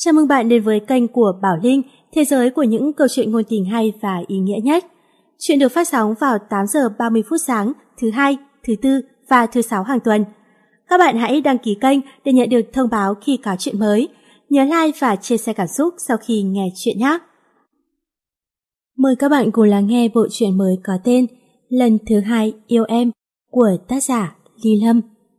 Chào mừng bạn đến với kênh của Bảo Linh, thế giới của những câu chuyện ngôn tình hay và ý nghĩa nhất. Chuyện được phát sóng vào 8 giờ 30 phút sáng, thứ Hai, thứ Tư và thứ Sáu hàng tuần. Các bạn hãy đăng ký kênh để nhận được thông báo khi có chuyện mới. Nhớ like và chia sẻ cảm xúc sau khi nghe chuyện nhé. Mời các bạn cùng lắng nghe bộ truyện mới có tên Lần thứ hai yêu em của tác giả Ly Lâm.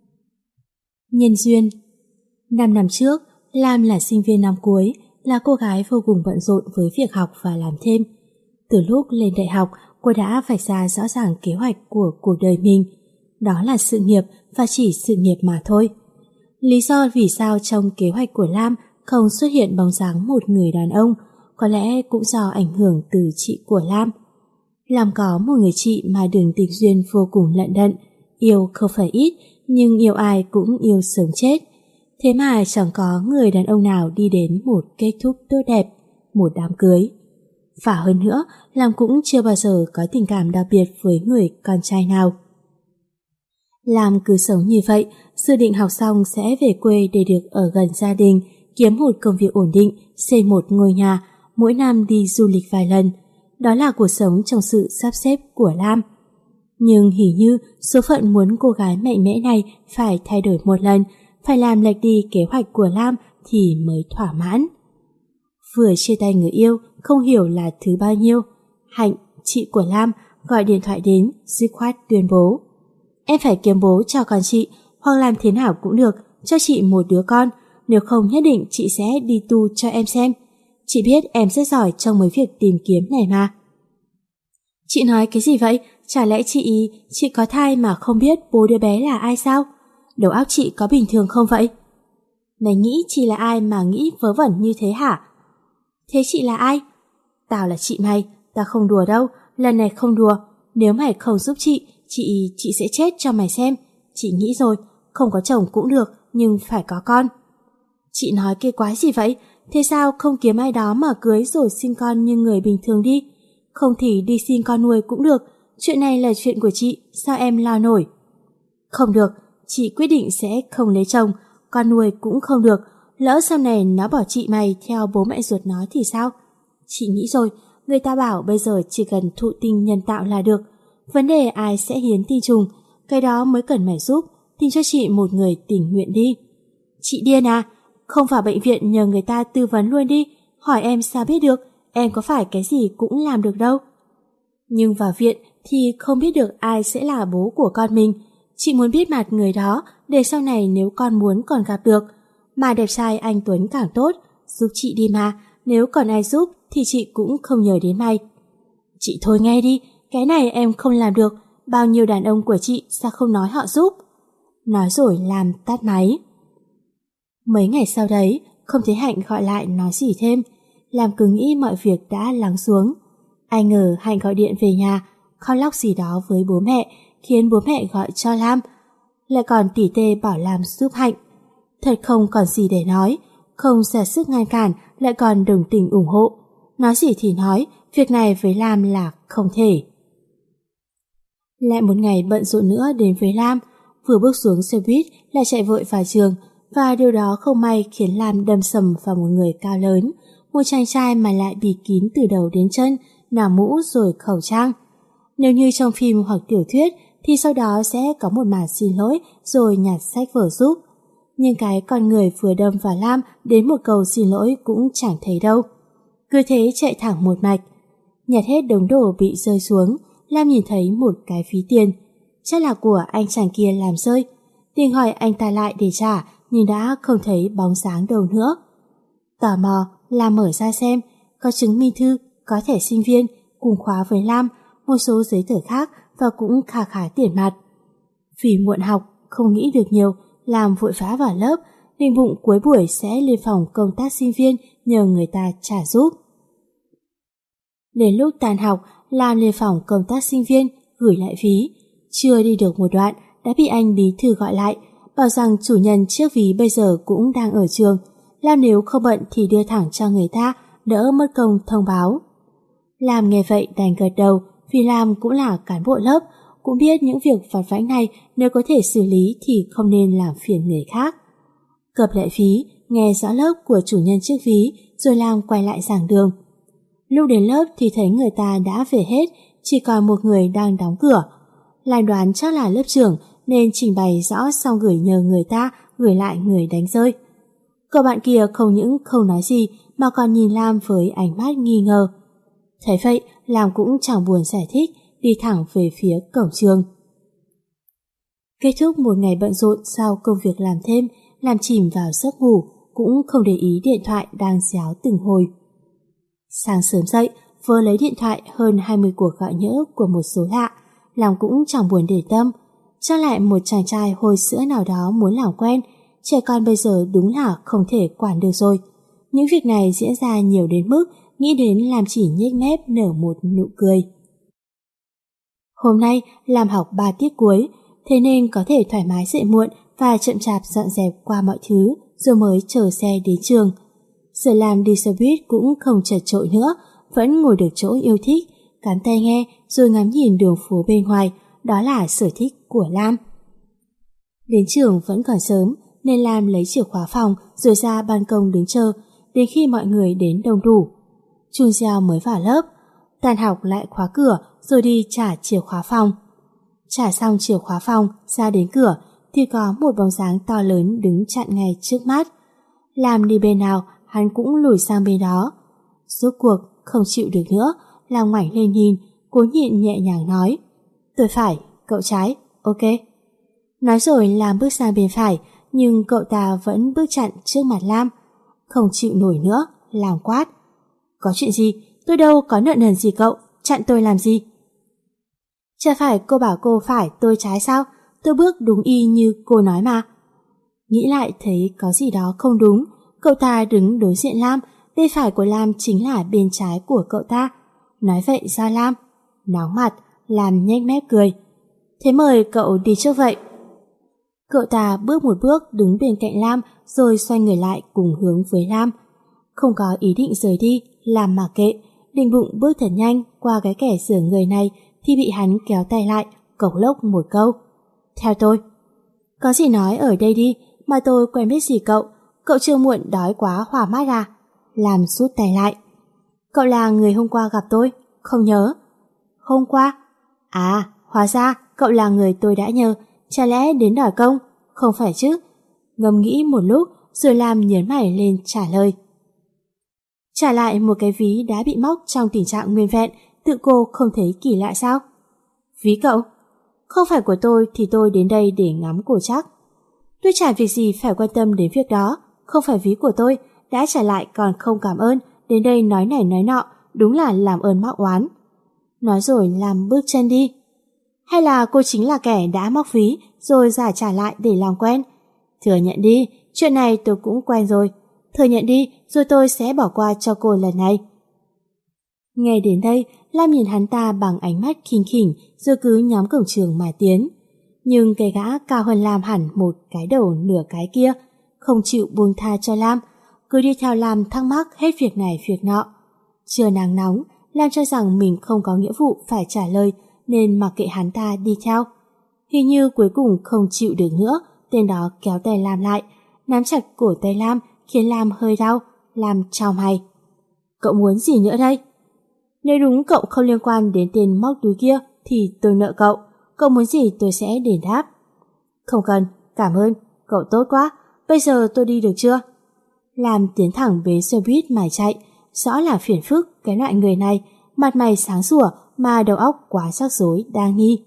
Nhân duyên. 5 năm trước, Lam là sinh viên năm cuối, là cô gái vô cùng bận rộn với việc học và làm thêm. Từ lúc lên đại học, cô đã vạch ra rõ ràng kế hoạch của cuộc đời mình. Đó là sự nghiệp và chỉ sự nghiệp mà thôi. Lý do vì sao trong kế hoạch của Lam không xuất hiện bóng dáng một người đàn ông, có lẽ cũng do ảnh hưởng từ chị của Lam. Lam có một người chị mà đường tình duyên vô cùng lận đận, yêu không phải ít, nhưng yêu ai cũng yêu sống chết. Thế mà chẳng có người đàn ông nào đi đến một kết thúc tốt đẹp, một đám cưới. Và hơn nữa, Lam cũng chưa bao giờ có tình cảm đặc biệt với người con trai nào. Lam cứ sống như vậy, dự định học xong sẽ về quê để được ở gần gia đình, kiếm một công việc ổn định, xây một ngôi nhà, mỗi năm đi du lịch vài lần. Đó là cuộc sống trong sự sắp xếp của Lam. Nhưng hình như số phận muốn cô gái mạnh mẽ này phải thay đổi một lần, phải làm lệch đi kế hoạch của Lam thì mới thỏa mãn. Vừa chia tay người yêu, không hiểu là thứ bao nhiêu, Hạnh, chị của Lam, gọi điện thoại đến, dứt khoát tuyên bố: em phải kiếm bố cho con chị, hoặc làm thế nào cũng được, cho chị một đứa con, nếu không nhất định chị sẽ đi tu cho em xem. Chị biết em rất giỏi trong mấy việc tìm kiếm này mà. Chị nói cái gì vậy? Chả lẽ chị có thai mà không biết bố đứa bé là ai sao? Đầu óc chị có bình thường không vậy? Mày nghĩ chị là ai mà nghĩ vớ vẩn như thế hả? Thế chị là ai? Tao là chị mày, tao không đùa đâu, lần này không đùa. Nếu mày không giúp chị sẽ chết cho mày xem. Chị nghĩ rồi, không có chồng cũng được, nhưng phải có con. Chị nói cái quái gì vậy? Thế sao không kiếm ai đó mà cưới rồi sinh con như người bình thường đi? Không thì đi xin con nuôi cũng được. Chuyện này là chuyện của chị, sao em lo nổi? Không được, chị quyết định sẽ không lấy chồng, con nuôi cũng không được. Lỡ sau này nó bỏ chị mày theo bố mẹ ruột nó thì sao? Chị nghĩ rồi, người ta bảo bây giờ chỉ cần thụ tinh nhân tạo là được. Vấn đề ai sẽ hiến tinh trùng, cái đó mới cần mày giúp. Tìm cho chị một người tình nguyện đi. Chị điên à? Không vào bệnh viện nhờ người ta tư vấn luôn đi. Hỏi em sao biết được, em có phải cái gì cũng làm được đâu. Nhưng vào viện thì không biết được ai sẽ là bố của con mình. Chị muốn biết mặt người đó để sau này nếu con muốn còn gặp được. Mà đẹp trai anh Tuấn càng tốt, giúp chị đi mà, nếu còn ai giúp thì chị cũng không nhờ đến mày. Chị thôi nghe đi, cái này em không làm được, bao nhiêu đàn ông của chị sao không nói họ giúp. Nói rồi làm tắt máy. Mấy ngày sau đấy, không thấy Hạnh gọi lại nói gì thêm, làm cứ nghĩ mọi việc đã lắng xuống. Ai ngờ Hạnh gọi điện về nhà, khóc lóc gì đó với bố mẹ, khiến bố mẹ gọi cho Lam. Lại còn tỉ tê bảo Lam giúp Hạnh. Thật không còn gì để nói, không ra sức ngăn cản, lại còn đồng tình ủng hộ. Nói gì thì nói, việc này với Lam là không thể. Lại một ngày bận rộn nữa đến với Lam, vừa bước xuống xe buýt lại chạy vội vào trường, và điều đó không may khiến Lam đâm sầm vào một người cao lớn, một chàng trai mà lại bịt kín từ đầu đến chân, nả mũ rồi khẩu trang. Nếu như trong phim hoặc tiểu thuyết thì sau đó sẽ có một màn xin lỗi rồi nhặt sách vở giúp. Nhưng cái con người vừa đâm vào Lam đến một câu xin lỗi cũng chẳng thấy đâu. Cứ thế chạy thẳng một mạch. Nhặt hết đống đồ bị rơi xuống, Lam nhìn thấy một cái ví tiền. Chắc là của anh chàng kia làm rơi. Định hỏi anh ta lại để trả, nhưng đã không thấy bóng dáng đâu nữa. Tò mò, Lam mở ra xem, có chứng minh thư, có thẻ sinh viên, cùng khóa với Lam, một số giấy tờ khác và cũng khá tiền mặt. Vì muộn học, không nghĩ được nhiều, Lam vội vã vào lớp, định bụng cuối buổi sẽ lên phòng công tác sinh viên nhờ người ta trả giúp. Đến lúc tan học, Lam lên phòng công tác sinh viên gửi lại ví. Chưa đi được một đoạn đã bị anh bí thư gọi lại, bảo rằng chủ nhân chiếc ví bây giờ cũng đang ở trường. Lam nếu không bận thì đưa thẳng cho người ta, đỡ mất công thông báo. Lam nghe vậy đành gật đầu, vì Lam cũng là cán bộ lớp, cũng biết những việc vặt vãnh này nếu có thể xử lý thì không nên làm phiền người khác. Cập lại phí, nghe rõ lớp của chủ nhân chiếc ví rồi Lam quay lại giảng đường. Lúc đến lớp thì thấy người ta đã về hết, chỉ còn một người đang đóng cửa. Lam đoán chắc là lớp trưởng nên trình bày rõ xong gửi nhờ người ta gửi lại người đánh rơi. Cậu bạn kia không những không nói gì mà còn nhìn Lam với ánh mắt nghi ngờ. Thấy vậy, Lam cũng chẳng buồn giải thích, đi thẳng về phía cổng trường. Kết thúc một ngày bận rộn sau công việc làm thêm, Lam chìm vào giấc ngủ, cũng không để ý điện thoại đang réo từng hồi. Sáng sớm dậy, vơ lấy điện thoại hơn 20 cuộc gọi nhỡ của một số lạ, Lam cũng chẳng buồn để tâm. Chắc lại một chàng trai hồi sữa nào đó muốn làm quen, trẻ con bây giờ đúng là không thể quản được rồi. Những việc này diễn ra nhiều đến mức nghĩ đến Lam chỉ nhếch mép nở một nụ cười. Hôm nay Lam học 3 tiết cuối, thế nên có thể thoải mái dậy muộn và chậm chạp dọn dẹp qua mọi thứ rồi mới chờ xe đến trường. Giờ Lam đi xe buýt cũng không chật chội nữa, vẫn ngồi được chỗ yêu thích, cắm tai nghe rồi ngắm nhìn đường phố bên ngoài, đó là sở thích của Lam. Đến trường vẫn còn sớm nên Lam lấy chìa khóa phòng rồi ra ban công đứng chờ đến khi mọi người đến đông đủ. Chuông reo mới vào lớp, tan học lại khóa cửa rồi đi trả chìa khóa phòng. Trả xong chìa khóa phòng ra đến cửa thì có một bóng dáng to lớn đứng chặn ngay trước mắt. Lam đi bên nào hắn cũng lùi sang bên đó. Rốt cuộc không chịu được nữa, Lam ngoảnh lên nhìn, cố nhịn nhẹ nhàng nói: "Tôi phải, cậu trái, ok." Nói rồi Lam bước sang bên phải, nhưng cậu ta vẫn bước chặn trước mặt Lam. Không chịu nổi nữa, Lam quát: "Có chuyện gì? Tôi đâu có nợ nần gì cậu, chặn tôi làm gì?" "Chả phải cô bảo cô phải, tôi trái sao? Tôi bước đúng y như cô nói mà." Nghĩ lại thấy có gì đó không đúng, cậu ta đứng đối diện Lam, bên phải của Lam chính là bên trái của cậu ta. Nói vậy ra Lam nóng mặt, Lam nhếch mép cười: "Thế mời cậu đi trước vậy." Cậu ta bước một bước đứng bên cạnh Lam rồi xoay người lại cùng hướng với Lam. Không có ý định rời đi, Lam mặc kệ, định bụng bước thật nhanh qua cái kẻ rửa người này thì bị hắn kéo tay lại, cộc lốc một câu: "Theo tôi." "Có gì nói ở đây đi, mà tôi quen biết gì cậu, cậu chưa muộn đói quá hỏa mắt à?" Lam rút tay lại: "Cậu là người hôm qua gặp tôi, không nhớ?" "Hôm qua? À, hóa ra cậu là người tôi đã nhờ, chả lẽ đến đòi công, không phải chứ?" Ngẫm nghĩ một lúc rồi Lam nhớn mày lên trả lời: "Trả lại một cái ví đã bị móc trong tình trạng nguyên vẹn, tự cô không thấy kỳ lạ sao?" "Ví cậu? Không phải của tôi thì tôi đến đây để ngắm cổ chắc." "Tôi chả việc gì phải quan tâm đến việc đó, không phải ví của tôi, đã trả lại còn không cảm ơn, đến đây nói này nói nọ, đúng là làm ơn mắc oán." Nói rồi Lam bước chân đi. "Hay là cô chính là kẻ đã móc ví rồi giả trả lại để làm quen? Thừa nhận đi, chuyện này tôi cũng quen rồi. Thừa nhận đi rồi tôi sẽ bỏ qua cho cô lần này." Nghe đến đây, Lam nhìn hắn ta bằng ánh mắt khinh khỉnh rồi cứ nhắm cổng trường mà tiến. Nhưng cái gã cao hơn Lam hẳn một cái đầu nửa cái kia, không chịu buông tha cho Lam, cứ đi theo Lam thắc mắc hết việc này việc nọ. Trưa nắng nóng, Lam cho rằng mình không có nghĩa vụ phải trả lời nên mặc kệ hắn ta đi theo. Hình như cuối cùng không chịu được nữa, tên đó kéo tay Lam lại, nắm chặt cổ tay Lam khiến Lam hơi đau. Lam chau mày: "Cậu muốn gì nữa đây?" "Nếu đúng cậu không liên quan đến tên móc túi kia thì tôi nợ cậu, cậu muốn gì tôi sẽ đền đáp." "Không cần, cảm ơn, cậu tốt quá, bây giờ tôi đi được chưa?" Lam tiến thẳng bến xe buýt mà chạy, rõ là phiền phức cái loại người này, mặt mày sáng sủa mà đầu óc quá rắc rối đa nghi.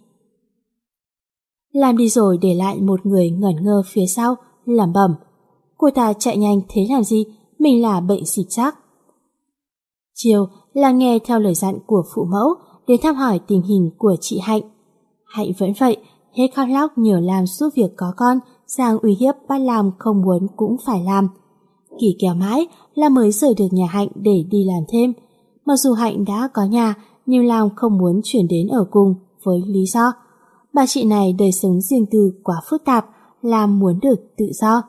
Lam đi rồi để lại một người ngẩn ngơ phía sau, lẩm bẩm: "Cô ta chạy nhanh thế làm gì, mình là bệnh xịt xác." Chiều, Lam nghe theo lời dặn của phụ mẫu đến thăm hỏi tình hình của chị Hạnh. Hạnh vẫn vậy, hết khóc lóc nhờ Lam giúp việc có con, sang uy hiếp bắt Lam không muốn cũng phải làm. Kỳ kéo mãi, Lam mới rời được nhà Hạnh để đi làm thêm. Mặc dù Hạnh đã có nhà, nhưng Lam không muốn chuyển đến ở cùng với lý do bà chị này đời sống riêng tư quá phức tạp, Lam muốn được tự do.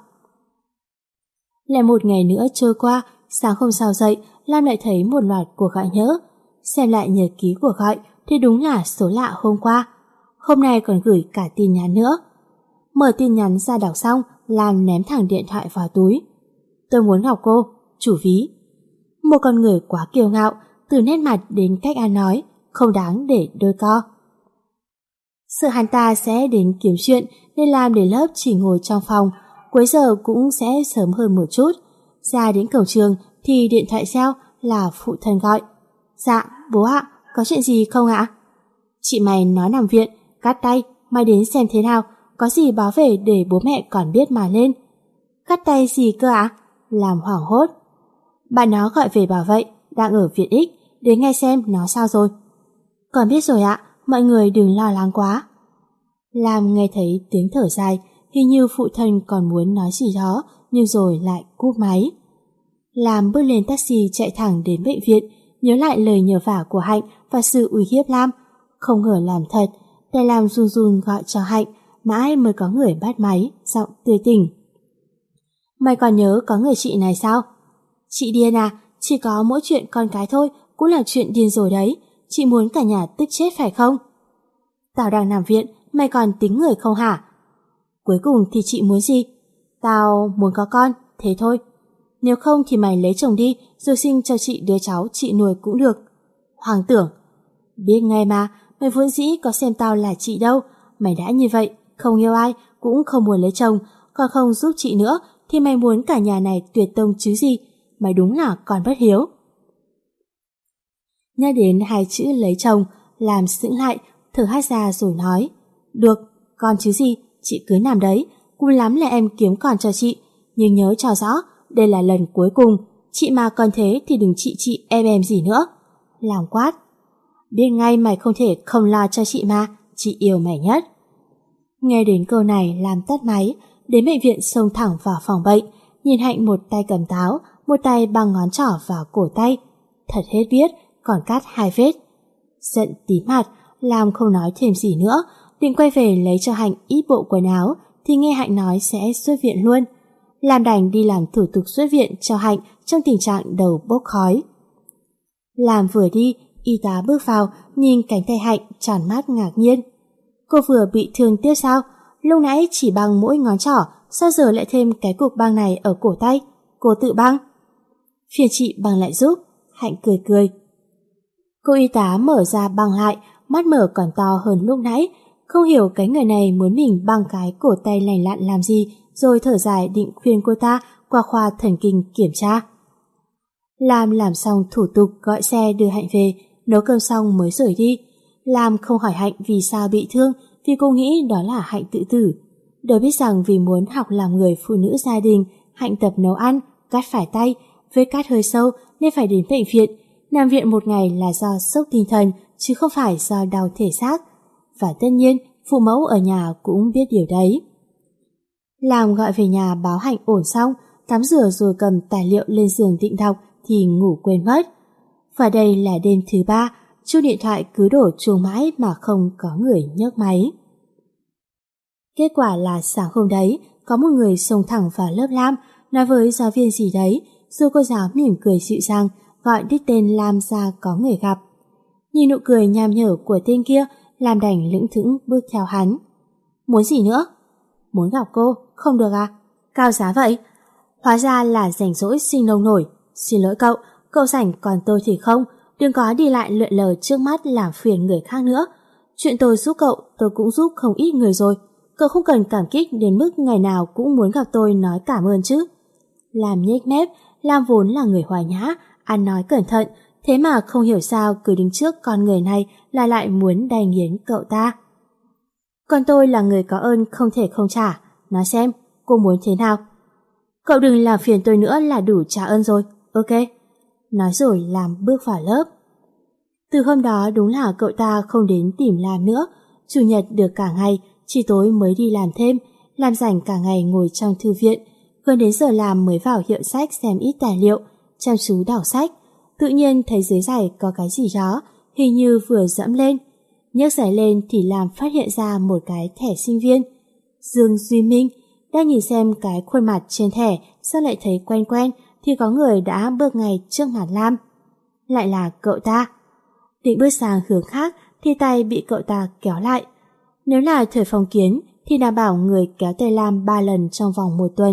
Lại một ngày nữa trôi qua, sáng hôm sau dậy, Lam lại thấy một loạt cuộc gọi nhỡ. Xem lại nhật ký cuộc gọi thì đúng là số lạ hôm qua. Hôm nay còn gửi cả tin nhắn nữa. Mở tin nhắn ra đọc xong, Lam ném thẳng điện thoại vào túi. Tôi muốn gặp cô, chủ ví. Một con người quá kiêu ngạo, từ nét mặt đến cách ăn nói, không đáng để đôi co. Sợ hắn ta sẽ đến kiếm chuyện nên Lam đến lớp chỉ ngồi trong phòng, cuối giờ cũng sẽ sớm hơn một chút. Ra đến cổng trường thì điện thoại reo là phụ thân gọi. Dạ, bố ạ, có chuyện gì không ạ? Chị mày nói nằm viện, cắt tay, mày đến xem thế nào, có gì báo về để bố mẹ còn biết mà lên. Cắt tay gì cơ ạ? Làm hoảng hốt. Bạn nó gọi về bảo vậy, đang ở viện X, đến nghe xem nó sao rồi. Con biết rồi ạ, mọi người đừng lo lắng quá. Lam nghe thấy tiếng thở dài, hình như phụ thân còn muốn nói gì đó, nhưng rồi lại cúp máy. Lam bước lên taxi chạy thẳng đến bệnh viện, nhớ lại lời nhờ vả của Hạnh và sự uy hiếp Lam. Không ngờ làm thật, tay Lam run run gọi cho Hạnh, mãi mới có người bắt máy, giọng tươi tỉnh. Mày còn nhớ có người chị này sao? Chị điên à, chỉ có mỗi chuyện con cái thôi, cũng là chuyện điên rồi đấy. Chị muốn cả nhà tức chết phải không? Tao đang nằm viện, mày còn tính người không hả? Cuối cùng thì chị muốn gì? Tao muốn có con, thế thôi. Nếu không thì mày lấy chồng đi, rồi sinh cho chị đứa cháu chị nuôi cũng được. Hoàng tưởng, biết ngay mà, mày vốn dĩ có xem tao là chị đâu. Mày đã như vậy, không yêu ai, cũng không muốn lấy chồng, còn không giúp chị nữa, thì mày muốn cả nhà này tuyệt tông chứ gì. Mày đúng là con bất hiếu. Nhắc đến hai chữ lấy chồng, làm sững lại, thở hắt ra rồi nói. Được, con chứ gì, chị cứ làm đấy, cùng lắm là em kiếm con cho chị. Nhưng nhớ cho rõ, đây là lần cuối cùng, chị mà còn thế thì đừng chị em gì nữa. Làm quát. Biết ngay mày không thể không lo cho chị mà, chị yêu mày nhất. Nghe đến câu này làm tắt máy, đến bệnh viện xông thẳng vào phòng bệnh, nhìn Hạnh một tay cầm táo, một tay băng ngón trỏ vào cổ tay. Thật hết biết, còn cắt 2 vết. Giận tím mặt, Lam không nói thêm gì nữa, định quay về lấy cho Hạnh ít bộ quần áo, thì nghe Hạnh nói sẽ xuất viện luôn. Lam đành đi làm thủ tục xuất viện cho Hạnh trong tình trạng đầu bốc khói. Lam vừa đi, y tá bước vào, nhìn cánh tay Hạnh tròn mắt ngạc nhiên. Cô vừa bị thương tiếp sao? Lúc nãy chỉ băng mỗi ngón trỏ, sao giờ lại thêm cái cục băng này ở cổ tay? Cô tự băng. Phiền chị băng lại giúp. Hạnh cười cười. Cô y tá mở ra băng lại, mắt mở còn to hơn lúc nãy. Không hiểu cái người này muốn mình băng cái cổ tay lành lặn làm gì, rồi thở dài định khuyên cô ta qua khoa thần kinh kiểm tra. Lam làm xong thủ tục gọi xe đưa Hạnh về, nấu cơm xong mới rời đi. Lam không hỏi Hạnh vì sao bị thương, vì cô nghĩ đó là Hạnh tự tử. Đâu biết rằng vì muốn học làm người phụ nữ gia đình, Hạnh tập nấu ăn, cắt phải tay, vết cắt hơi sâu nên phải đến bệnh viện. Nằm viện một ngày là do sốc tinh thần, chứ không phải do đau thể xác. Và tất nhiên, phụ mẫu ở nhà cũng biết điều đấy. Lam gọi về nhà báo Hạnh ổn xong, tắm rửa rồi cầm tài liệu lên giường định đọc thì ngủ quên mất. Và đây là đêm thứ 3, chuông điện thoại cứ đổ chuông mãi mà không có người nhấc máy. Kết quả là sáng hôm đấy, có một người xông thẳng vào lớp Lam, nói với giáo viên gì đấy, rồi cô giáo mỉm cười dịu dàng, gọi đích tên Lam ra có người gặp. Nhìn nụ cười nham nhở của tên kia, Lam đành lững thững bước theo hắn. Muốn gì nữa? Muốn gặp cô, không được à? Cao giá vậy? Hóa ra là rảnh rỗi sinh nông nổi. Xin lỗi cậu rảnh còn tôi thì không, đừng có đi lại lượn lờ trước mắt làm phiền người khác nữa. Chuyện tôi giúp cậu, tôi cũng giúp không ít người rồi. Cậu không cần cảm kích đến mức ngày nào cũng muốn gặp tôi nói cảm ơn chứ. Lam nhếch mép, Lam vốn là người hòa nhã, ăn nói cẩn thận, thế mà không hiểu sao cứ đứng trước con người này là lại muốn đày nghiến cậu ta. Còn tôi là người có ơn không thể không trả. Nói xem, cô muốn thế nào? Cậu đừng làm phiền tôi nữa là đủ trả ơn rồi, ok? Nói rồi Lam bước vào lớp. Từ hôm đó đúng là cậu ta không đến tìm Lam nữa. Chủ nhật được cả ngày, chỉ tối mới đi làm thêm. Lam rảnh cả ngày ngồi trong thư viện. Gần đến giờ làm mới vào hiệu sách xem ít tài liệu, chăm chú đọc sách. Tự nhiên thấy dưới giày có cái gì đó, hình như vừa dẫm lên. Nhấc giày lên thì Lam phát hiện ra một cái thẻ sinh viên. Dương Duy Minh. Đang nhìn xem cái khuôn mặt trên thẻ, sao lại thấy quen quen, thì có người đã bước ngay trước mặt Lam. Lại là cậu ta. Định bước sang hướng khác thì tay bị cậu ta kéo lại. Nếu là thời phong kiến thì đảm bảo người kéo tay Lam 3 lần trong vòng 1 tuần,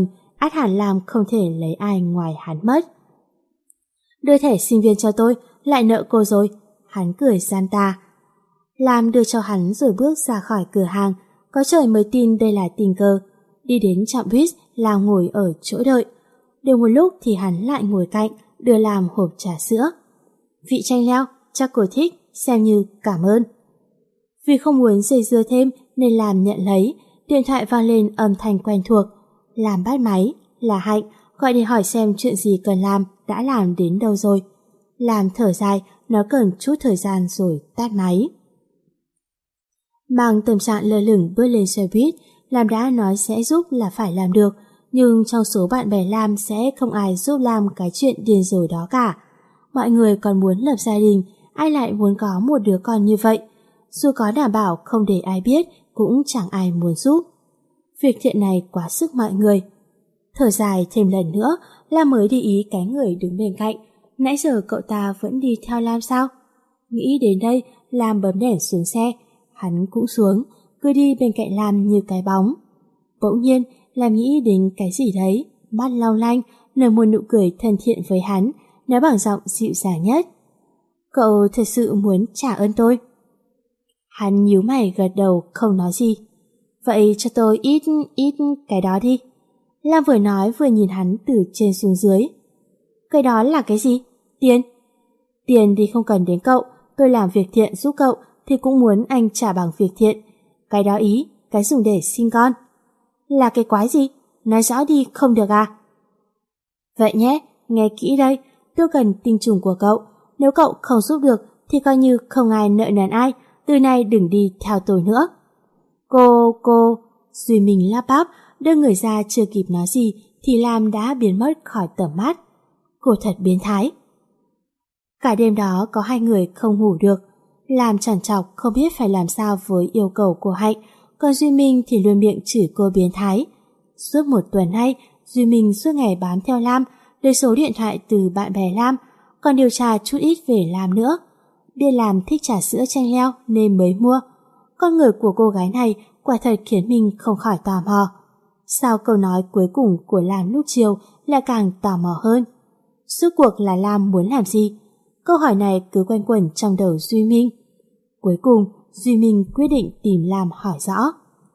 ắt hẳn Lam không thể lấy ai ngoài hắn mất. Đưa thẻ sinh viên cho tôi, lại nợ cô rồi. Hắn cười gian tà. Lam đưa cho hắn rồi bước ra khỏi cửa hàng. Có trời mới tin đây là tình cờ. Đi đến trạm buýt, Lam ngồi ở chỗ đợi. Được một lúc thì hắn lại ngồi cạnh, đưa Lam hộp trà sữa. Vị chanh leo, chắc cô thích, xem như cảm ơn. Vì không muốn dây dưa thêm nên Lam nhận lấy. Điện thoại vang lên âm thanh quen thuộc. Lam bắt máy, là Hạnh, gọi để hỏi xem chuyện gì cần làm, đã làm đến đâu rồi. Lam thở dài, nó cần chút thời gian rồi tắt máy. Mang tâm trạng lơ lửng bước lên xe buýt, Lam đã nói sẽ giúp là phải làm được, nhưng trong số bạn bè Lam sẽ không ai giúp Lam cái chuyện điên rồ đó cả. Mọi người còn muốn lập gia đình, ai lại muốn có một đứa con như vậy. Dù có đảm bảo không để ai biết, cũng chẳng ai muốn giúp. Việc thiện này quá sức mọi người. Thở dài thêm lần nữa, Lam mới để ý cái người đứng bên cạnh. Nãy giờ cậu ta vẫn đi theo Lam sao? Nghĩ đến đây, Lam bấm đèn xuống xe. Hắn cũng xuống, cứ đi bên cạnh Lam như cái bóng. Bỗng nhiên, Lam nghĩ đến cái gì đấy, mắt long lanh, nở một nụ cười thân thiện với hắn, nói bằng giọng dịu dàng nhất. Cậu thật sự muốn trả ơn tôi? Hắn nhíu mày gật đầu không nói gì. Vậy cho tôi ít cái đó đi. Lam vừa nói vừa nhìn hắn từ trên xuống dưới. Cái đó là cái gì? Tiền? Tiền thì không cần đến cậu, tôi làm việc thiện giúp cậu thì cũng muốn anh trả bằng việc thiện. Cái đó ý, cái dùng để sinh con. Là cái quái gì? Nói rõ đi không được à? Vậy nhé, nghe kỹ đây, tôi cần tinh trùng của cậu. Nếu cậu không giúp được thì coi như không ai nợ nần ai, từ nay đừng đi theo tôi nữa. Cô, Duy Minh lắp bắp, đưa người ra chưa kịp nói gì thì Lam đã biến mất khỏi tầm mắt. Cô thật biến thái. Cả đêm đó có hai người không ngủ được. Lam trằn trọc không biết phải làm sao với yêu cầu của Hạnh, còn Duy Minh thì luôn miệng chửi cô biến thái. Suốt một tuần nay, Duy Minh suốt ngày bám theo Lam, lấy số điện thoại từ bạn bè Lam, còn điều tra chút ít về Lam nữa. Biết Lam thích trà sữa chanh leo nên mới mua. Con người của cô gái này quả thật khiến mình không khỏi tò mò. Sao câu nói cuối cùng của Lam lúc chiều lại càng tò mò hơn? Suốt cuộc là Lam muốn làm gì? Câu hỏi này cứ quanh quẩn trong đầu Duy Minh. Cuối cùng, Duy Minh quyết định tìm Lam hỏi rõ.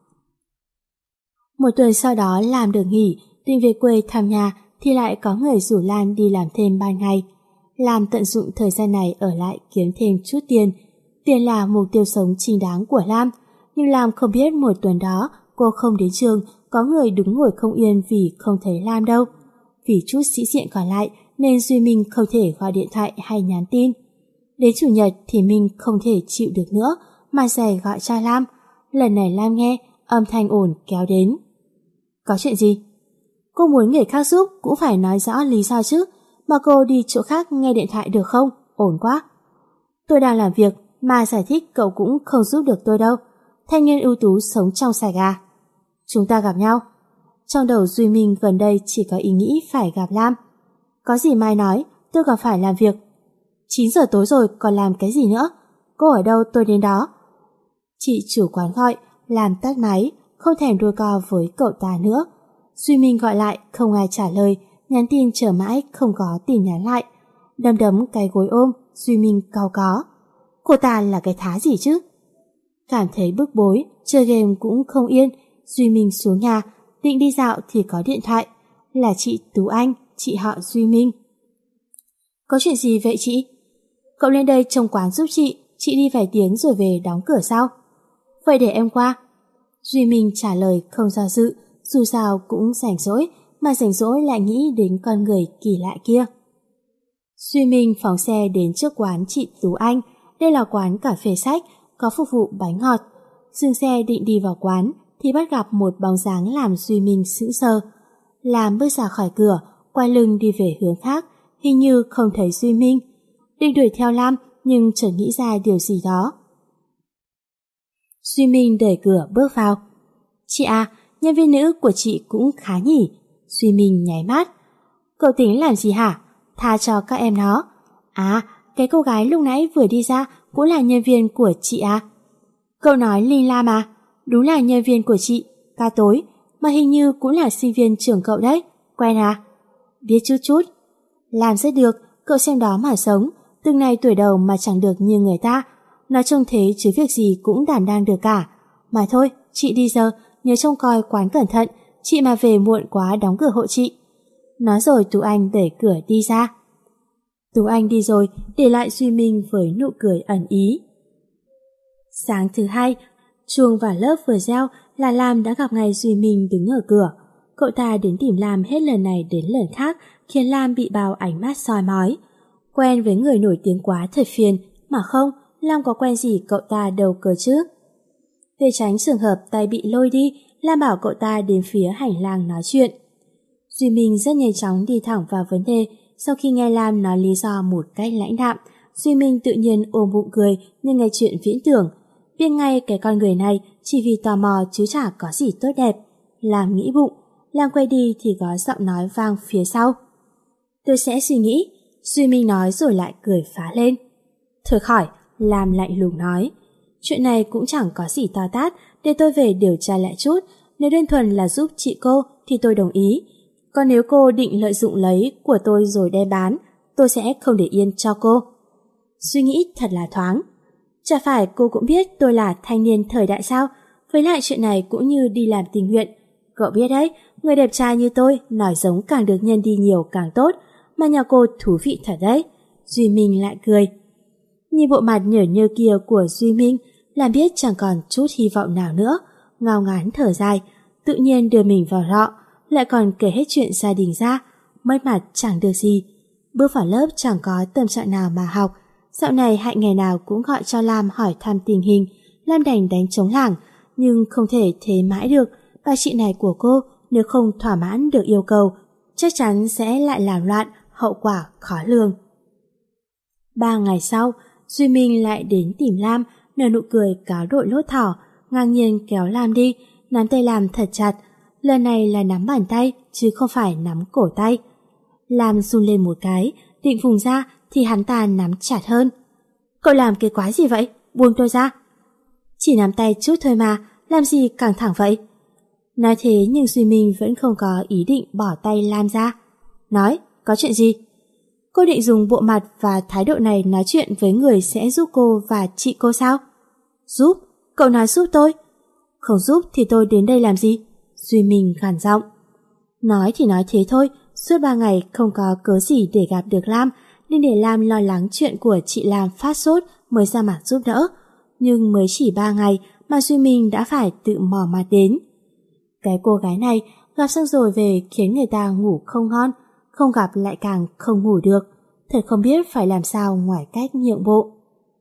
Một tuần sau đó Lam được nghỉ, định về quê thăm nhà thì lại có người rủ Lam đi làm thêm ban ngày. Lam tận dụng thời gian này ở lại kiếm thêm chút tiền. Tiền là mục tiêu sống chính đáng của Lam, nhưng Lam không biết một tuần đó cô không đến trường, có người đứng ngồi không yên vì không thấy Lam đâu. Vì chút sĩ diện còn lại nên Duy Minh không thể gọi điện thoại hay nhắn tin. Đến chủ nhật thì Minh không thể chịu được nữa mà giày gọi cho Lam. Lần này Lam nghe, âm thanh ồn kéo đến. Có chuyện gì? Cô muốn người khác giúp cũng phải nói rõ lý do chứ, mà cô đi chỗ khác nghe điện thoại được không? Ổn quá. Tôi đang làm việc mà giải thích cậu cũng không giúp được tôi đâu. Thanh niên ưu tú sống trong sạch à? Chúng ta gặp nhau. Trong đầu Duy Minh gần đây chỉ có ý nghĩ phải gặp Lam. Có gì mai nói, tôi còn phải làm việc. 9 giờ tối rồi còn làm cái gì nữa? Cô ở đâu tôi đến đó. Chị chủ quán gọi, Lam tắt máy, không thèm đôi co với cậu ta nữa. Duy Minh gọi lại không ai trả lời, nhắn tin chờ mãi không có tin nhắn lại. Đấm đấm cái gối ôm, Duy Minh cau có. Cô ta là cái thá gì chứ? Cảm thấy bức bối, chơi game cũng không yên, Duy Minh xuống nhà, định đi dạo thì có điện thoại. Là chị Tú Anh, chị họ Duy Minh. Có chuyện gì vậy chị? Cậu lên đây trông quán giúp chị đi vài tiếng rồi về đóng cửa sau. Vậy để em qua. Duy Minh trả lời không do dự, dù sao cũng rảnh rỗi, mà rảnh rỗi lại nghĩ đến con người kỳ lạ kia. Duy Minh phóng xe đến trước quán chị Tú Anh. Đây là quán cà phê sách, có phục vụ bánh ngọt. Dừng xe định đi vào quán thì bắt gặp một bóng dáng làm Duy Minh sững sờ. Lam bước ra khỏi cửa, quay lưng đi về hướng khác, hình như không thấy Duy Minh. Định đuổi theo Lam nhưng chợt nghĩ ra điều gì đó. Duy Minh đẩy cửa bước vào. Chị à, nhân viên nữ của chị cũng khá nhỉ? Duy Minh nháy mắt. Cậu tính làm gì hả? Tha cho các em nó. À, cái cô gái lúc nãy vừa đi ra cũng là nhân viên của chị à? Cậu nói Linh Lam à? Đúng là nhân viên của chị, ca tối, mà hình như cũng là sinh viên trường cậu đấy. Quen à? Biết chút chút. Làm rất được, cậu xem đó mà sống, từng này tuổi đầu mà chẳng được như người ta. Nói trông thế chứ việc gì cũng đảm đang được cả. Mà thôi, chị đi giờ, nhớ trông coi quán cẩn thận, chị mà về muộn quá đóng cửa hộ chị. Nói rồi Tú Anh đẩy cửa đi ra. Tú Anh đi rồi, để lại Duy Minh với nụ cười ẩn ý. Sáng thứ hai, chuông vào lớp vừa reo là Lam đã gặp ngay Duy Minh đứng ở cửa. Cậu ta đến tìm Lam hết lần này đến lần khác, khiến Lam bị bao ánh mắt soi mói. Quen với người nổi tiếng quá thật phiền, mà không, Lam có quen gì cậu ta đâu cơ chứ. Để tránh trường hợp tay bị lôi đi, Lam bảo cậu ta đến phía hành lang nói chuyện. Duy Minh rất nhanh chóng đi thẳng vào vấn đề. Sau khi nghe Lam nói lý do một cách lãnh đạm, Duy Minh tự nhiên ôm bụng cười như nghe chuyện viễn tưởng. Biết ngay cái con người này chỉ vì tò mò chứ chả có gì tốt đẹp. Lam nghĩ bụng, Lam quay đi thì có giọng nói vang phía sau. Tôi sẽ suy nghĩ. Duy Minh nói rồi lại cười phá lên. Thôi khỏi, Lam lạnh lùng nói. Chuyện này cũng chẳng có gì to tát, để tôi về điều tra lại chút. Nếu đơn thuần là giúp chị cô thì tôi đồng ý. Còn nếu cô định lợi dụng lấy của tôi rồi đem bán, tôi sẽ không để yên cho cô. Suy nghĩ thật là thoáng. Chả phải cô cũng biết tôi là thanh niên thời đại sao? Với lại chuyện này cũng như đi làm tình nguyện. Cậu biết đấy, người đẹp trai như tôi nói giống càng được nhân đi nhiều càng tốt. Mà nhà cô thú vị thật đấy. Duy Minh lại cười. Nhìn bộ mặt nhởn nhơ kia của Duy Minh, làm biết chẳng còn chút hy vọng nào nữa. Ngao ngán thở dài, tự nhiên đưa mình vào rọ, lại còn kể hết chuyện gia đình ra. Mất mặt chẳng được gì. Bước vào lớp chẳng có tâm trạng nào mà học. Dạo này Hạnh ngày nào cũng gọi cho Lam hỏi thăm tình hình. Lam đành đánh trống lảng, nhưng không thể thế mãi được. Bà chị này của cô nếu không thỏa mãn được yêu cầu, chắc chắn sẽ lại làm loạn, hậu quả khó lường. 3 ngày sau, Duy Minh lại đến tìm Lam, nở nụ cười cáo đội lốt thỏ, ngang nhiên kéo Lam đi, nắm tay Lam thật chặt. Lần này là nắm bàn tay, chứ không phải nắm cổ tay. Lam run lên một cái, định vùng ra thì hắn ta nắm chặt hơn. Cậu làm cái quái gì vậy? Buông tôi ra. Chỉ nắm tay chút thôi mà, làm gì căng thẳng vậy? Nói thế nhưng Duy Minh vẫn không có ý định bỏ tay Lam ra. Nói, có chuyện gì? Cô định dùng bộ mặt và thái độ này nói chuyện với người sẽ giúp cô và chị cô sao? Giúp? Cậu nói giúp tôi? Không giúp thì tôi đến đây làm gì? Duy Minh gằn giọng. Nói thì nói thế thôi, suốt 3 ngày không có cớ gì để gặp được Lam, nên để Lam lo lắng chuyện của chị Lam phát sốt mới ra mặt giúp đỡ. Nhưng mới chỉ 3 ngày mà Duy Minh đã phải tự mò mặt đến. Cái cô gái này gặp xong rồi về khiến người ta ngủ không ngon, không gặp lại càng không ngủ được. Thật không biết phải làm sao ngoài cách nhượng bộ.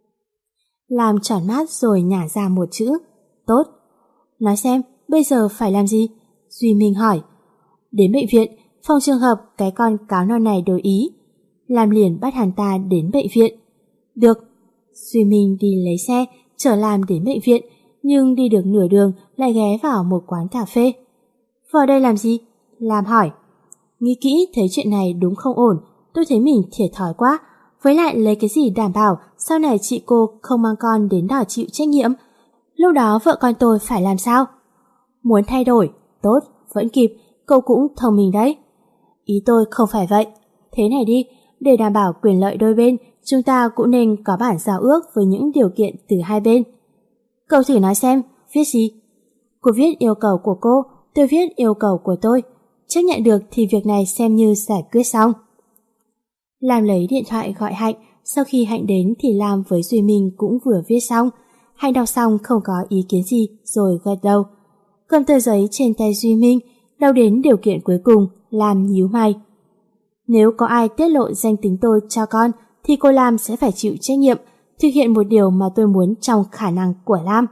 Lam tròn mắt rồi nhả ra một chữ. Tốt. Nói xem, bây giờ phải làm gì? Duy Minh hỏi. Đến bệnh viện, phòng trường hợp cái con cáo non này đổi ý. Lam liền bắt hắn ta đến bệnh viện. Được. Duy Minh đi lấy xe, chở Lam đến bệnh viện, nhưng đi được nửa đường lại ghé vào một quán cà phê. Vào đây làm gì? Lam hỏi. Nghĩ kỹ thấy chuyện này đúng không ổn, tôi thấy mình thiệt thòi quá. Với lại lấy cái gì đảm bảo sau này chị cô không mang con đến đòi chịu trách nhiệm? Lúc đó vợ con tôi phải làm sao? Muốn thay đổi? Tốt, vẫn kịp, cậu cũng thông minh đấy. Ý tôi không phải vậy. Thế này đi, để đảm bảo quyền lợi đôi bên, chúng ta cũng nên có bản giao ước với những điều kiện từ hai bên. Cậu thử nói xem, viết gì? Cô viết yêu cầu của cô, tôi viết yêu cầu của tôi. Chấp nhận được thì việc này xem như giải quyết xong. Lam lấy điện thoại gọi Hạnh, sau khi Hạnh đến thì Lam với Duy Minh cũng vừa viết xong. Hạnh đọc xong không có ý kiến gì rồi gật đầu. Cầm tờ giấy trên tay Duy Minh, đau đến điều kiện cuối cùng, Lam nhíu mày. Nếu có ai tiết lộ danh tính tôi cho con thì cô Lam sẽ phải chịu trách nhiệm, thực hiện một điều mà tôi muốn trong khả năng của Lam.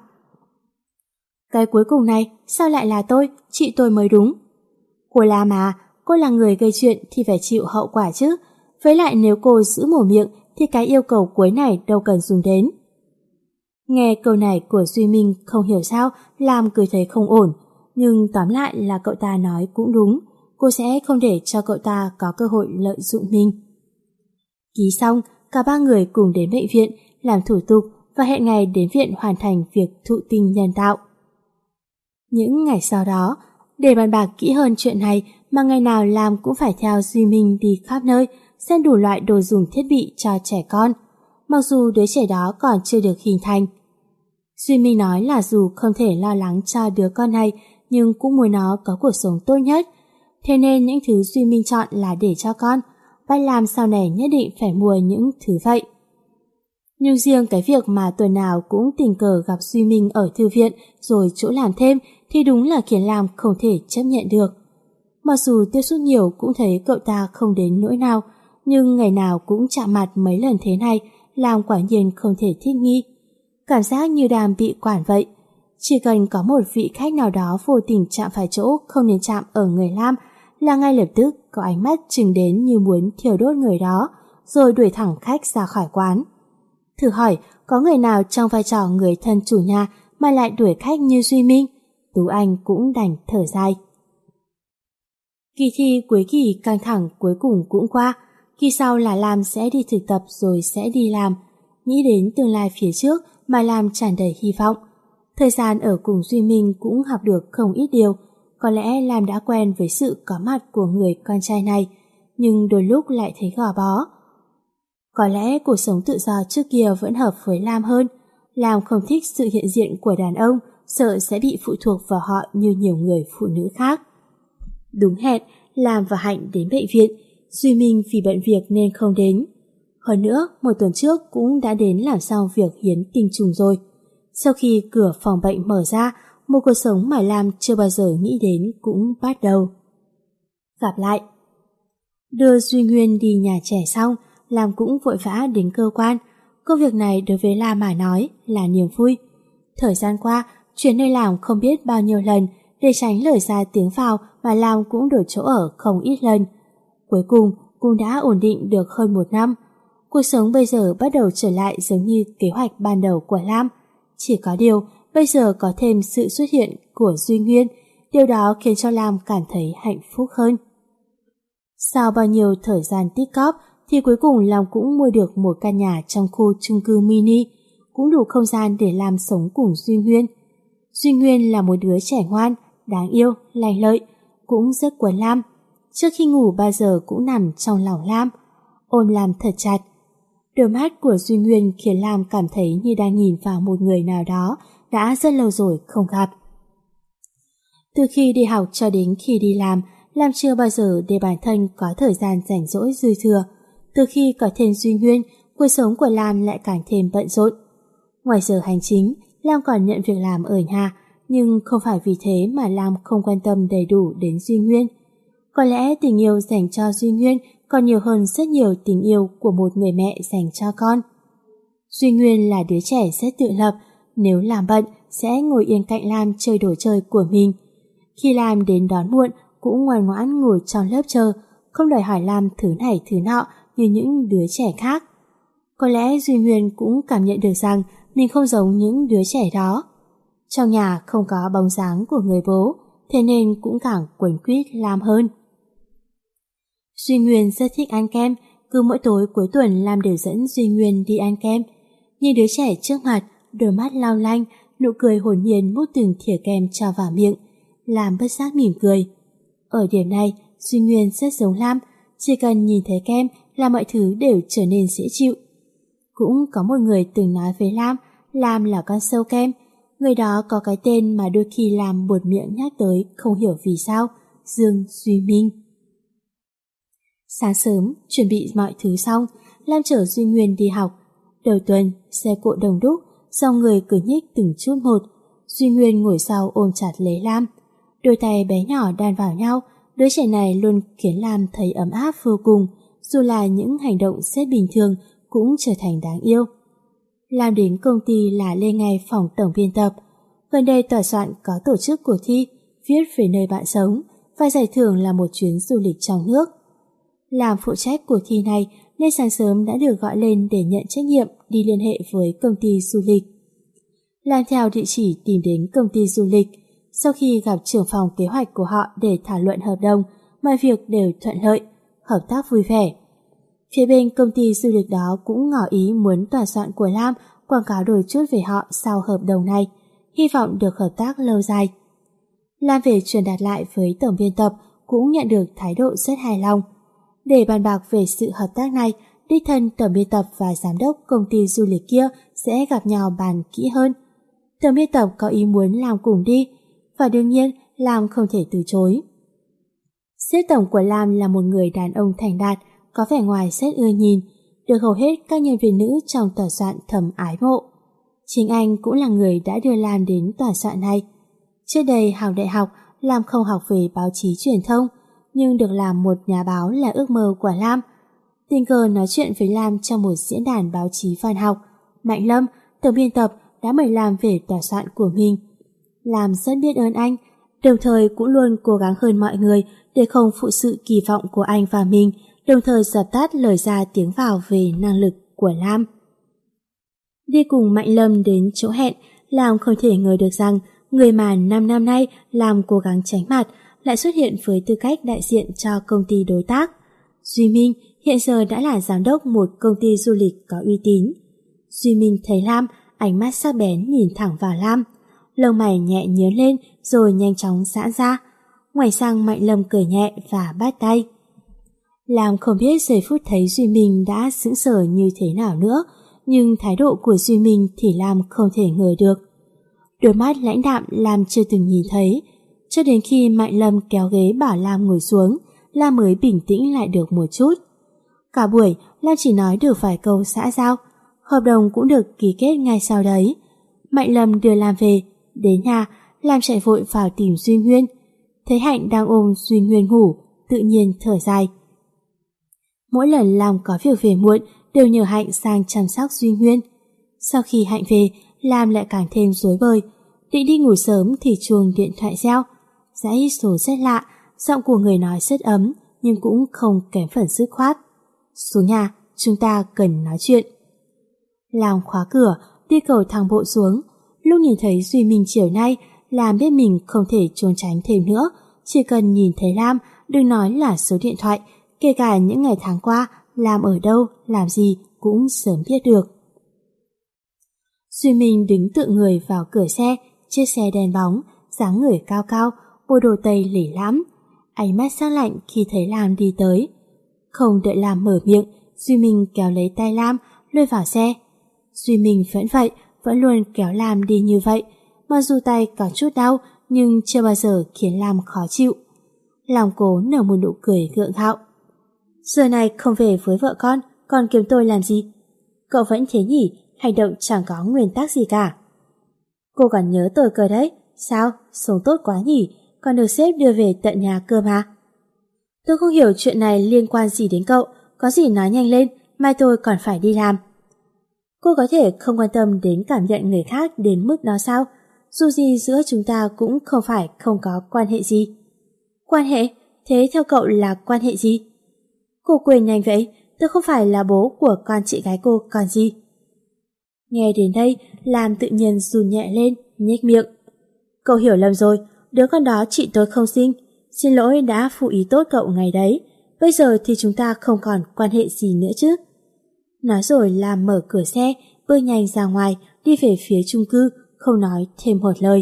Cái cuối cùng này sao lại là tôi, chị tôi mới đúng. Cô Lam à, cô là người gây chuyện thì phải chịu hậu quả chứ. Với lại nếu cô giữ mồm miệng thì cái yêu cầu cuối này đâu cần dùng đến. Nghe câu này của Duy Minh không hiểu sao Lam cứ thấy không ổn, nhưng tóm lại là cậu ta nói cũng đúng, cô sẽ không để cho cậu ta có cơ hội lợi dụng mình. Ký xong, cả 3 người cùng đến bệnh viện làm thủ tục và hẹn ngày đến viện hoàn thành việc thụ tinh nhân tạo. Những ngày sau đó, để bàn bạc kỹ hơn chuyện này mà ngày nào Lam cũng phải theo Duy Minh đi khắp nơi, xem đủ loại đồ dùng thiết bị cho trẻ con, mặc dù đứa trẻ đó còn chưa được hình thành. Duy Minh nói là dù không thể lo lắng cho đứa con này, nhưng cũng muốn nó có cuộc sống tốt nhất. Thế nên những thứ Duy Minh chọn là để cho con, bắt Lam sau này nhất định phải mua những thứ vậy. Nhưng riêng cái việc mà tuần nào cũng tình cờ gặp Duy Minh ở thư viện rồi chỗ làm thêm thì đúng là khiến Lam không thể chấp nhận được. Mặc dù tiếp xúc nhiều cũng thấy cậu ta không đến nỗi nào, nhưng ngày nào cũng chạm mặt mấy lần thế này, Lam quả nhiên không thể thích nghi. Cảm giác như đang bị quản vậy. Chỉ cần có một vị khách nào đó vô tình chạm phải chỗ không nên chạm ở người Lam là ngay lập tức có ánh mắt chừng đến như muốn thiêu đốt người đó, rồi đuổi thẳng khách ra khỏi quán. Thử hỏi, có người nào trong vai trò người thân chủ nhà mà lại đuổi khách như Duy Minh? Tú Anh cũng đành thở dài. Kỳ thi cuối kỳ căng thẳng cuối cùng cũng qua. Kỳ sau là Lam sẽ đi thực tập rồi sẽ đi làm. Nghĩ đến tương lai phía trước mà Lam tràn đầy hy vọng. Thời gian ở cùng Duy Minh cũng học được không ít điều. Có lẽ Lam đã quen với sự có mặt của người con trai này, nhưng đôi lúc lại thấy gò bó. Có lẽ cuộc sống tự do trước kia vẫn hợp với Lam hơn. Lam không thích sự hiện diện của đàn ông, sợ sẽ bị phụ thuộc vào họ như nhiều người phụ nữ khác. Đúng hẹn, Lam và Hạnh đến bệnh viện. Duy Minh vì bận việc nên không đến. Hơn nữa, một tuần trước cũng đã đến làm xong việc hiến tinh trùng rồi. Sau khi cửa phòng bệnh mở ra, một cuộc sống mà Lam chưa bao giờ nghĩ đến cũng bắt đầu. Gặp lại. Đưa Duy Nguyên đi nhà trẻ xong, Lam cũng vội vã đến cơ quan. Công việc này đối với Lam mà nói là niềm vui. Thời gian qua, chuyển nơi làm không biết bao nhiêu lần, để tránh lời ra tiếng vào mà Lam cũng đổi chỗ ở không ít lần. Cuối cùng cũng đã ổn định được hơn 1 năm. Cuộc sống bây giờ bắt đầu trở lại giống như kế hoạch ban đầu của Lam. Chỉ có điều, bây giờ có thêm sự xuất hiện của Duy Nguyên, điều đó khiến cho Lam cảm thấy hạnh phúc hơn. Sau bao nhiêu thời gian tích cóp thì cuối cùng Lam cũng mua được một căn nhà trong khu chung cư mini, cũng đủ không gian để Lam sống cùng Duy Nguyên. Duy Nguyên là một đứa trẻ ngoan, đáng yêu, lành lợi, cũng rất quấn Lam. Trước khi ngủ bao giờ cũng nằm trong lòng Lam, ôm Lam thật chặt. Đôi mắt của Duy Nguyên khiến Lam cảm thấy như đang nhìn vào một người nào đó đã rất lâu rồi không gặp. Từ khi đi học cho đến khi đi làm, Lam chưa bao giờ để bản thân có thời gian rảnh rỗi dư thừa. Từ khi có thêm Duy Nguyên, cuộc sống của Lam lại càng thêm bận rộn. Ngoài giờ hành chính, Lam còn nhận việc làm ở nhà, nhưng không phải vì thế mà Lam không quan tâm đầy đủ đến Duy Nguyên. Có lẽ tình yêu dành cho Duy Nguyên còn nhiều hơn rất nhiều tình yêu của một người mẹ dành cho con. Duy Nguyên là đứa trẻ rất tự lập, nếu làm bận sẽ ngồi yên cạnh Lam chơi đồ chơi của mình. Khi Lam đến đón muộn cũng ngoan ngoãn ngồi trong lớp chờ, không đòi hỏi Lam thứ này thứ nọ như những đứa trẻ khác. Có lẽ Duy Nguyên cũng cảm nhận được rằng mình không giống những đứa trẻ đó. Trong nhà không có bóng dáng của người bố, thế nên cũng càng quấn quýt Lam hơn. Duy Nguyên rất thích ăn kem, cứ mỗi tối cuối tuần Lam đều dẫn Duy Nguyên đi ăn kem. Nhìn đứa trẻ trước mặt, đôi mắt long lanh, nụ cười hồn nhiên mút từng thìa kem cho vào miệng, Lam bất giác mỉm cười. Ở điểm này, Duy Nguyên rất giống Lam, chỉ cần nhìn thấy kem là mọi thứ đều trở nên dễ chịu. Cũng có một người từng nói với Lam là con sâu kem. Người đó có cái tên mà đôi khi Lam buột miệng nhắc tới không hiểu vì sao, Dương Duy Minh. Sáng sớm, chuẩn bị mọi thứ xong, Lam chở Duy Nguyên đi học. Đầu tuần, xe cộ đông đúc, dòng người cứ nhích từng chút một. Duy Nguyên ngồi sau ôm chặt lấy Lam. Đôi tay bé nhỏ đan vào nhau, đứa trẻ này luôn khiến Lam thấy ấm áp vô cùng, dù là những hành động rất bình thường cũng trở thành đáng yêu. Lam đến công ty là lên ngay phòng tổng biên tập. Gần đây tòa soạn có tổ chức cuộc thi, viết về nơi bạn sống, và giải thưởng là một chuyến du lịch trong nước. Làm phụ trách cuộc thi này nên sáng sớm đã được gọi lên để nhận trách nhiệm đi liên hệ với công ty du lịch. Làm theo địa chỉ tìm đến công ty du lịch. Sau khi gặp trưởng phòng kế hoạch của họ để thảo luận hợp đồng, mọi việc đều thuận lợi, hợp tác vui vẻ. Phía bên công ty du lịch đó cũng ngỏ ý muốn tòa soạn của Lam quảng cáo đôi chút về họ sau hợp đồng này, hy vọng được hợp tác lâu dài. Lam về truyền đạt lại với tổng biên tập, cũng nhận được thái độ rất hài lòng. Để bàn bạc về sự hợp tác này, đích thân tổng biên tập và giám đốc công ty du lịch kia sẽ gặp nhau bàn kỹ hơn. Tổng biên tập có ý muốn Lam cùng đi, và đương nhiên Lam không thể từ chối. Sếp tổng của Lam là một người đàn ông thành đạt, có vẻ ngoài rất ưa nhìn, được hầu hết các nhân viên nữ trong tòa soạn thầm ái mộ. Chính anh cũng là người đã đưa Lam đến tòa soạn này. Trước đây học đại học, Lam không học về báo chí truyền thông, nhưng được làm một nhà báo là ước mơ của Lam. Tình cờ nói chuyện với Lam trong một diễn đàn báo chí văn học, Mạnh Lâm, tổng biên tập, đã mời Lam về tòa soạn của mình. Lam rất biết ơn anh, đồng thời cũng luôn cố gắng hơn mọi người để không phụ sự kỳ vọng của anh và mình, đồng thời dập tắt lời ra tiếng vào về năng lực của Lam. Đi cùng Mạnh Lâm đến chỗ hẹn, Lam không thể ngờ được rằng người mà 5 năm nay Lam cố gắng tránh mặt lại xuất hiện với tư cách đại diện cho công ty đối tác. Duy Minh hiện giờ đã là giám đốc một công ty du lịch có uy tín. Duy Minh thấy Lam, ánh mắt sắc bén nhìn thẳng vào Lam. Lông mày nhẹ nhướng lên rồi nhanh chóng giãn ra. Ngoảnh sang Mạnh Lâm cười nhẹ và bắt tay. Lam không biết giây phút thấy Duy Minh đã sững sờ như thế nào nữa, nhưng thái độ của Duy Minh thì Lam không thể ngờ được. Đôi mắt lãnh đạm Lam chưa từng nhìn thấy, cho đến khi Mạnh Lâm kéo ghế bảo Lam ngồi xuống, Lam mới bình tĩnh lại được một chút. Cả buổi Lam chỉ nói được vài câu xã giao, hợp đồng cũng được ký kết ngay sau đấy. Mạnh Lâm đưa Lam về, đến nhà Lam chạy vội vào tìm Duy Nguyên. Thấy Hạnh đang ôm Duy Nguyên ngủ, tự nhiên thở dài. Mỗi lần Lam có việc về muộn đều nhờ Hạnh sang chăm sóc Duy Nguyên. Sau khi Hạnh về, Lam lại càng thêm rối bời. Định đi ngủ sớm thì chuông điện thoại reo. Dãy số rất lạ, giọng của người nói rất ấm nhưng cũng không kém phần dứt khoát. Xuống nhà, chúng ta cần nói chuyện. Lam khóa cửa, đi cầu thang bộ xuống. Lúc nhìn thấy Duy Minh chiều nay, Lam biết mình không thể trốn tránh thêm nữa. Chỉ cần nhìn thấy Lam, đừng nói là số điện thoại, kể cả những ngày tháng qua Lam ở đâu, làm gì cũng sớm biết được. Duy Minh đứng tựa người vào cửa xe, chiếc xe đen bóng, dáng người cao cao, bộ đồ tây lỉ lắm, ánh mắt sắc lạnh khi thấy Lam đi tới. Không đợi Lam mở miệng, Duy Minh kéo lấy tay Lam, lôi vào xe. Duy Minh vẫn vậy, vẫn luôn kéo Lam đi như vậy, mặc dù tay có chút đau nhưng chưa bao giờ khiến Lam khó chịu. Lòng cố nở một nụ cười gượng gạo. Giờ này không về với vợ con, còn kiếm tôi làm gì? Cậu vẫn thế nhỉ, hành động chẳng có nguyên tắc gì cả. Cô còn nhớ tôi cơ đấy, sao? Sống tốt quá nhỉ, còn được sếp đưa về tận nhà cơ mà. Tôi không hiểu chuyện này liên quan gì đến cậu, có gì nói nhanh lên, mai tôi còn phải đi làm. Cô có thể không quan tâm đến cảm nhận người khác đến mức đó sao? Dù gì giữa chúng ta cũng không phải không có quan hệ gì. Quan hệ? Thế theo cậu là quan hệ gì? Cô quên nhanh vậy, tôi không phải là bố của con chị gái cô còn gì. Nghe đến đây, Lam tự nhiên run nhẹ lên, nhếch miệng. Cậu hiểu lầm rồi, đứa con đó chị tôi không sinh. Xin lỗi đã phụ ý tốt cậu ngày đấy. Bây giờ thì chúng ta không còn quan hệ gì nữa chứ. Nói rồi Lam mở cửa xe, bước nhanh ra ngoài, đi về phía chung cư, không nói thêm một lời.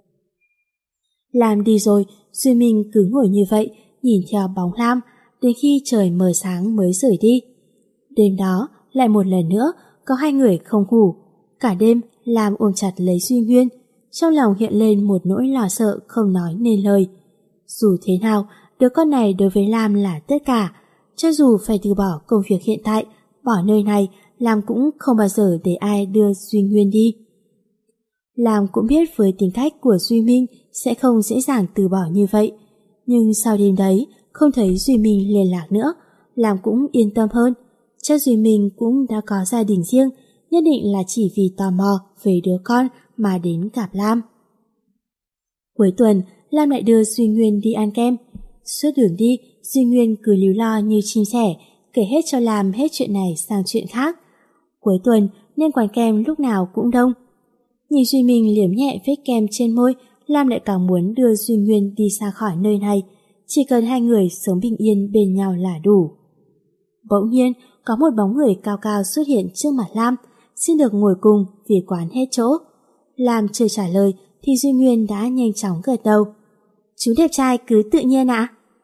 Lam đi rồi, Duy Minh cứ ngồi như vậy, nhìn theo bóng Lam, đến khi trời mờ sáng mới rời đi. Đêm đó, lại một lần nữa, có hai người không ngủ. Cả đêm, Lam ôm chặt lấy Duy Nguyên, trong lòng hiện lên một nỗi lo sợ không nói nên lời. Dù thế nào, đứa con này đối với Lam là tất cả. Cho dù phải từ bỏ công việc hiện tại, bỏ nơi này, Lam cũng không bao giờ để ai đưa Duy Nguyên đi. Lam cũng biết với tính cách của Duy Minh sẽ không dễ dàng từ bỏ như vậy. Nhưng sau đêm đấy, không thấy Duy Minh liên lạc nữa, Lam cũng yên tâm hơn. Chắc Duy Minh cũng đã có gia đình riêng, nhất định là chỉ vì tò mò về đứa con mà đến gặp Lam. Cuối tuần, Lam lại đưa Duy Nguyên đi ăn kem. Suốt đường đi, Duy Nguyên cứ líu lo như chim sẻ, kể hết cho Lam hết chuyện này sang chuyện khác. Cuối tuần nên quán kem lúc nào cũng đông. Nhìn Duy Minh liếm nhẹ vết kem trên môi, Lam lại càng muốn đưa Duy Nguyên đi xa khỏi nơi này. Chỉ cần hai người sống bình yên bên nhau là đủ. Bỗng nhiên, có một bóng người cao cao xuất hiện trước mặt Lam, xin được ngồi cùng vì quán hết chỗ. Lam chưa trả lời thì Duy Nguyên đã nhanh chóng gật đầu. Chú đẹp trai cứ tự nhiên ạ.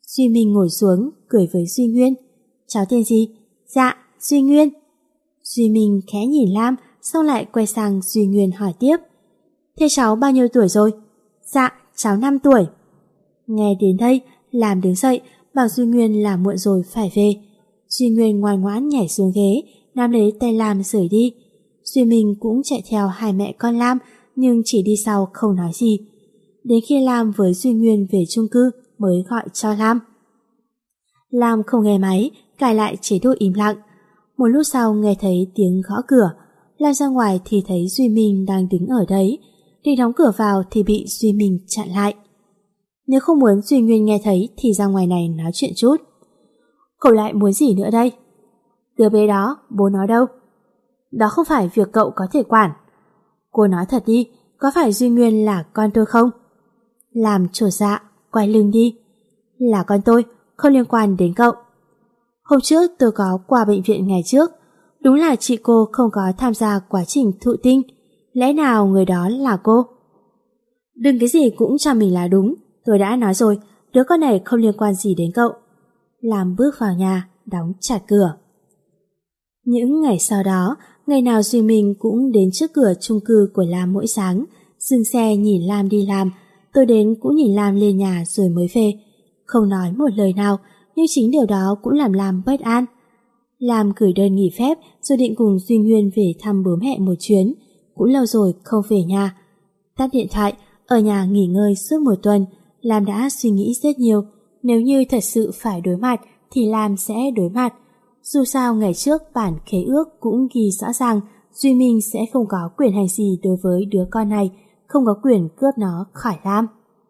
Duy Minh ngồi xuống, cười với Duy Nguyên. Cháu tên gì? Dạ, Duy Nguyên. Duy Minh khẽ nhìn Lam, xong lại quay sang Duy Nguyên hỏi tiếp. Thế cháu bao nhiêu tuổi rồi? Dạ, cháu 5 tuổi. Nghe đến đây, Lam đứng dậy, bảo Duy Nguyên là muộn rồi phải về. Duy Nguyên ngoan ngoãn nhảy xuống ghế, nắm lấy tay Lam rời đi. Duy Minh cũng chạy theo hai mẹ con Lam, nhưng chỉ đi sau không nói gì. Đến khi Lam với Duy Nguyên về chung cư mới gọi cho Lam. Lam không nghe máy, cài lại chế độ im lặng. Một lúc sau nghe thấy tiếng gõ cửa. Lam ra ngoài thì thấy Duy Minh đang đứng ở đấy. Định đóng cửa vào thì bị Duy Minh chặn lại. Nếu không muốn Duy Nguyên nghe thấy thì ra ngoài này nói chuyện chút. Cậu lại muốn gì nữa đây? Đứa bé đó, bố nó đâu? Đó không phải việc cậu có thể quản. Cô nói thật đi, có phải Duy Nguyên là con tôi không? Làm chột dạ, quay lưng đi. Là con tôi, không liên quan đến cậu. Hôm trước tôi có qua bệnh viện ngày trước. Đúng là chị cô không có tham gia quá trình thụ tinh. Lẽ nào người đó là cô? Đừng cái gì cũng cho mình là đúng. Tôi đã nói rồi, đứa con này không liên quan gì đến cậu. Làm bước vào nhà, đóng chặt cửa. Những ngày sau đó, ngày nào Duy Minh cũng đến trước cửa chung cư của Lam mỗi sáng, dừng xe nhìn Lam đi làm. Tôi đến cũng nhìn Lam lên nhà rồi mới về. Không nói một lời nào, nhưng chính điều đó cũng làm Lam bất an. Lam gửi đơn nghỉ phép rồi định cùng Duy Nguyên về thăm bố mẹ một chuyến. Cũng lâu rồi không về nhà. Tắt điện thoại, ở nhà nghỉ ngơi suốt một tuần, Lam đã suy nghĩ rất nhiều. Nếu như thật sự phải đối mặt thì Lam sẽ đối mặt. Dù sao ngày trước bản khế ước cũng ghi rõ ràng Duy Minh sẽ không có quyền hành gì đối với đứa con này, không có quyền cướp nó khỏi Lam.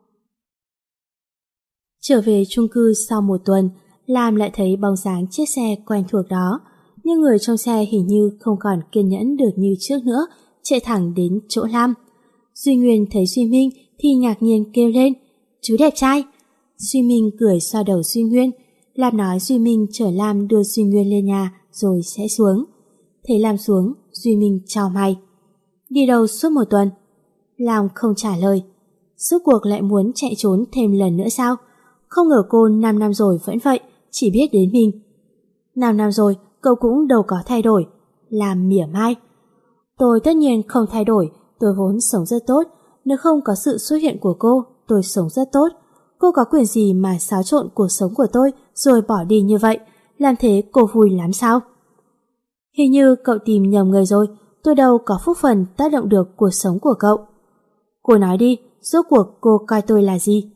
Trở về chung cư sau một tuần, Lam lại thấy bóng dáng chiếc xe quen thuộc đó, nhưng người trong xe hình như không còn kiên nhẫn được như trước nữa, chạy thẳng đến chỗ Lam. Duy Nguyên thấy Duy Minh thì ngạc nhiên kêu lên, chú đẹp trai. Duy Minh cười xoa đầu Duy Nguyên. Lam nói Duy Minh chở Lam đưa Duy Nguyên lên nhà rồi sẽ xuống. Thấy Lam xuống, Duy Minh chào mày. Đi đâu suốt một tuần? Lam không trả lời. Suốt cuộc lại muốn chạy trốn thêm lần nữa sao? Không ngờ cô 5 năm rồi vẫn vậy, chỉ biết đến mình. 5 năm rồi, cậu cũng đâu có thay đổi. Lam mỉa mai. Tôi tất nhiên không thay đổi, tôi vốn sống rất tốt. Nếu không có sự xuất hiện của cô, tôi sống rất tốt. Cô có quyền gì mà xáo trộn cuộc sống của tôi rồi bỏ đi như vậy? Làm thế cô vui lắm sao? Hình như cậu tìm nhầm người rồi, tôi đâu có phúc phần tác động được cuộc sống của cậu. Cô nói đi, rốt cuộc cô coi tôi là gì?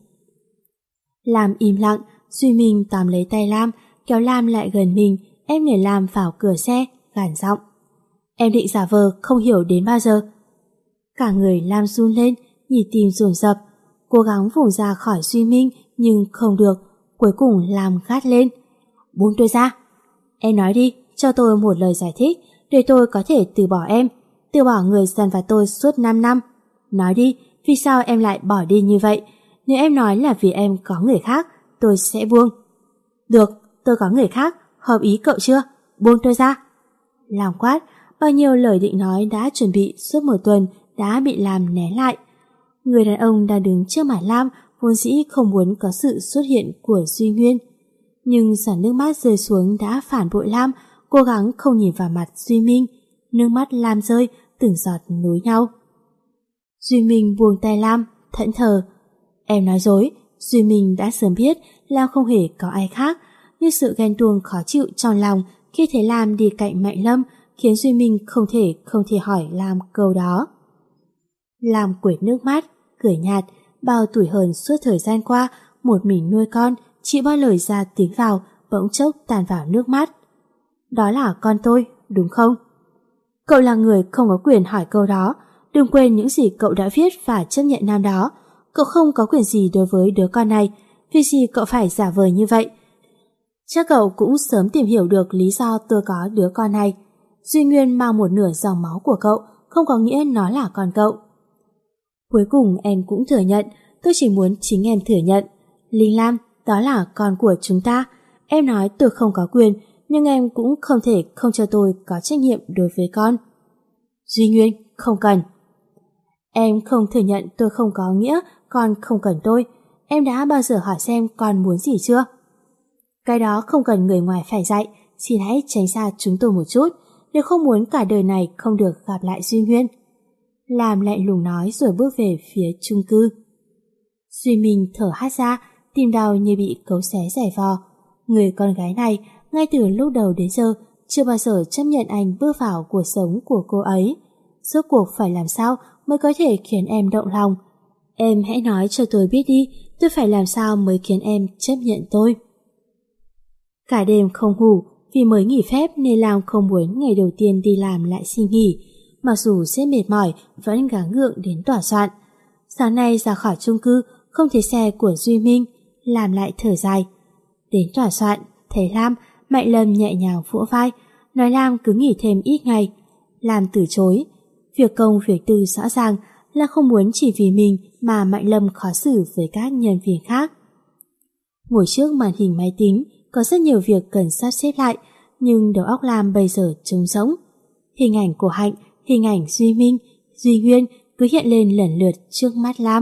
Lam im lặng, Duy Minh tóm lấy tay Lam, kéo Lam lại gần mình, ép người Lam vào cửa xe, gằn giọng. Em định giả vờ không hiểu đến bao giờ? Cả người Lam run lên, nhịp tim dồn dập, cố gắng vùng ra khỏi Duy Minh nhưng không được, cuối cùng Lam gắt lên. Buông tôi ra. Em nói đi, cho tôi một lời giải thích, để tôi có thể từ bỏ em, từ bỏ người dằn vặt tôi suốt 5 năm. Nói đi, vì sao em lại bỏ đi như vậy? Nếu em nói là vì em có người khác, tôi sẽ buông. Được, tôi có người khác, hợp ý cậu chưa? Buông tôi ra. Lam quát, bao nhiêu lời định nói đã chuẩn bị suốt một tuần đã bị Lam né lại. Người đàn ông đang đứng trước mặt Lam vốn dĩ không muốn có sự xuất hiện của Duy Nguyên. Nhưng giọt nước mắt rơi xuống đã phản bội Lam, cố gắng không nhìn vào mặt Duy Minh. Nước mắt Lam rơi, từng giọt nối nhau. Duy Minh buông tay Lam, thẫn thờ. Em nói dối, Duy Minh đã sớm biết Lam không hề có ai khác, nhưng sự ghen tuông khó chịu trong lòng khi thấy Lam đi cạnh Mạnh Lâm khiến Duy Minh không thể hỏi Lam câu đó. Lam quệt nước mắt, cười nhạt, bao tuổi hờn suốt thời gian qua, một mình nuôi con, chỉ bao lời ra tiếng vào, bỗng chốc tàn vào nước mắt. Đó là con tôi, đúng không? Cậu là người không có quyền hỏi câu đó, đừng quên những gì cậu đã viết và chấp nhận năm đó. Cậu không có quyền gì đối với đứa con này, vì gì cậu phải giả vờ như vậy? Chắc cậu cũng sớm tìm hiểu được lý do tôi có đứa con này. Duy Nguyên mang một nửa dòng máu của cậu, không có nghĩa nó là con cậu. Cuối cùng em cũng thừa nhận, tôi chỉ muốn chính em thừa nhận. Linh Lam, đó là con của chúng ta. Em nói tôi không có quyền, nhưng em cũng không thể không cho tôi có trách nhiệm đối với con. Duy Nguyên, không cần. Em không thừa nhận tôi không có nghĩa con không cần tôi. Em đã bao giờ hỏi xem con muốn gì chưa? Cái đó không cần người ngoài phải dạy, xin hãy tránh xa chúng tôi một chút, nếu không muốn cả đời này không được gặp lại Duy Nguyên. Lam lạnh lùng nói rồi bước về phía chung cư. Duy Minh thở hắt ra, tim đau như bị cấu xé giày vò. Người con gái này, ngay từ lúc đầu đến giờ, chưa bao giờ chấp nhận anh bước vào cuộc sống của cô ấy. Rốt cuộc phải làm sao mới có thể khiến em động lòng? Em hãy nói cho tôi biết đi, tôi phải làm sao mới khiến em chấp nhận tôi? Cả đêm không ngủ, vì mới nghỉ phép nên Lam không muốn ngày đầu tiên đi làm lại xin nghỉ. Mặc dù rất mệt mỏi, vẫn gắng gượng đến tòa soạn. Sáng nay ra khỏi chung cư, không thấy xe của Duy Minh, Lam lại thở dài. Đến tòa soạn, thấy Lam, Mạnh Lâm nhẹ nhàng vỗ vai, nói Lam cứ nghỉ thêm ít ngày. Lam từ chối. Việc công việc tư rõ ràng là không muốn chỉ vì mình mà Mạnh Lâm khó xử với các nhân viên khác. Ngồi trước màn hình máy tính, có rất nhiều việc cần sắp xếp lại, nhưng đầu óc Lam bây giờ trống rỗng. Hình ảnh của Hạnh, hình ảnh Duy Minh, Duy Nguyên cứ hiện lên lần lượt trước mắt Lam.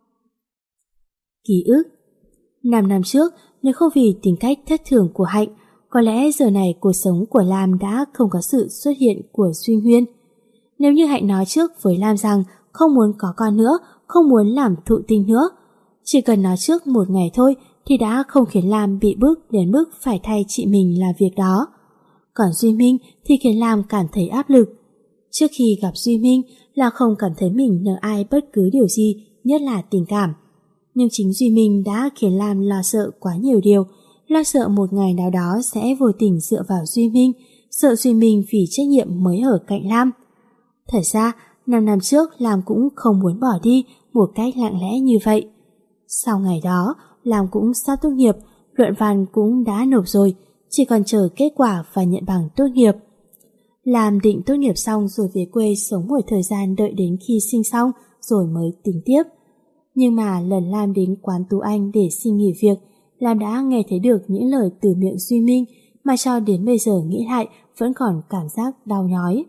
Ký ức 5 năm trước, nếu không vì tính cách thất thường của Hạnh, có lẽ giờ này cuộc sống của Lam đã không có sự xuất hiện của Duy Nguyên. Nếu như Hạnh nói trước với Lam rằng không muốn có con nữa, không muốn làm thụ tinh nữa, chỉ cần nói trước một ngày thôi thì đã không khiến Lam bị bức đến mức phải thay chị mình làm việc đó. Còn Duy Minh thì khiến Lam cảm thấy áp lực. Trước khi gặp Duy Minh là không cảm thấy mình nợ ai bất cứ điều gì, nhất là tình cảm. Nhưng chính Duy Minh đã khiến Lam lo sợ quá nhiều điều, lo sợ một ngày nào đó sẽ vô tình dựa vào Duy Minh, sợ Duy Minh vì trách nhiệm mới ở cạnh Lam. Thật ra, 5 năm trước Lam cũng không muốn bỏ đi một cách lặng lẽ như vậy. Sau ngày đó, Lam cũng sắp tốt nghiệp, luận văn cũng đã nộp rồi, chỉ còn chờ kết quả và nhận bằng tốt nghiệp. Lam định tốt nghiệp xong rồi về quê sống một thời gian đợi đến khi sinh xong rồi mới tính tiếp. Nhưng mà lần Lam đến quán Tú Anh để xin nghỉ việc, Lam đã nghe thấy được những lời từ miệng Duy Minh mà cho đến bây giờ nghĩ lại vẫn còn cảm giác đau nhói.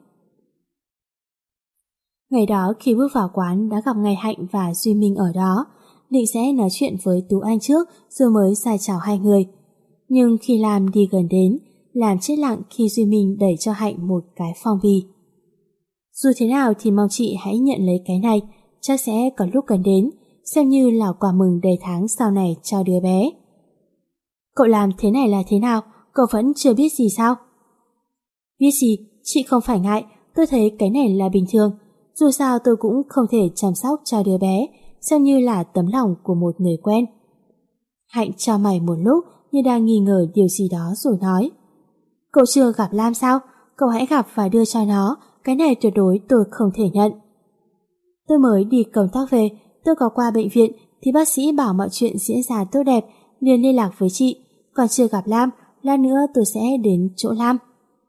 Ngày đó khi bước vào quán đã gặp ngay Hạnh và Duy Minh ở đó, định sẽ nói chuyện với Tú Anh trước rồi mới ra chào hai người. Nhưng khi Lam đi gần đến, Lam chết lặng khi Duy Minh đẩy cho Hạnh một cái phong bì. Dù thế nào thì mong chị hãy nhận lấy cái này, chắc sẽ có lúc cần đến, xem như là quà mừng đầy tháng sau này cho đứa bé. Cậu làm thế này là thế nào? Cậu vẫn chưa biết gì sao? Biết gì? Chị không phải ngại, tôi thấy cái này là bình thường. Dù sao tôi cũng không thể chăm sóc cho đứa bé, xem như là tấm lòng của một người quen. Hạnh chau mày một lúc như đang nghi ngờ điều gì đó rồi nói. Cậu chưa gặp Lam sao? Cậu hãy gặp và đưa cho nó, cái này tuyệt đối tôi không thể nhận. Tôi mới đi công tác về, tôi có qua bệnh viện thì bác sĩ bảo mọi chuyện diễn ra tốt đẹp, liền liên lạc với chị. Còn chưa gặp Lam, lát nữa tôi sẽ đến chỗ Lam.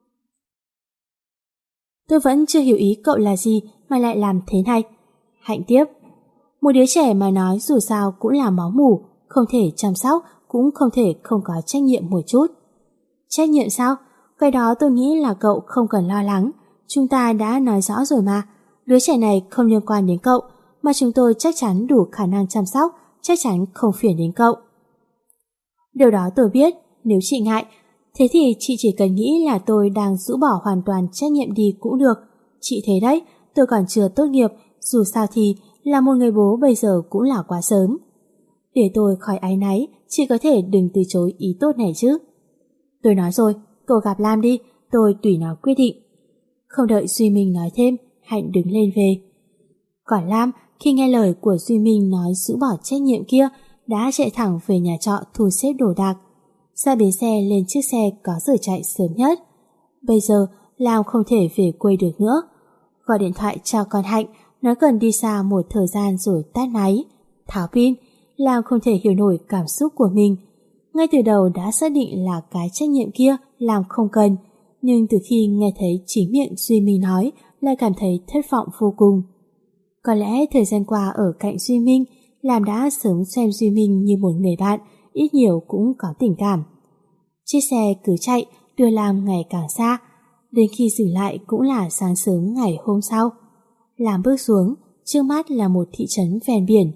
Tôi vẫn chưa hiểu ý cậu là gì mà lại làm thế này. Hạnh tiếp. Một đứa trẻ mà nói dù sao cũng là máu mủ, không thể chăm sóc, cũng không thể không có trách nhiệm một chút. Trách nhiệm sao? Cái đó tôi nghĩ là cậu không cần lo lắng. Chúng ta đã nói rõ rồi mà. Đứa trẻ này không liên quan đến cậu, mà chúng tôi chắc chắn đủ khả năng chăm sóc, chắc chắn không phiền đến cậu. Điều đó tôi biết, nếu chị ngại, thế thì chị chỉ cần nghĩ là tôi đang rũ bỏ hoàn toàn trách nhiệm đi cũng được. Chị thấy đấy, tôi còn chưa tốt nghiệp, dù sao thì là một người bố bây giờ cũng là quá sớm. Để tôi khỏi áy náy, chị có thể đừng từ chối ý tốt này chứ. Tôi nói rồi, cậu gặp Lam đi, tôi tùy nó quyết định. Không đợi Duy Minh nói thêm, Hạnh đứng lên về. Còn Lam, khi nghe lời của Duy Minh nói rũ bỏ trách nhiệm kia, đã chạy thẳng về nhà trọ thu xếp đồ đạc. Ra bến xe lên chiếc xe có giờ chạy sớm nhất. Bây giờ, Lam không thể về quê được nữa. Gọi điện thoại cho con Hạnh, nói cần đi xa một thời gian rồi tắt máy. Tháo pin, Lam không thể hiểu nổi cảm xúc của mình. Ngay từ đầu đã xác định là cái trách nhiệm kia Lam không cần, nhưng từ khi nghe thấy chính miệng Duy Minh nói lại cảm thấy thất vọng vô cùng. Có lẽ thời gian qua ở cạnh Duy Minh, Lam đã sớm xem Duy Minh như một người bạn, ít nhiều cũng có tình cảm. Chiếc xe cứ chạy đưa Lam ngày càng xa, đến khi dừng lại cũng là sáng sớm ngày hôm sau. Lam bước xuống, trước mắt là một thị trấn ven biển.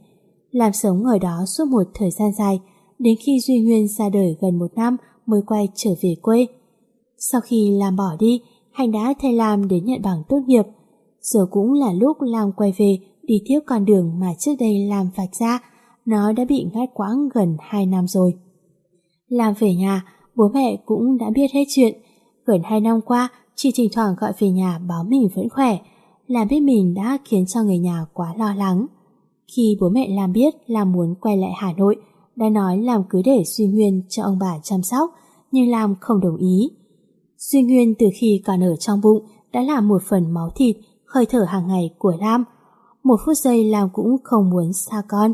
Lam sống ở đó suốt một thời gian dài, đến khi Duy Nguyên ra đời gần 1 năm mới quay trở về quê. Sau khi Lam bỏ đi, Hạnh đã thay Lam đến nhận bằng tốt nghiệp. Giờ cũng là lúc Lam quay về đi tiếp con đường mà trước đây Lam vạch ra, nó đã bị ngắt quãng gần 2 năm rồi. Lam về nhà, bố mẹ cũng đã biết hết chuyện. Gần 2 năm qua, chỉ thỉnh thoảng gọi về nhà báo mình vẫn khỏe. Lam biết mình đã khiến cho người nhà quá lo lắng. Khi bố mẹ Lam biết Lam muốn quay lại Hà Nội, đã nói Lam cứ để Duy Nguyên cho ông bà chăm sóc, nhưng Lam không đồng ý. Duy Nguyên từ khi còn ở trong bụng đã là một phần máu thịt, hơi thở hàng ngày của Lam. Một phút giây Lam cũng không muốn xa con.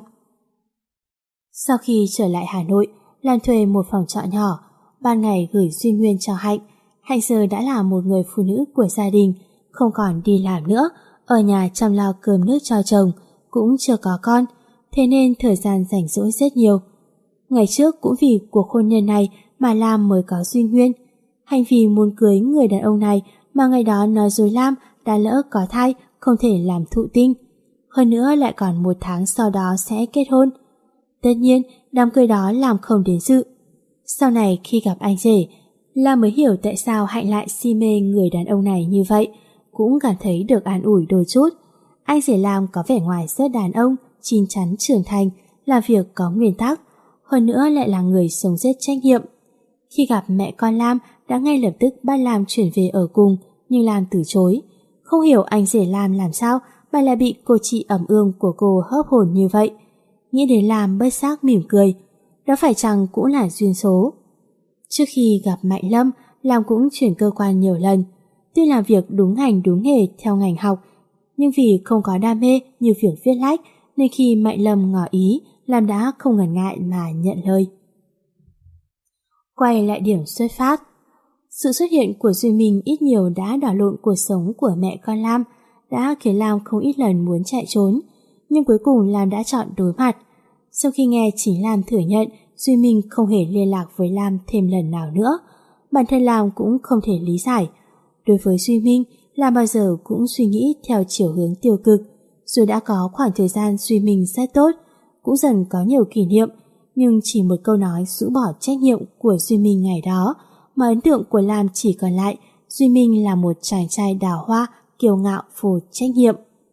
Sau khi trở lại Hà Nội, Lam thuê một phòng trọ nhỏ, ban ngày gửi Duy Nguyên cho Hạnh. Hạnh giờ đã là một người phụ nữ của gia đình, không còn đi làm nữa, ở nhà chăm lo cơm nước cho chồng, cũng chưa có con, thế nên thời gian rảnh rỗi rất nhiều. Ngày trước cũng vì cuộc hôn nhân này mà Lam mới có Duy Nguyên. Hạnh vì muốn cưới người đàn ông này mà ngày đó nói dối Lam đã lỡ có thai, không thể làm thụ tinh. Hơn nữa lại còn 1 tháng sau đó sẽ kết hôn. Tất nhiên, đám cưới đó Lam không đến dự. Sau này khi gặp anh rể, Lam mới hiểu tại sao Hạnh lại si mê người đàn ông này như vậy, cũng cảm thấy được an ủi đôi chút. Anh rể Lam có vẻ ngoài rất đàn ông, chín chắn trưởng thành, làm việc có nguyên tắc, hơn nữa lại là người sống rất trách nhiệm. Khi gặp mẹ con Lam đã ngay lập tức bắt Lam chuyển về ở cùng, nhưng Lam từ chối. Không hiểu anh rể Lam làm sao mà lại bị cô chị ẩm ương của cô hớp hồn như vậy. Nghĩ đến Lam bất giác mỉm cười, đó phải chăng cũng là duyên số. Trước khi gặp Mạnh Lâm, Lam cũng chuyển cơ quan nhiều lần. Tuy làm việc đúng ngành đúng nghề theo ngành học, nhưng vì không có đam mê như việc viết lách nên khi Mạnh Lâm ngỏ ý, Lam đã không ngần ngại mà nhận lời. Quay lại điểm xuất phát. Sự xuất hiện của Duy Minh ít nhiều đã đảo lộn cuộc sống của mẹ con Lam, đã khiến Lam không ít lần muốn chạy trốn, nhưng cuối cùng Lam đã chọn đối mặt. Sau khi nghe chính Lam thừa nhận Duy Minh không hề liên lạc với Lam thêm lần nào nữa, bản thân Lam cũng không thể lý giải. Đối với Duy Minh, Lam bao giờ cũng suy nghĩ theo chiều hướng tiêu cực. Dù đã có khoảng thời gian Duy Minh rất tốt, cũng dần có nhiều kỷ niệm, nhưng chỉ một câu nói rũ bỏ trách nhiệm của Duy Minh ngày đó mà ấn tượng của Lam chỉ còn lại Duy Minh là một chàng trai đào hoa, kiêu ngạo, vô trách nhiệm.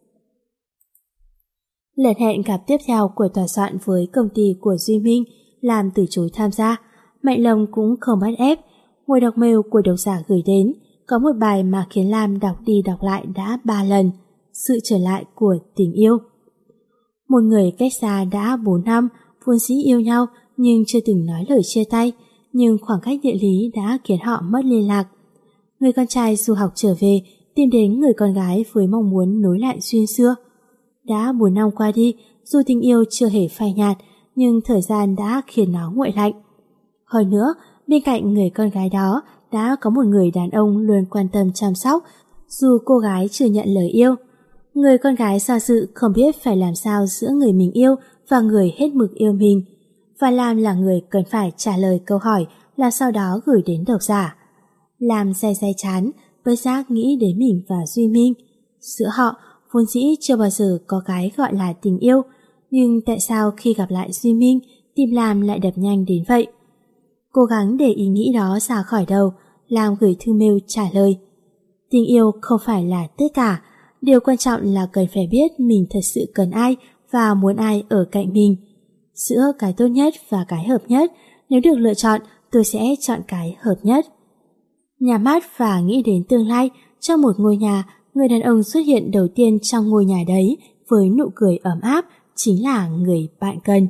Lần hẹn gặp tiếp theo của tòa soạn với công ty của Duy Minh, Lam từ chối tham gia. Mạnh Lâm cũng không bắt ép. Ngồi đọc mail của độc giả gửi đến, có một bài mà khiến Lam đọc đi đọc lại đã 3 lần. Sự trở lại của tình yêu. Một người cách xa đã 4 năm, vốn dĩ yêu nhau nhưng chưa từng nói lời chia tay, nhưng khoảng cách địa lý đã khiến họ mất liên lạc. Người con trai du học trở về, tìm đến người con gái với mong muốn nối lại duyên xưa. Đã 4 năm qua đi, dù tình yêu chưa hề phai nhạt, nhưng thời gian đã khiến nó nguội lạnh. Hơn nữa, bên cạnh người con gái đó đã có một người đàn ông luôn quan tâm chăm sóc, dù cô gái chưa nhận lời yêu. Người con gái do dự không biết phải làm sao giữa người mình yêu và người hết mực yêu mình. Và Lam là người cần phải trả lời câu hỏi là sau đó gửi đến độc giả. Lam day chán, bất giác nghĩ đến mình và Duy Minh. Giữa họ, vốn dĩ chưa bao giờ có cái gọi là tình yêu, nhưng tại sao khi gặp lại Duy Minh, tim Lam lại đập nhanh đến vậy? Cố gắng để ý nghĩ đó ra khỏi đầu, Lam gửi thư mail trả lời. Tình yêu không phải là tất cả, điều quan trọng là cần phải biết mình thật sự cần ai và muốn ai ở cạnh mình. Giữa cái tốt nhất và cái hợp nhất, nếu được lựa chọn, tôi sẽ chọn cái hợp nhất. Nhắm mắt và nghĩ đến tương lai, trong một ngôi nhà, người đàn ông xuất hiện đầu tiên trong ngôi nhà đấy với nụ cười ấm áp chính là người bạn cần.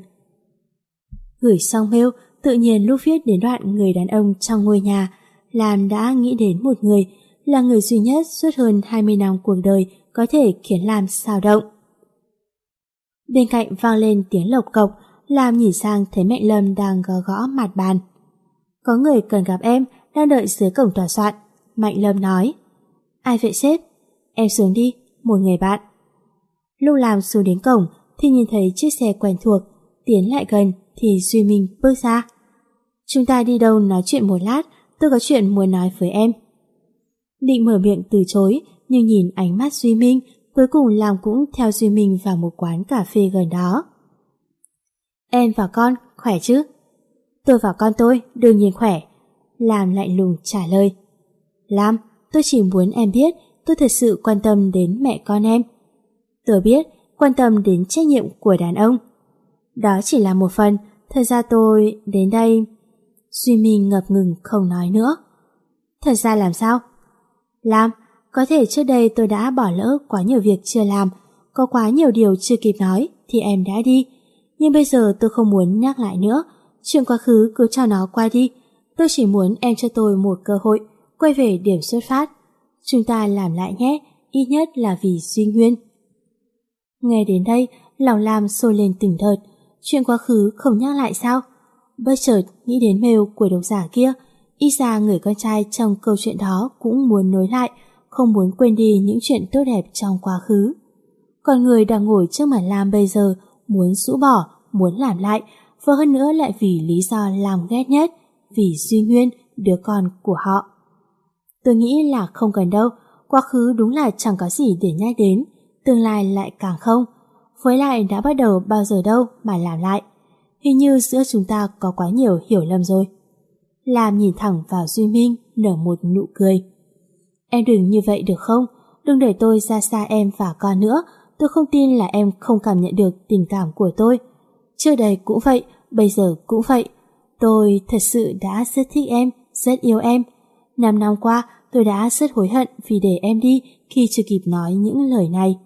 Gửi xong mail, tự nhiên lúc viết đến đoạn người đàn ông trong ngôi nhà, Lam đã nghĩ đến một người, là người duy nhất suốt hơn 20 năm cuộc đời có thể khiến Lam xao động. Bên cạnh vang lên tiếng lộc cộc, Lam nhìn sang thấy Mạnh Lâm đang gõ gõ mặt bàn. Có người cần gặp em, đang đợi dưới cổng tòa soạn. Mạnh Lâm nói. Ai vậy sếp? Em xuống đi, một người bạn. Lúc Lam xuống đến cổng thì nhìn thấy chiếc xe quen thuộc, tiến lại gần thì Duy Minh bước ra. Chúng ta đi đâu nói chuyện một lát, tôi có chuyện muốn nói với em. Định mở miệng từ chối, nhưng nhìn ánh mắt Duy Minh, cuối cùng Lam cũng theo Duy Minh vào một quán cà phê gần đó. Em và con khỏe chứ? Tôi và con tôi đương nhiên khỏe. Lam lạnh lùng trả lời. Lam, tôi chỉ muốn em biết tôi thật sự quan tâm đến mẹ con em. Tôi biết quan tâm đến trách nhiệm của đàn ông. Đó chỉ là một phần, thật ra tôi đến đây... Duy Minh ngập ngừng không nói nữa. Thật ra làm sao? Lam, có thể trước đây tôi đã bỏ lỡ quá nhiều việc chưa làm, có quá nhiều điều chưa kịp nói thì em đã đi. Nhưng bây giờ tôi không muốn nhắc lại nữa, chuyện quá khứ cứ cho nó qua đi. Tôi chỉ muốn em cho tôi một cơ hội quay về điểm xuất phát. Chúng ta làm lại nhé, ít nhất là vì Duy Nguyên. Nghe đến đây, lòng Lam sôi lên từng đợt. Chuyện quá khứ không nhắc lại sao? Bất chợt nghĩ đến mail của độc giả kia, ít ra người con trai trong câu chuyện đó cũng muốn nối lại, không muốn quên đi những chuyện tốt đẹp trong quá khứ. Còn người đang ngồi trước mặt Lam bây giờ muốn rũ bỏ, muốn làm lại, và hơn nữa lại vì lý do Lam ghét nhất, vì Duy Nguyên, đứa con của họ. Tôi nghĩ là không cần đâu, quá khứ đúng là chẳng có gì để nhắc đến, tương lai lại càng không. Với lại đã bắt đầu bao giờ đâu mà làm lại. Hình như giữa chúng ta có quá nhiều hiểu lầm rồi. Lam nhìn thẳng vào Duy Minh, nở một nụ cười. Em đừng như vậy được không? Đừng để tôi ra xa em và con nữa. Tôi không tin là em không cảm nhận được tình cảm của tôi. Trước đây cũng vậy, bây giờ cũng vậy. Tôi thật sự đã rất thích em, rất yêu em. 5 năm qua tôi đã rất hối hận vì để em đi khi chưa kịp nói những lời này.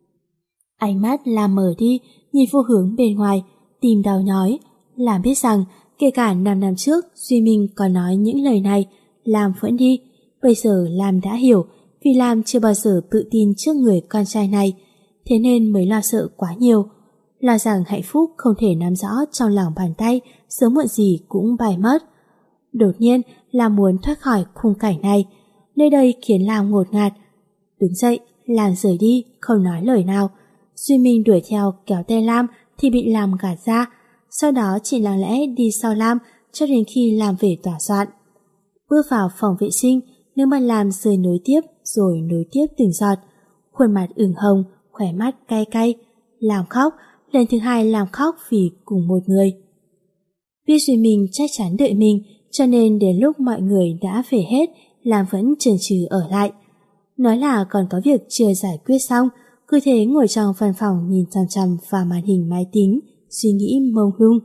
Ánh mắt Lam mở đi, nhìn vô hướng bên ngoài, tim đau nhói. Lam biết rằng kể cả 5 năm trước Duy Minh còn nói những lời này, Lam vẫn đi. Bây giờ Lam đã hiểu, vì Lam chưa bao giờ tự tin trước người con trai này, thế nên mới lo sợ quá nhiều. Lo rằng hạnh phúc không thể nắm rõ trong lòng bàn tay, sớm muộn gì cũng bay mất. Đột nhiên Lam muốn thoát khỏi khung cảnh này, nơi đây khiến Lam ngột ngạt. Đứng dậy, Lam rời đi, không nói lời nào. Duy Minh đuổi theo kéo tay Lam thì bị Lam gạt ra, sau đó chỉ lặng lẽ đi sau Lam cho đến khi Lam về tòa soạn. Bước vào phòng vệ sinh, nước mắt Lam rơi nối tiếp rồi nối tiếp từng giọt, khuôn mặt ửng hồng, khóe mắt cay cay. Lam khóc, lần thứ hai Lam khóc vì cùng một người. Biết Duy Minh chắc chắn đợi mình, cho nên đến lúc mọi người đã về hết, Lam vẫn chần chừ ở lại. Nói là còn có việc chưa giải quyết xong, cứ thế ngồi trong văn phòng nhìn chằm chằm vào màn hình máy tính, suy nghĩ mông lung.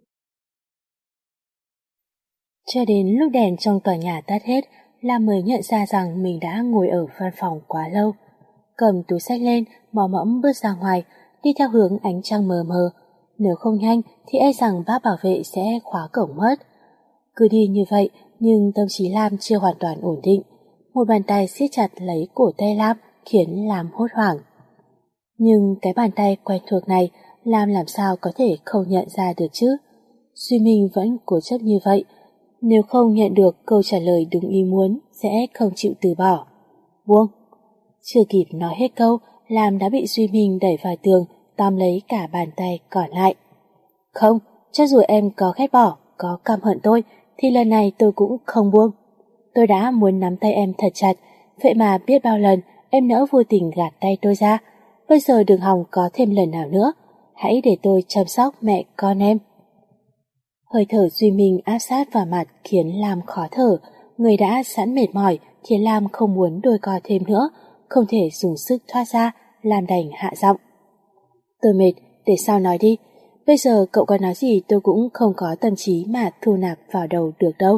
Cho đến lúc đèn trong tòa nhà tắt hết, Lam mới nhận ra rằng mình đã ngồi ở văn phòng quá lâu. Cầm túi xách lên, mò mẫm bước ra ngoài, đi theo hướng ánh trăng mờ mờ. Nếu không nhanh thì e rằng bác bảo vệ sẽ khóa cổng mất. Cứ đi như vậy, nhưng tâm trí Lam chưa hoàn toàn ổn định. Một bàn tay siết chặt lấy cổ tay Lam khiến Lam hốt hoảng. Nhưng cái bàn tay quen thuộc này, Lam làm sao có thể không nhận ra được chứ? Duy Minh vẫn cố chấp như vậy. Nếu không nhận được câu trả lời đúng ý muốn, sẽ không chịu từ bỏ. Buông! Chưa kịp nói hết câu, Lam đã bị Duy Minh đẩy vào tường, tóm lấy cả bàn tay còn lại. Không, cho dù em có ghét bỏ, có căm hận tôi, thì lần này tôi cũng không buông. Tôi đã muốn nắm tay em thật chặt, vậy mà biết bao lần em nỡ vô tình gạt tay tôi ra. Bây giờ đừng hòng có thêm lần nào nữa. Hãy để tôi chăm sóc mẹ con em. Hơi thở Duy Minh áp sát vào mặt khiến Lam khó thở. Người đã sẵn mệt mỏi khiến Lam không muốn đôi co thêm nữa. Không thể dùng sức thoát ra, Lam đành hạ giọng. Tôi mệt, để sau nói đi. Bây giờ cậu có nói gì tôi cũng không có tâm trí mà thu nạp vào đầu được đâu.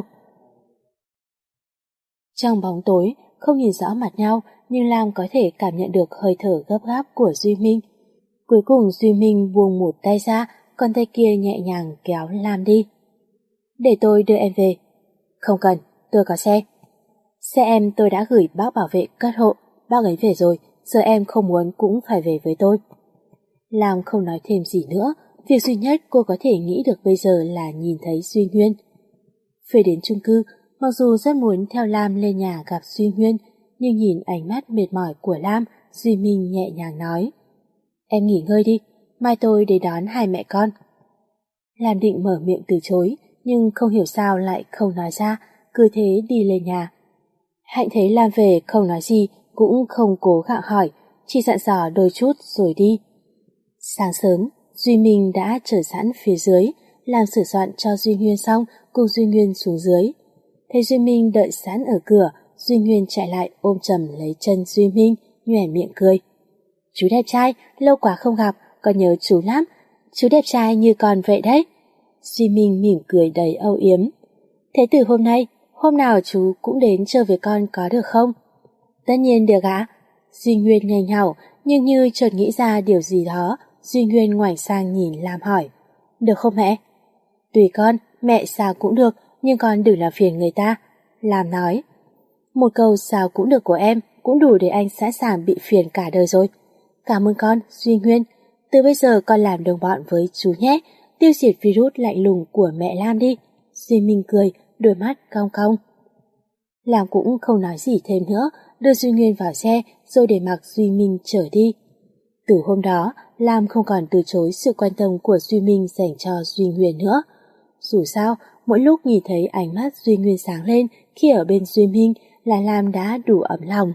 Trong bóng tối, không nhìn rõ mặt nhau, nhưng Lam có thể cảm nhận được hơi thở gấp gáp của Duy Minh. Cuối cùng Duy Minh buông một tay ra, còn tay kia nhẹ nhàng kéo Lam đi. Để tôi đưa em về. Không cần, tôi có xe. Xe em tôi đã gửi bác bảo vệ cất hộ, bác ấy về rồi, giờ em không muốn cũng phải về với tôi. Lam không nói thêm gì nữa, việc duy nhất cô có thể nghĩ được bây giờ là nhìn thấy Duy Nguyên. Về đến chung cư, mặc dù rất muốn theo Lam lên nhà gặp Duy Nguyên, nhưng nhìn ánh mắt mệt mỏi của Lam, Duy Minh nhẹ nhàng nói. Em nghỉ ngơi đi, mai tôi đến đón hai mẹ con. Lam định mở miệng từ chối, nhưng không hiểu sao lại không nói ra, cứ thế đi lên nhà. Hạnh thấy Lam về không nói gì, cũng không cố gắng hỏi, chỉ dặn dò đôi chút rồi đi. Sáng sớm, Duy Minh đã chờ sẵn phía dưới, làm sửa soạn cho Duy Nguyên xong cùng Duy Nguyên xuống dưới. Thấy Duy Minh đợi sẵn ở cửa, Duy Nguyên chạy lại ôm chầm lấy chân Duy Minh, nhoẻn miệng cười. Chú đẹp trai, lâu quá không gặp, con nhớ chú lắm, chú đẹp trai như con vậy đấy. Duy Minh mỉm cười đầy âu yếm. Thế từ hôm nay, hôm nào chú cũng đến chơi với con có được không? Tất nhiên được ạ. Duy Nguyên nhanh nhảu, nhưng như chợt nghĩ ra điều gì đó, Duy Nguyên ngoảnh sang nhìn Lam hỏi. Được không mẹ? Tùy con, mẹ sao cũng được, nhưng con đừng làm phiền người ta. Lam nói. Một câu sao cũng được của em cũng đủ để anh sẵn sàng bị phiền cả đời rồi. Cảm ơn con, Duy Nguyên. Từ bây giờ con làm đồng bọn với chú nhé, tiêu diệt virus lạnh lùng của mẹ Lam đi. Duy Minh cười, đôi mắt cong cong. Lam cũng không nói gì thêm nữa, đưa Duy Nguyên vào xe rồi để mặc Duy Minh chở đi. Từ hôm đó, Lam không còn từ chối sự quan tâm của Duy Minh dành cho Duy Nguyên nữa. Dù sao, mỗi lúc nhìn thấy ánh mắt Duy Nguyên sáng lên khi ở bên Duy Minh là Lam đã đủ ấm lòng.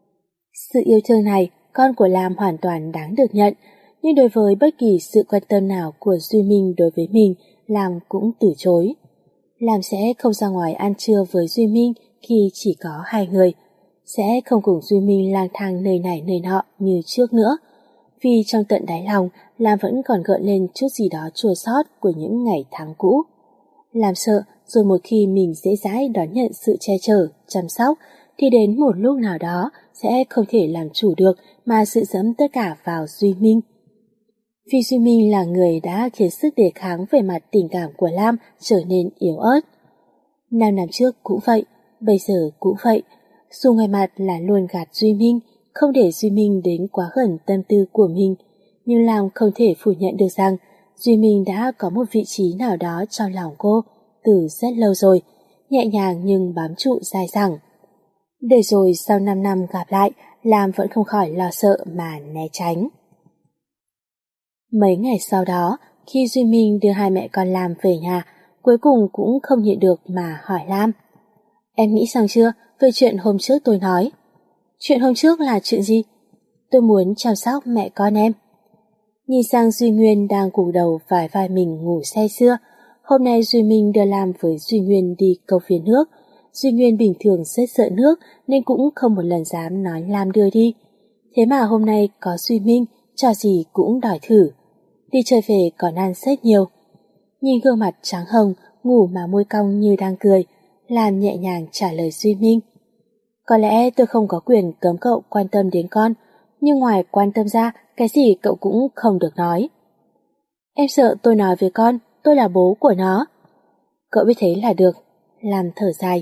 Sự yêu thương này, con của Lam hoàn toàn đáng được nhận, nhưng đối với bất kỳ sự quan tâm nào của Duy Minh đối với mình, Lam cũng từ chối. Lam sẽ không ra ngoài ăn trưa với Duy Minh khi chỉ có hai người, sẽ không cùng Duy Minh lang thang nơi này nơi nọ như trước nữa, vì trong tận đáy lòng Lam vẫn còn gợn lên chút gì đó chua xót của những ngày tháng cũ. Lam sợ rồi một khi mình dễ dãi đón nhận sự che chở, chăm sóc, thì đến một lúc nào đó sẽ không thể làm chủ được mà sự dẫm tất cả vào Duy Minh. Vì Duy Minh là người đã khiến sức đề kháng về mặt tình cảm của Lam trở nên yếu ớt. 5 năm trước cũng vậy, bây giờ cũng vậy. Dù ngoài mặt là luôn gạt Duy Minh, không để Duy Minh đến quá gần tâm tư của mình, nhưng Lam không thể phủ nhận được rằng Duy Minh đã có một vị trí nào đó trong lòng cô từ rất lâu rồi, nhẹ nhàng nhưng bám trụ dai dẳng. Để rồi sau 5 năm gặp lại, Lam vẫn không khỏi lo sợ mà né tránh. Mấy ngày sau đó, khi Duy Minh đưa hai mẹ con Lam về nhà, cuối cùng cũng không nhịn được mà hỏi Lam. Em nghĩ xong chưa về chuyện hôm trước tôi nói? Chuyện hôm trước là chuyện gì? Tôi muốn chăm sóc mẹ con em. Nhìn sang Duy Nguyên đang gục đầu vài vai mình ngủ say sưa. Hôm nay Duy Minh đưa Lam với Duy Nguyên đi công viên nước. Duy Nguyên bình thường rất sợ nước nên cũng không một lần dám nói Lam đưa đi. Thế mà hôm nay có Duy Minh, trò gì cũng đòi thử. Đi chơi về còn ăn rất nhiều. Nhìn gương mặt trắng hồng, ngủ mà môi cong như đang cười, Lam nhẹ nhàng trả lời Duy Minh. Có lẽ tôi không có quyền cấm cậu quan tâm đến con, nhưng ngoài quan tâm ra, cái gì cậu cũng không được nói. Em sợ tôi nói với con, tôi là bố của nó. Cậu biết thế là được. Lam thở dài.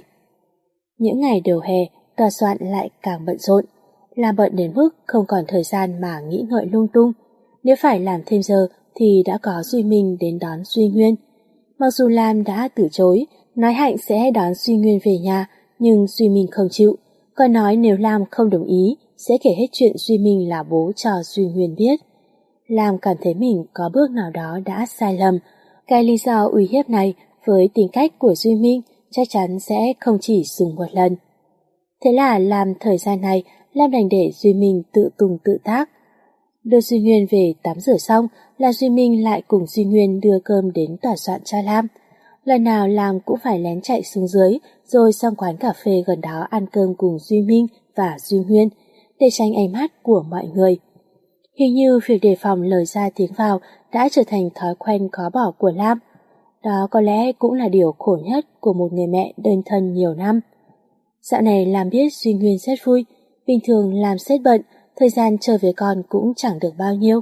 Những ngày đầu hè, tòa soạn lại càng bận rộn. Lam bận đến mức không còn thời gian mà nghĩ ngợi lung tung. Nếu phải làm thêm giờ thì đã có Duy Minh đến đón Duy Nguyên. Mặc dù Lam đã từ chối, nói Hạnh sẽ đón Duy Nguyên về nhà, nhưng Duy Minh không chịu. Còn nói nếu Lam không đồng ý, sẽ kể hết chuyện Duy Minh là bố cho Duy Nguyên biết. Lam cảm thấy mình có bước nào đó đã sai lầm. Cái lý do uy hiếp này với tính cách của Duy Minh chắc chắn sẽ không chỉ dùng một lần. Thế là làm thời gian này, Lam đành để Duy Minh tự tung tự tác. Đưa Duy Nguyên về tắm rửa xong là Duy Minh lại cùng Duy Nguyên đưa cơm đến tòa soạn cho Lam. Lần nào Lam cũng phải lén chạy xuống dưới rồi sang quán cà phê gần đó ăn cơm cùng Duy Minh và Duy Nguyên để tránh ánh mắt của mọi người. Hình như việc đề phòng lời ra tiếng vào đã trở thành thói quen khó bỏ của Lam. Đó có lẽ cũng là điều khổ nhất của một người mẹ đơn thân nhiều năm. Dạo này Lam biết Duy Nguyên rất vui, bình thường Lam rất bận, thời gian chơi với con cũng chẳng được bao nhiêu.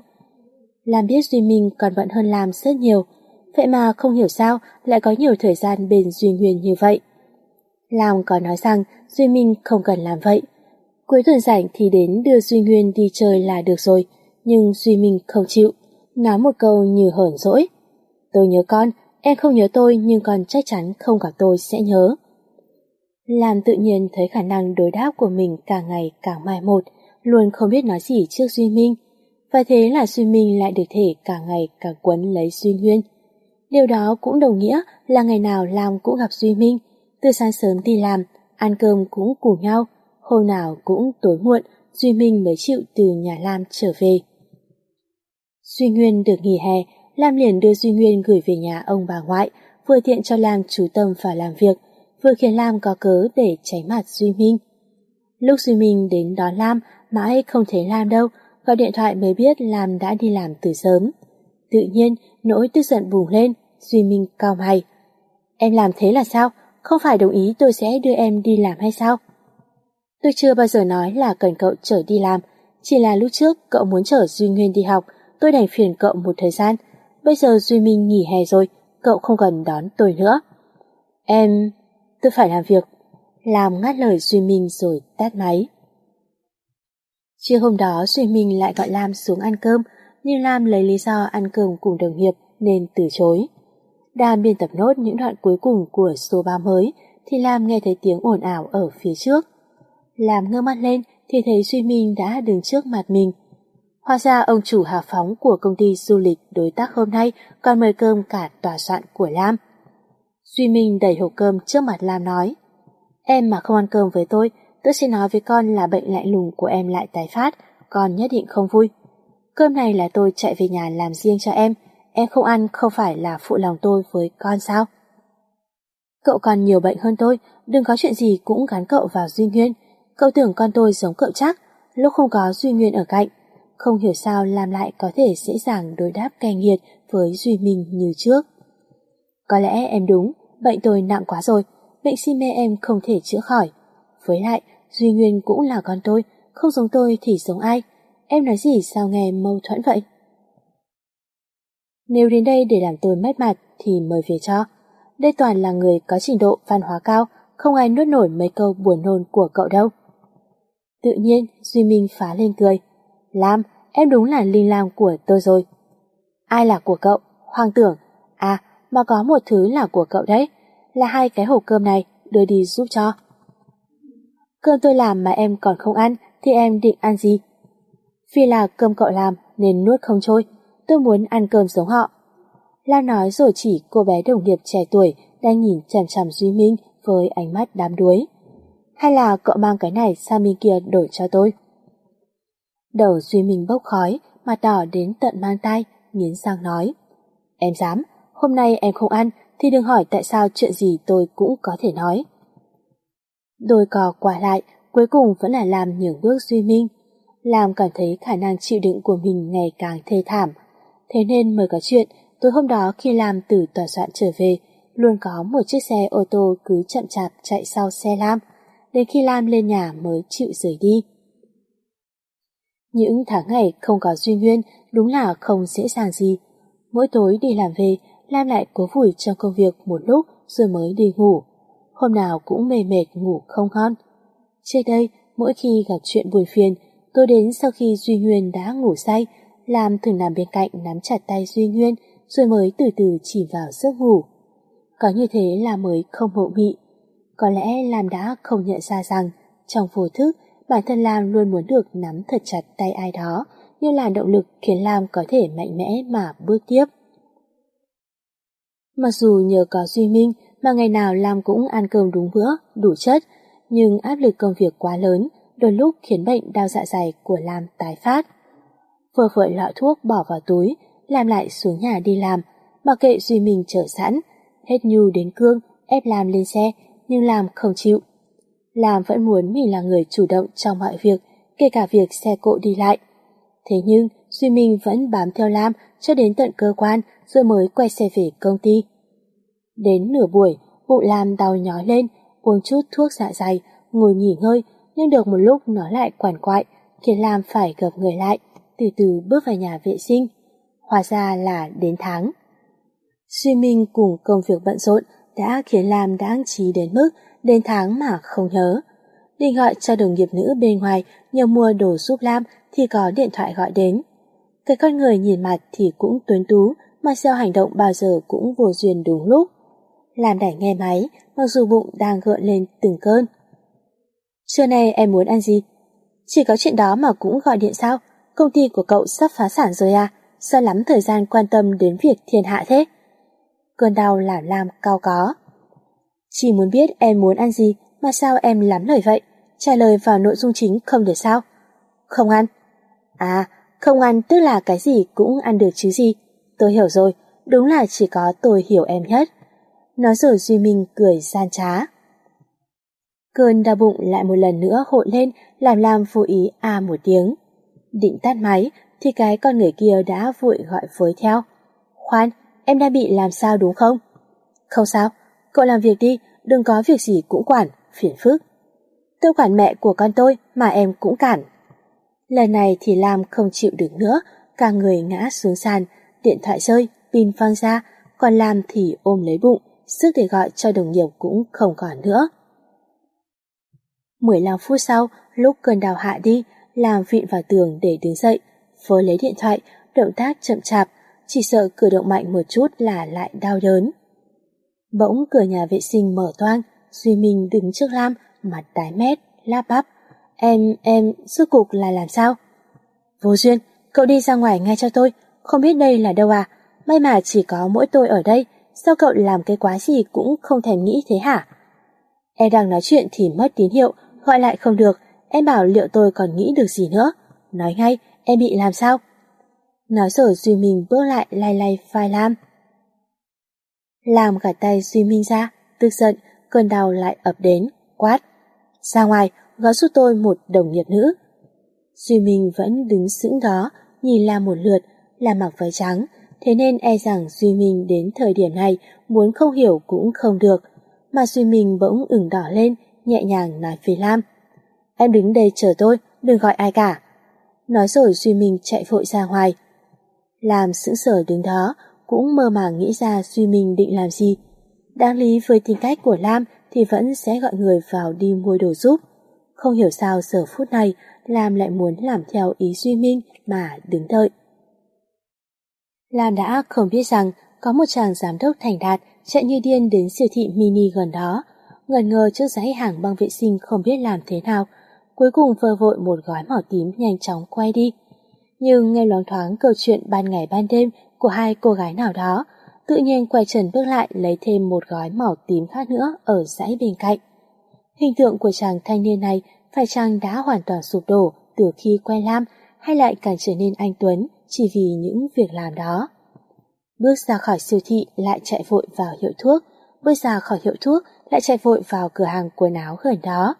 Lam biết Duy Minh còn bận hơn Lam rất nhiều, vậy mà không hiểu sao lại có nhiều thời gian bên Duy Nguyên như vậy. Lam có nói rằng Duy Minh không cần làm vậy. Cuối tuần rảnh thì đến đưa Duy Nguyên đi chơi là được rồi, nhưng Duy Minh không chịu, nói một câu như hờn dỗi. Tôi nhớ con, em không nhớ tôi nhưng con chắc chắn không gặp tôi sẽ nhớ. Lam tự nhiên thấy khả năng đối đáp của mình càng ngày càng mai một, luôn không biết nói gì trước Duy Minh. Và thế là Duy Minh lại được thể càng ngày càng quấn lấy Duy Nguyên. Điều đó cũng đồng nghĩa là ngày nào Lam cũng gặp Duy Minh, từ sáng sớm đi làm, ăn cơm cũng cùng nhau, hôm nào cũng tối muộn Duy Minh mới chịu từ nhà Lam trở về. Duy Nguyên được nghỉ hè, Lam liền đưa Duy Nguyên gửi về nhà ông bà ngoại, vừa tiện cho Lam chú tâm vào làm việc, vừa khiến Lam có cớ để tránh mặt Duy Minh. Lúc Duy Minh đến đón Lam, mãi không thấy Lam đâu, gọi điện thoại mới biết Lam đã đi làm từ sớm. Tự nhiên, nỗi tức giận bùng lên, Duy Minh cau mày. Em làm thế là sao? Không phải đồng ý tôi sẽ đưa em đi làm hay sao? Tôi chưa bao giờ nói là cần cậu chở đi làm, chỉ là lúc trước cậu muốn chở Duy Nguyên đi học, tôi đành phiền cậu một thời gian. Bây giờ Duy Minh nghỉ hè rồi, cậu không cần đón tôi nữa. Tôi phải làm việc. Lam ngắt lời Duy Minh rồi tắt máy. Chiều hôm đó Duy Minh lại gọi Lam xuống ăn cơm, nhưng Lam lấy lý do ăn cơm cùng đồng nghiệp nên từ chối. Đang biên tập nốt những đoạn cuối cùng của số báo mới thì Lam nghe thấy tiếng ồn ào ở phía trước. Lam ngơ mắt lên thì thấy Duy Minh đã đứng trước mặt mình. Hóa ra ông chủ hào phóng của công ty du lịch đối tác hôm nay còn mời cơm cả tòa soạn của Lam. Duy Minh đẩy hộp cơm trước mặt Lam nói: Em mà không ăn cơm với tôi sẽ nói với con là bệnh lạnh lùng của em lại tái phát, con nhất định không vui. Cơm này là tôi chạy về nhà làm riêng cho em không ăn không phải là phụ lòng tôi với con sao? Cậu còn nhiều bệnh hơn tôi, đừng có chuyện gì cũng gắn cậu vào Duy Nguyên. Cậu tưởng con tôi giống cậu chắc, lúc không có Duy Nguyên ở cạnh. Không hiểu sao Lam lại có thể dễ dàng đối đáp cay nghiệt với Duy Minh như trước. Có lẽ em đúng, bệnh tôi nặng quá rồi, bệnh si mê em không thể chữa khỏi. Với lại, Duy Nguyên cũng là con tôi, không giống tôi thì giống ai? Em nói gì sao nghe mâu thuẫn vậy? Nếu đến đây để làm tôi mất mặt thì mời về cho. Đây toàn là người có trình độ văn hóa cao, không ai nuốt nổi mấy câu buồn nôn của cậu đâu. Tự nhiên, Duy Minh phá lên cười. Lam, em đúng là linh lam của tôi rồi. Ai là của cậu? Hoàng tưởng. À, mà có một thứ là của cậu đấy, là 2 cái hộp cơm này, đưa đi giúp cho. Cơm tôi làm mà em còn không ăn thì em định ăn gì? Vì là cơm cậu làm nên nuốt không trôi, tôi muốn ăn cơm giống họ. Lam nói rồi chỉ cô bé đồng nghiệp trẻ tuổi đang nhìn chằm chằm Duy Minh với ánh mắt đám đuối. Hay là cậu mang cái này sang bên kia đổi cho tôi? Đầu Duy Minh bốc khói, mặt đỏ đến tận mang tai, nghiến răng nói: Em dám, hôm nay em không ăn thì đừng hỏi tại sao chuyện gì tôi cũng có thể nói. Đôi cò quả lại, cuối cùng vẫn là Lam nhường bước Duy Minh. Lam cảm thấy khả năng chịu đựng của mình ngày càng thê thảm. Thế nên mới có chuyện, tối hôm đó khi Lam từ tòa soạn trở về, luôn có một chiếc xe ô tô cứ chậm chạp chạy sau xe Lam, đến khi Lam lên nhà mới chịu rời đi. Những tháng ngày không có Duy Nguyên đúng là không dễ dàng gì. Mỗi tối đi làm về, Lam lại cố vùi trong công việc một lúc rồi mới đi ngủ. Hôm nào cũng mê mệt ngủ không ngon. Trước đây, mỗi khi gặp chuyện buồn phiền, tôi đến sau khi Duy Nguyên đã ngủ say, Lam thường nằm bên cạnh nắm chặt tay Duy Nguyên rồi mới từ từ chìm vào giấc ngủ. Có như thế là mới không mộng mị. Có lẽ Lam đã không nhận ra rằng trong vô thức bản thân Lam luôn muốn được nắm thật chặt tay ai đó, như là động lực khiến Lam có thể mạnh mẽ mà bước tiếp. Mặc dù nhờ có Duy Minh mà ngày nào Lam cũng ăn cơm đúng bữa, đủ chất, nhưng áp lực công việc quá lớn, đôi lúc khiến bệnh đau dạ dày của Lam tái phát. Vừa vội lọ thuốc bỏ vào túi, Lam lại xuống nhà đi làm, mặc kệ Duy Minh chở sẵn, hết nhu đến cương, ép Lam lên xe, nhưng Lam không chịu. Lam vẫn muốn mình là người chủ động trong mọi việc, kể cả việc xe cộ đi lại. Thế nhưng Duy Minh vẫn bám theo Lam cho đến tận cơ quan rồi mới quay xe về công ty. Đến nửa buổi, bụng Lam đau nhói lên, uống chút thuốc dạ dày, ngồi nghỉ ngơi, nhưng được một lúc nó lại quằn quại, khiến Lam phải gập người lại, từ từ bước vào nhà vệ sinh. Hóa ra là đến tháng. Duy Minh cùng công việc bận rộn đã khiến Lam đáng trí đến mức đến tháng mà không nhớ. Định gọi cho đồng nghiệp nữ bên ngoài nhờ mua đồ giúp Lam thì có điện thoại gọi đến. Cái con người nhìn mặt thì cũng tuấn tú, mà sao hành động bao giờ cũng vô duyên đúng lúc. Lam đành nghe máy, mặc dù bụng đang gợn lên từng cơn. Trưa nay em muốn ăn gì? Chỉ có chuyện đó mà cũng gọi điện sao? Công ty của cậu sắp phá sản rồi à? Sao lắm thời gian quan tâm đến việc thiên hạ thế? Cơn đau làm Lam cau có. Chỉ muốn biết em muốn ăn gì mà sao em lắm lời vậy? Trả lời vào nội dung chính không được sao? Không ăn. À, Không ăn tức là cái gì cũng ăn được chứ gì. Tôi hiểu rồi, đúng là chỉ có tôi hiểu em nhất. Nói rồi Duy Minh cười gian trá. Cơn đau bụng lại một lần nữa hội lên, làm Lam vô ý một tiếng. Định tắt máy thì cái con người kia đã vội gọi với theo. Khoan, em đang bị làm sao đúng không? Không sao, cậu làm việc đi, đừng có việc gì cũng quản, phiền phức. Tôi quản mẹ của con tôi mà em cũng cản. Lần này thì Lam không chịu được nữa, cả người ngã xuống sàn, điện thoại rơi, pin văng ra, còn Lam thì ôm lấy bụng, sức để gọi cho đồng nghiệp cũng không còn nữa. 15 phút sau, lúc cơn đau hạ đi, Lam vịn vào tường để đứng dậy, với lấy điện thoại, động tác chậm chạp, chỉ sợ cử động mạnh một chút là lại đau đớn. Bỗng cửa nhà vệ sinh mở toang, Duy Minh đứng trước Lam, mặt tái mét, lắp bắp. Em, rốt cuộc là làm sao? Vô duyên, cậu đi ra ngoài ngay cho tôi, không biết đây là đâu à? May mà chỉ có mỗi tôi ở đây, sao cậu làm cái quái gì cũng không thèm nghĩ thế hả? Em đang nói chuyện thì mất tín hiệu, gọi lại không được, em bảo liệu tôi còn nghĩ được gì nữa? Nói ngay, em bị làm sao? Nói rồi Duy Minh bước lại lay lay vai Lam. Lam gạt tay Duy Minh ra, tức giận, cơn đau lại ập đến, quát. Ra ngoài, gọi giúp tôi một đồng nghiệp nữ. Duy Minh vẫn đứng sững đó, nhìn Lam một lượt, Lam mặc váy trắng, thế nên e rằng Duy Minh đến thời điểm này muốn không hiểu cũng không được, mà Duy Minh bỗng ửng đỏ lên, nhẹ nhàng nói với Lam. Em đứng đây chờ tôi, đừng gọi ai cả. Nói rồi Duy Minh chạy vội ra ngoài. Lam sững sờ đứng đó, cũng mơ màng nghĩ ra Duy Minh định làm gì. Đáng lý với tính cách của Lam thì vẫn sẽ gọi người vào đi mua đồ giúp. Không hiểu sao giờ phút này Lam lại muốn làm theo ý Duy Minh mà đứng đợi. Lam đã không biết rằng có một chàng giám đốc thành đạt chạy như điên đến siêu thị mini gần đó, ngần ngơ trước dãy hàng băng vệ sinh không biết làm thế nào, cuối cùng vơ vội một gói màu tím nhanh chóng quay đi. Nhưng nghe loáng thoáng câu chuyện ban ngày ban đêm của hai cô gái nào đó, tự nhiên quay trần bước lại lấy thêm một gói màu tím khác nữa ở dãy bên cạnh. Hình tượng của chàng thanh niên này phải chăng đã hoàn toàn sụp đổ từ khi quen Lam, hay lại càng trở nên anh tuấn chỉ vì những việc làm đó? Bước ra khỏi siêu thị lại chạy vội vào hiệu thuốc, bước ra khỏi hiệu thuốc lại chạy vội vào cửa hàng quần áo gần đó.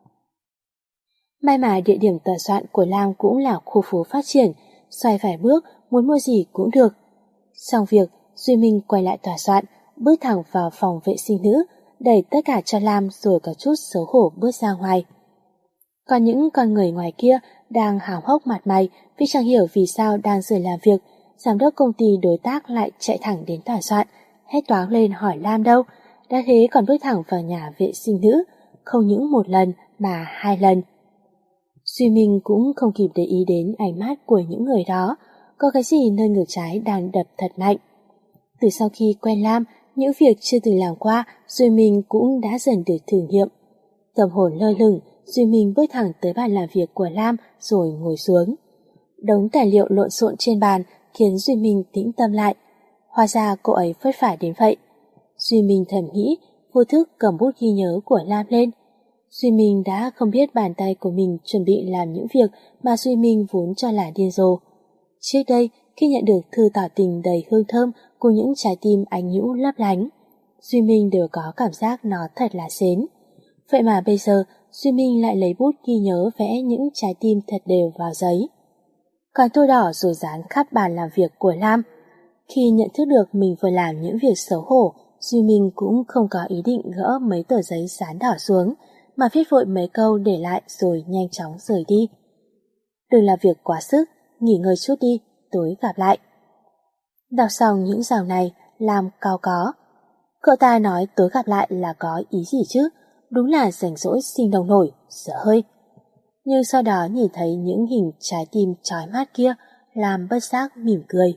May mà địa điểm tòa soạn của Lam cũng là khu phố phát triển, xoay vài bước muốn mua gì cũng được. Xong việc, Duy Minh quay lại tòa soạn, bước thẳng vào phòng vệ sinh nữ, đẩy tất cả cho Lam rồi có chút xấu hổ bước ra ngoài. Còn những con người ngoài kia đang háo hốc mặt mày vì chẳng hiểu vì sao đang rời làm việc, giám đốc công ty đối tác lại chạy thẳng đến tòa soạn, hét toáng lên hỏi Lam đâu, đã thế còn bước thẳng vào nhà vệ sinh nữ, không những một lần mà 2 lần. Duy Minh cũng không kịp để ý đến ánh mắt của những người đó, có cái gì nơi ngực trái đang đập thật mạnh. Từ sau khi quen Lam, những việc chưa từng làm qua, Duy Minh cũng đã dần được thử nghiệm. Tâm hồn lơ lửng, Duy Minh bước thẳng tới bàn làm việc của Lam rồi ngồi xuống. Đống tài liệu lộn xộn trên bàn khiến Duy Minh tĩnh tâm lại. Hóa ra cô ấy vất vả đến vậy. Duy Minh thầm nghĩ, vô thức cầm bút ghi nhớ của Lam lên. Duy Minh đã không biết bàn tay của mình chuẩn bị làm những việc mà Duy Minh vốn cho là điên rồ. Trước đây, khi nhận được thư tỏ tình đầy hương thơm cùng những trái tim ánh nhũ lấp lánh, Duy Minh đều có cảm giác nó thật là xến. Vậy mà bây giờ, Duy Minh lại lấy bút ghi nhớ vẽ những trái tim thật đều vào giấy. Còn tô đỏ rồi dán khắp bàn làm việc của Lam. Khi nhận thức được mình vừa làm những việc xấu hổ, Duy Minh cũng không có ý định gỡ mấy tờ giấy dán đỏ xuống, mà viết vội mấy câu để lại rồi nhanh chóng rời đi. Đừng làm việc quá sức, nghỉ ngơi chút đi, tối gặp lại. Đọc xong những dòng này, Lam cau có. Cậu ta nói tối gặp lại là có ý gì chứ, đúng là rảnh rỗi sinh nông nổi, sợ hơi. Nhưng sau đó nhìn thấy những hình trái tim chói mắt kia, Lam bất giác mỉm cười.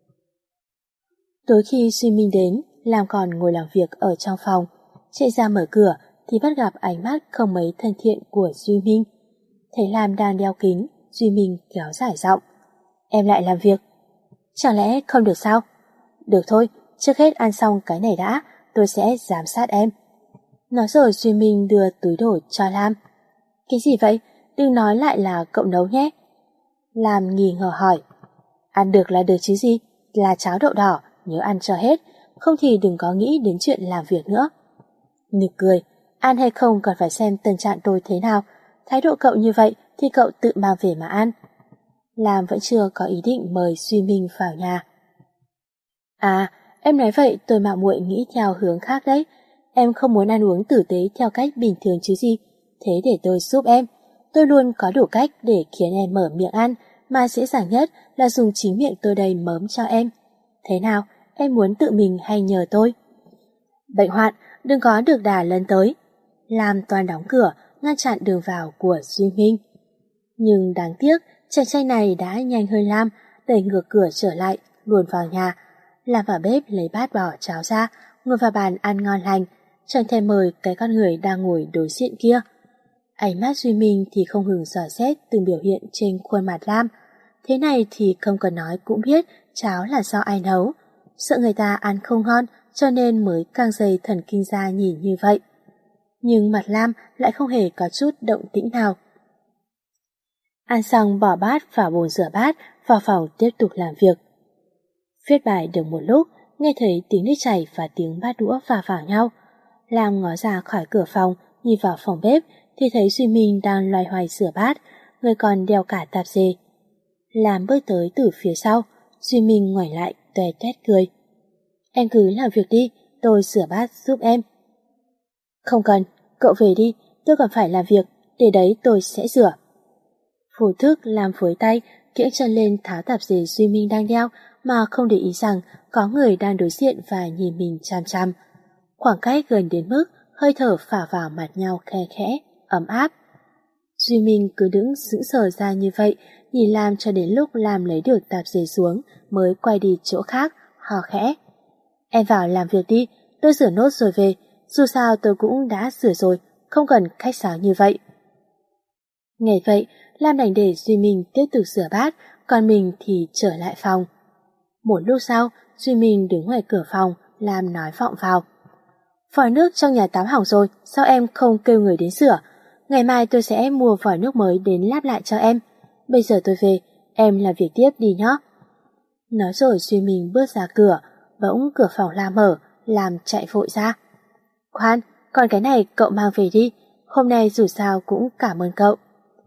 Tối khi Duy Minh đến, Lam còn ngồi làm việc ở trong phòng, chạy ra mở cửa thì bắt gặp ánh mắt không mấy thân thiện của Duy Minh. Thấy Lam đang đeo kính, Duy Minh kéo dài giọng. Em lại làm việc. Chẳng lẽ không được sao? Được thôi, trước hết ăn xong cái này đã, tôi sẽ giám sát em. Nói rồi Duy Minh đưa túi đồ cho Lam. Cái gì vậy? Đừng nói lại là cậu nấu nhé. Lam nghi ngờ hỏi. Ăn được là được chứ gì, là cháo đậu đỏ, nhớ ăn cho hết, không thì đừng có nghĩ đến chuyện làm việc nữa. Nực cười, ăn hay không còn phải xem tâm trạng tôi thế nào, thái độ cậu như vậy thì cậu tự mang về mà ăn. Lam vẫn chưa có ý định mời Duy Minh vào nhà. À, em nói vậy tôi mạo muội nghĩ theo hướng khác đấy. Em không muốn ăn uống tử tế theo cách bình thường chứ gì, thế để tôi giúp em. Tôi luôn có đủ cách để khiến em mở miệng ăn, mà dễ dàng nhất là dùng chính miệng tôi đây mớm cho em. Thế nào, em muốn tự mình hay nhờ tôi? Bệnh hoạn, đừng có được đà lấn tới. Lam toan đóng cửa, ngăn chặn đường vào của Duy Minh. Nhưng đáng tiếc, chàng trai này đã nhanh hơn Lam, đẩy ngược cửa trở lại, luồn vào nhà. Lam vào bếp lấy bát bỏ cháo ra, ngồi vào bàn ăn ngon lành, chẳng thèm mời cái con người đang ngồi đối diện kia. Ánh mắt Duy Minh thì không ngừng dò xét từng biểu hiện trên khuôn mặt Lam. Thế này thì không cần nói cũng biết cháo là do ai nấu. Sợ người ta ăn không ngon cho nên mới căng dây thần kinh ra nhìn như vậy. Nhưng mặt Lam lại không hề có chút động tĩnh nào. Ăn xong bỏ bát vào bồn rửa bát, vào phòng tiếp tục làm việc. Viết bài được một lúc, nghe thấy tiếng nước chảy và tiếng bát đũa va vào nhau. Lam ngó ra khỏi cửa phòng, nhìn vào phòng bếp thì thấy Duy Minh đang loay hoay rửa bát, người còn đeo cả tạp dề. Lam bước tới từ phía sau, Duy Minh ngoảnh lại toe toét cười. Em cứ làm việc đi, tôi rửa bát giúp em. Không cần, cậu về đi, tôi còn phải làm việc, để đấy tôi sẽ rửa. Vô thức Lam phối tay, kiễng chân lên tháo tạp dề Duy Minh đang đeo mà không để ý rằng có người đang đối diện và nhìn mình chằm chằm. Khoảng cách gần đến mức hơi thở phả vào mặt nhau khe khẽ, ấm áp. Duy Minh cứ đứng sững sờ ra như vậy, nhìn Lam cho đến lúc Lam lấy được tạp dề xuống mới quay đi chỗ khác, hò khẽ. Em vào làm việc đi, tôi rửa nốt rồi về, dù sao tôi cũng đã rửa rồi, không cần khách sáo như vậy. Nghe vậy, Lam đành để Duy Minh tiếp tục rửa bát, còn mình thì trở lại phòng. Một lúc sau, Duy Minh đứng ngoài cửa phòng, Lam nói vọng vào. Vòi nước trong nhà tắm hỏng rồi, sao em không kêu người đến sửa? Ngày mai tôi sẽ mua vòi nước mới đến lắp lại cho em. Bây giờ tôi về, em làm việc tiếp đi nhé. Nói rồi Duy Minh bước ra cửa, bỗng cửa phòng Lam mở, Lam chạy vội ra. Khoan, còn cái này cậu mang về đi, hôm nay dù sao cũng cảm ơn cậu.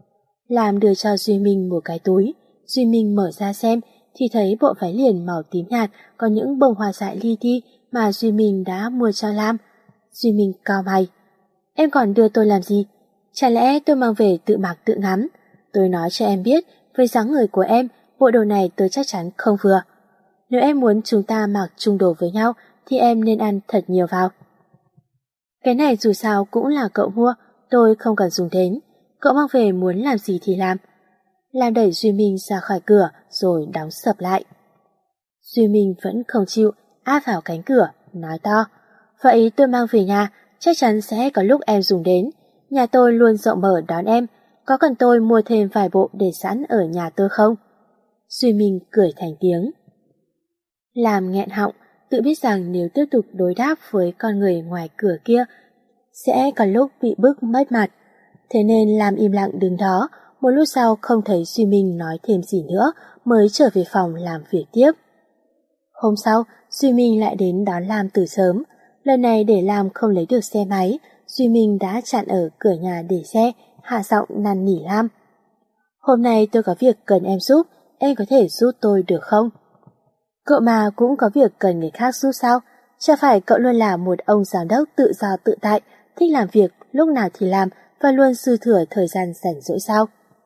Lam đưa cho Duy Minh một cái túi, Duy Minh mở ra xem thì thấy bộ váy liền màu tím nhạt có những bông hoa dại li ti mà Duy Minh đã mua cho Lam. Duy Minh cau mày. Em còn đưa tôi làm gì? Chả lẽ tôi mang về tự mặc tự ngắm? Tôi nói cho em biết, với dáng người của em, bộ đồ này tôi chắc chắn không vừa. Nếu em muốn chúng ta mặc chung đồ với nhau thì em nên ăn thật nhiều vào. Cái này dù sao cũng là cậu mua, tôi không cần dùng đến. Cậu mang về muốn làm gì thì làm. Lam đẩy Duy Minh ra khỏi cửa rồi đóng sập lại. Duy Minh vẫn không chịu, áp vào cánh cửa, nói to. Vậy tôi mang về nhà, chắc chắn sẽ có lúc em dùng đến. Nhà tôi luôn rộng mở đón em, có cần tôi mua thêm vài bộ để sẵn ở nhà tôi không? Duy Minh cười thành tiếng. Lam nghẹn họng, tự biết rằng nếu tiếp tục đối đáp với con người ngoài cửa kia, sẽ có lúc bị bức mất mặt. Thế nên Lam im lặng đứng đó, một lúc sau không thấy Duy Minh nói thêm gì nữa mới trở về phòng làm việc tiếp. Hôm sau, Duy Minh lại đến đón Lam từ sớm. Lần này để Lam không lấy được xe máy, Duy Minh đã chặn ở cửa nhà để xe, hạ giọng năn nỉ Lam. Hôm nay tôi có việc cần em giúp, em có thể giúp tôi được không? Cậu mà cũng có việc cần người khác giúp sao? Chả phải cậu luôn là một ông giám đốc tự do tự tại, thích làm việc lúc nào thì làm và luôn dư thừa thời gian rảnh rỗi sao?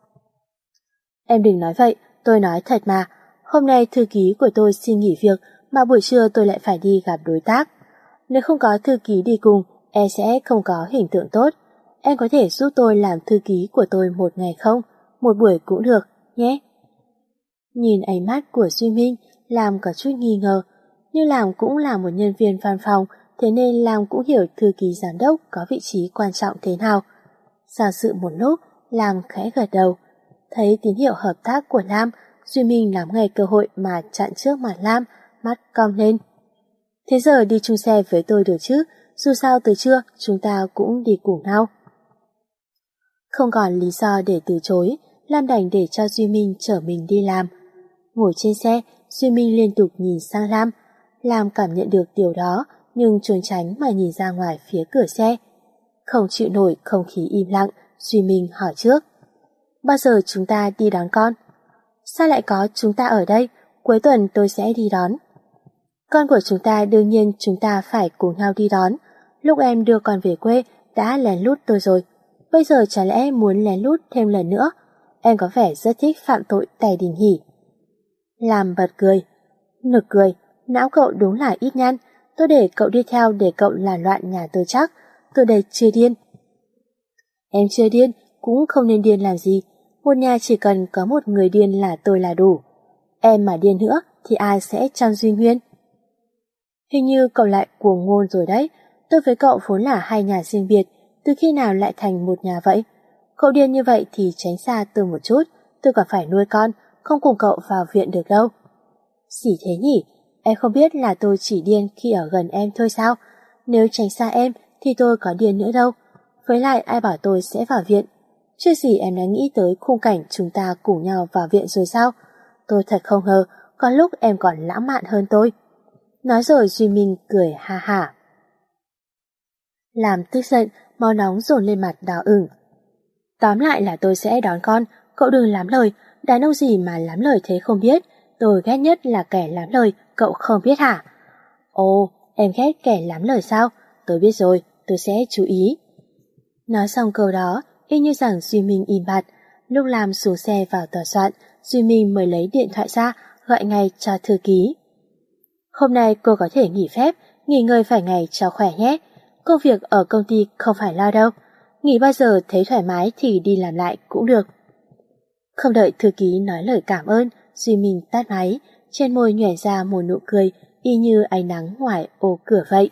Em đừng nói vậy, tôi nói thật mà. Hôm nay thư ký của tôi xin nghỉ việc mà buổi trưa tôi lại phải đi gặp đối tác. Nếu không có thư ký đi cùng, em sẽ không có hình tượng tốt. Em có thể giúp tôi làm thư ký của tôi một ngày không? Một buổi cũng được, nhé. Nhìn ánh mắt của Duy Minh, Lam có chút nghi ngờ. Nhưng Lam cũng là một nhân viên văn phòng, thế nên Lam cũng hiểu thư ký giám đốc có vị trí quan trọng thế nào. Do dự một lúc, Lam khẽ gật đầu. Thấy tín hiệu hợp tác của Lam, Duy Minh nắm ngay cơ hội mà chặn trước mặt Lam, mắt cong lên. Thế giờ đi chung xe với tôi được chứ, dù sao từ trưa chúng ta cũng đi cùng nhau. Không còn lý do để từ chối, Lam đành để cho Duy Minh chở mình đi làm. Ngồi trên xe, Duy Minh liên tục nhìn sang Lam. Lam cảm nhận được điều đó, nhưng trốn tránh mà nhìn ra ngoài phía cửa xe. Không chịu nổi không khí im lặng, Duy Minh hỏi trước. Bao giờ chúng ta đi đón con? Sao lại có chúng ta ở đây? Cuối tuần tôi sẽ đi đón. Con của chúng ta đương nhiên chúng ta phải cùng nhau đi đón. Lúc em đưa con về quê đã lén lút tôi rồi. Bây giờ chả lẽ muốn lén lút thêm lần nữa? Em có vẻ rất thích phạm tội Tề Đình Hỷ. Lam bật cười. Nực cười, não cậu đúng là ít nhăn. Tôi để cậu đi theo để cậu làm loạn nhà tôi chắc. Tôi đây chưa điên. Em chưa điên, cũng không nên điên làm gì. Một nhà chỉ cần có một người điên là tôi là đủ. Em mà điên nữa thì ai sẽ chăm Duy Nguyên? Hình như cậu lại cuồng ngôn rồi đấy. Tôi với cậu vốn là hai nhà riêng biệt, từ khi nào lại thành một nhà vậy? Cậu điên như vậy thì tránh xa tôi một chút. Tôi còn phải nuôi con, không cùng cậu vào viện được đâu. Gì thế nhỉ? Em không biết là tôi chỉ điên khi ở gần em thôi sao? Nếu tránh xa em thì tôi có điên nữa đâu. Với lại ai bảo tôi sẽ vào viện? Chưa gì em đã nghĩ tới khung cảnh chúng ta cùng nhau vào viện rồi sao? Tôi thật không ngờ, có lúc em còn lãng mạn hơn tôi. Nói rồi Duy Minh cười ha hả. Làm tức giận, máu nóng dồn lên mặt đỏ ửng. Tóm lại là tôi sẽ đón con, cậu đừng lắm lời, đàn ông gì mà lắm lời thế không biết. Tôi ghét nhất là kẻ lắm lời, cậu không biết hả? Ồ, em ghét kẻ lắm lời sao? Tôi biết rồi, tôi sẽ chú ý. Nói xong câu đó, y như rằng Duy Minh im bặt. Lúc làm xuống xe vào tòa soạn, Duy Minh mới lấy điện thoại ra, gọi ngay cho thư ký. Hôm nay cô có thể nghỉ phép, nghỉ ngơi vài ngày cho khỏe nhé. Công việc ở công ty không phải lo đâu. Nghỉ bao giờ thấy thoải mái thì đi làm lại cũng được. Không đợi thư ký nói lời cảm ơn, Duy Minh tắt máy, trên môi nhoẻn ra một nụ cười y như ánh nắng ngoài ô cửa vậy.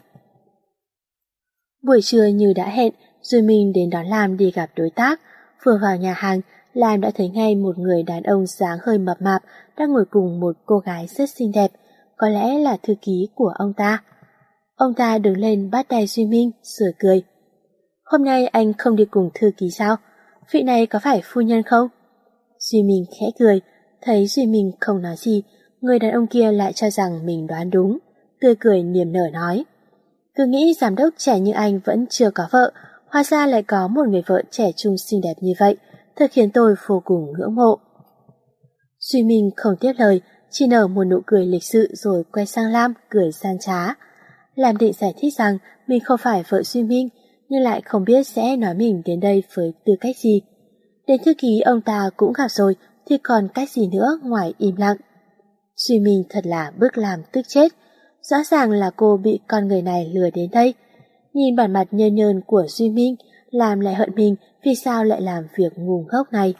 Buổi trưa như đã hẹn, Duy Minh đến đón Lam đi gặp đối tác. Vừa vào nhà hàng, Lam đã thấy ngay một người đàn ông dáng hơi mập mạp đang ngồi cùng một cô gái rất xinh đẹp, có lẽ là thư ký của ông ta. Ông ta đứng lên bắt tay Duy Minh, rồi cười. Hôm nay anh không đi cùng thư ký sao? Vị này có phải phu nhân không? Duy Minh khẽ cười, thấy Duy Minh không nói gì, người đàn ông kia lại cho rằng mình đoán đúng, tươi cười niềm nở nói. Cứ nghĩ giám đốc trẻ như anh vẫn chưa có vợ, hóa ra lại có một người vợ trẻ trung xinh đẹp như vậy, thật khiến tôi vô cùng ngưỡng mộ. Duy Minh không tiếp lời, chỉ nở một nụ cười lịch sự rồi quay sang Lam cười gian trá. Lam định giải thích rằng mình không phải vợ Duy Minh, nhưng lại không biết sẽ nói mình đến đây với tư cách gì. Đến thư ký ông ta cũng gặp rồi thì còn cách gì nữa ngoài im lặng. Duy Minh thật là bức Lam tức chết. Rõ ràng là cô bị con người này lừa đến đây. Nhìn bản mặt nhơn nhơn của Duy Minh, Lam lại hận mình vì sao lại làm việc ngu ngốc này.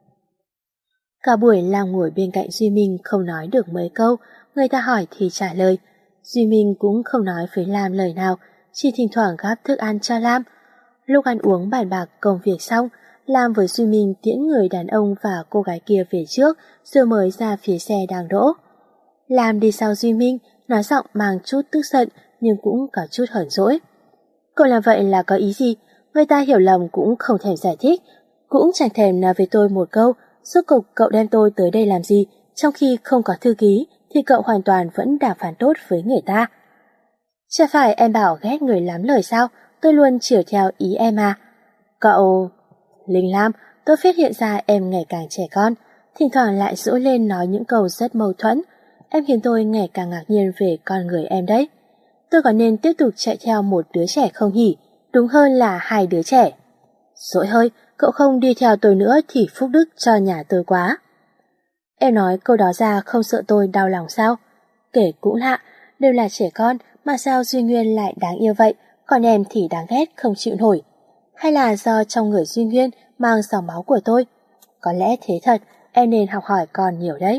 Cả buổi Lam ngồi bên cạnh Duy Minh không nói được mấy câu, người ta hỏi thì trả lời. Duy Minh cũng không nói với Lam lời nào, chỉ thỉnh thoảng gắp thức ăn cho Lam. Lúc ăn uống bàn bạc công việc xong, Lam với Duy Minh tiễn người đàn ông và cô gái kia về trước, rồi mới ra phía xe đang đỗ. Lam đi sau Duy Minh, nói giọng mang chút tức giận nhưng cũng có chút hờn dỗi. Cậu làm vậy là có ý gì? Người ta hiểu lầm cũng không thèm giải thích, cũng chẳng thèm nói với tôi một câu. Rốt cục cậu đem tôi tới đây làm gì? Trong khi không có thư ký thì cậu hoàn toàn vẫn đàm phán tốt với người ta. Chả phải em bảo ghét người lắm lời sao? Tôi luôn chiều theo ý em à. Cậu... Linh Lam, tôi phát hiện ra em ngày càng trẻ con, thỉnh thoảng lại dỗi lên nói những câu rất mâu thuẫn. Em khiến tôi ngày càng ngạc nhiên về con người em đấy. Tôi có nên tiếp tục chạy theo một đứa trẻ không nhỉ? Đúng hơn là hai đứa trẻ. Dỗi hơi, cậu không đi theo tôi nữa thì phúc đức cho nhà tôi quá. Em nói câu đó ra không sợ tôi đau lòng sao? Kể cũng lạ, đều là trẻ con mà sao Duy Nguyên lại đáng yêu vậy, còn em thì đáng ghét không chịu nổi. Hay là do trong người Duy Nguyên mang dòng máu của tôi? Có lẽ thế thật, em nên học hỏi còn nhiều đấy.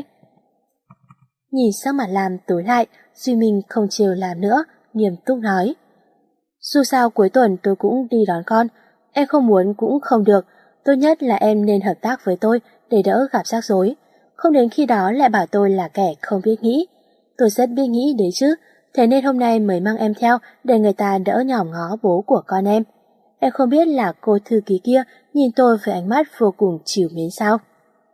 Nhìn sắc mặt Lam tối lại, Duy Minh không chiều làm nữa, nghiêm túc nói. Dù sao cuối tuần tôi cũng đi đón con, em không muốn cũng không được, tốt nhất là em nên hợp tác với tôi để đỡ gặp rắc rối, không đến khi đó lại bảo tôi là kẻ không biết nghĩ. Tôi rất biết nghĩ đấy chứ, thế nên hôm nay mới mang em theo để người ta đỡ nhòm ngó bố của con em. Em không biết là cô thư ký kia nhìn tôi với ánh mắt vô cùng trìu mến sao?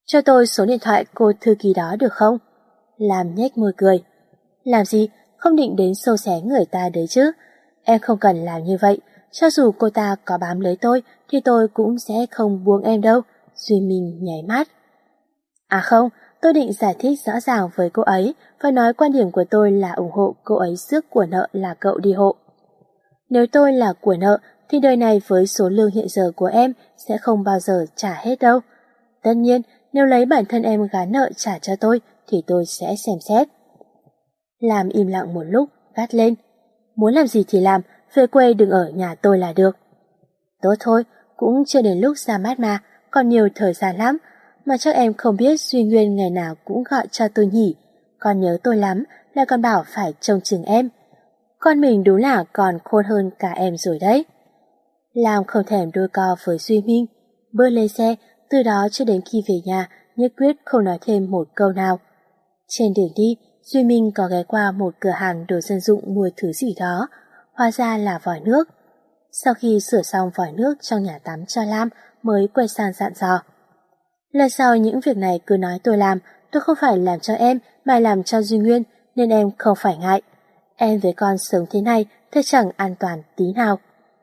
Cho tôi số điện thoại cô thư ký đó được không? Lam nhếch môi cười. Làm gì, không định đến xâu xé người ta đấy chứ. Em không cần làm như vậy, cho dù cô ta có bám lấy tôi thì tôi cũng sẽ không buông em đâu. Duy Minh nháy mắt. À không, tôi định giải thích rõ ràng với cô ấy và nói quan điểm của tôi là ủng hộ cô ấy rước của nợ là cậu đi hộ. Nếu tôi là của nợ thì đời này với số lương hiện giờ của em sẽ không bao giờ trả hết đâu. Tất nhiên, nếu lấy bản thân em gán nợ trả cho tôi thì tôi sẽ xem xét. Lam im lặng một lúc, gắt lên. Muốn làm gì thì làm, về quê đừng ở nhà tôi là được. Tốt thôi, cũng chưa đến lúc ra mắt mà, còn nhiều thời gian lắm. Mà chắc em không biết Duy Nguyên ngày nào cũng gọi cho tôi nhỉ. Con nhớ tôi lắm, lại còn bảo phải trông chừng em. Con mình đúng là còn khôn hơn cả em rồi đấy. Lam không thèm đôi co với Duy Minh, bước lên xe, từ đó cho đến khi về nhà, nhất quyết không nói thêm một câu nào. Trên đường đi, Duy Minh có ghé qua một cửa hàng đồ dân dụng mua thứ gì đó, hóa ra là vòi nước. Sau khi sửa xong vòi nước trong nhà tắm cho Lam mới quay sang dặn dò. Lần sau những việc này cứ nói tôi làm, tôi không phải làm cho em mà làm cho Duy Nguyên, nên em không phải ngại. Em với con sống thế này thật chẳng an toàn tí nào.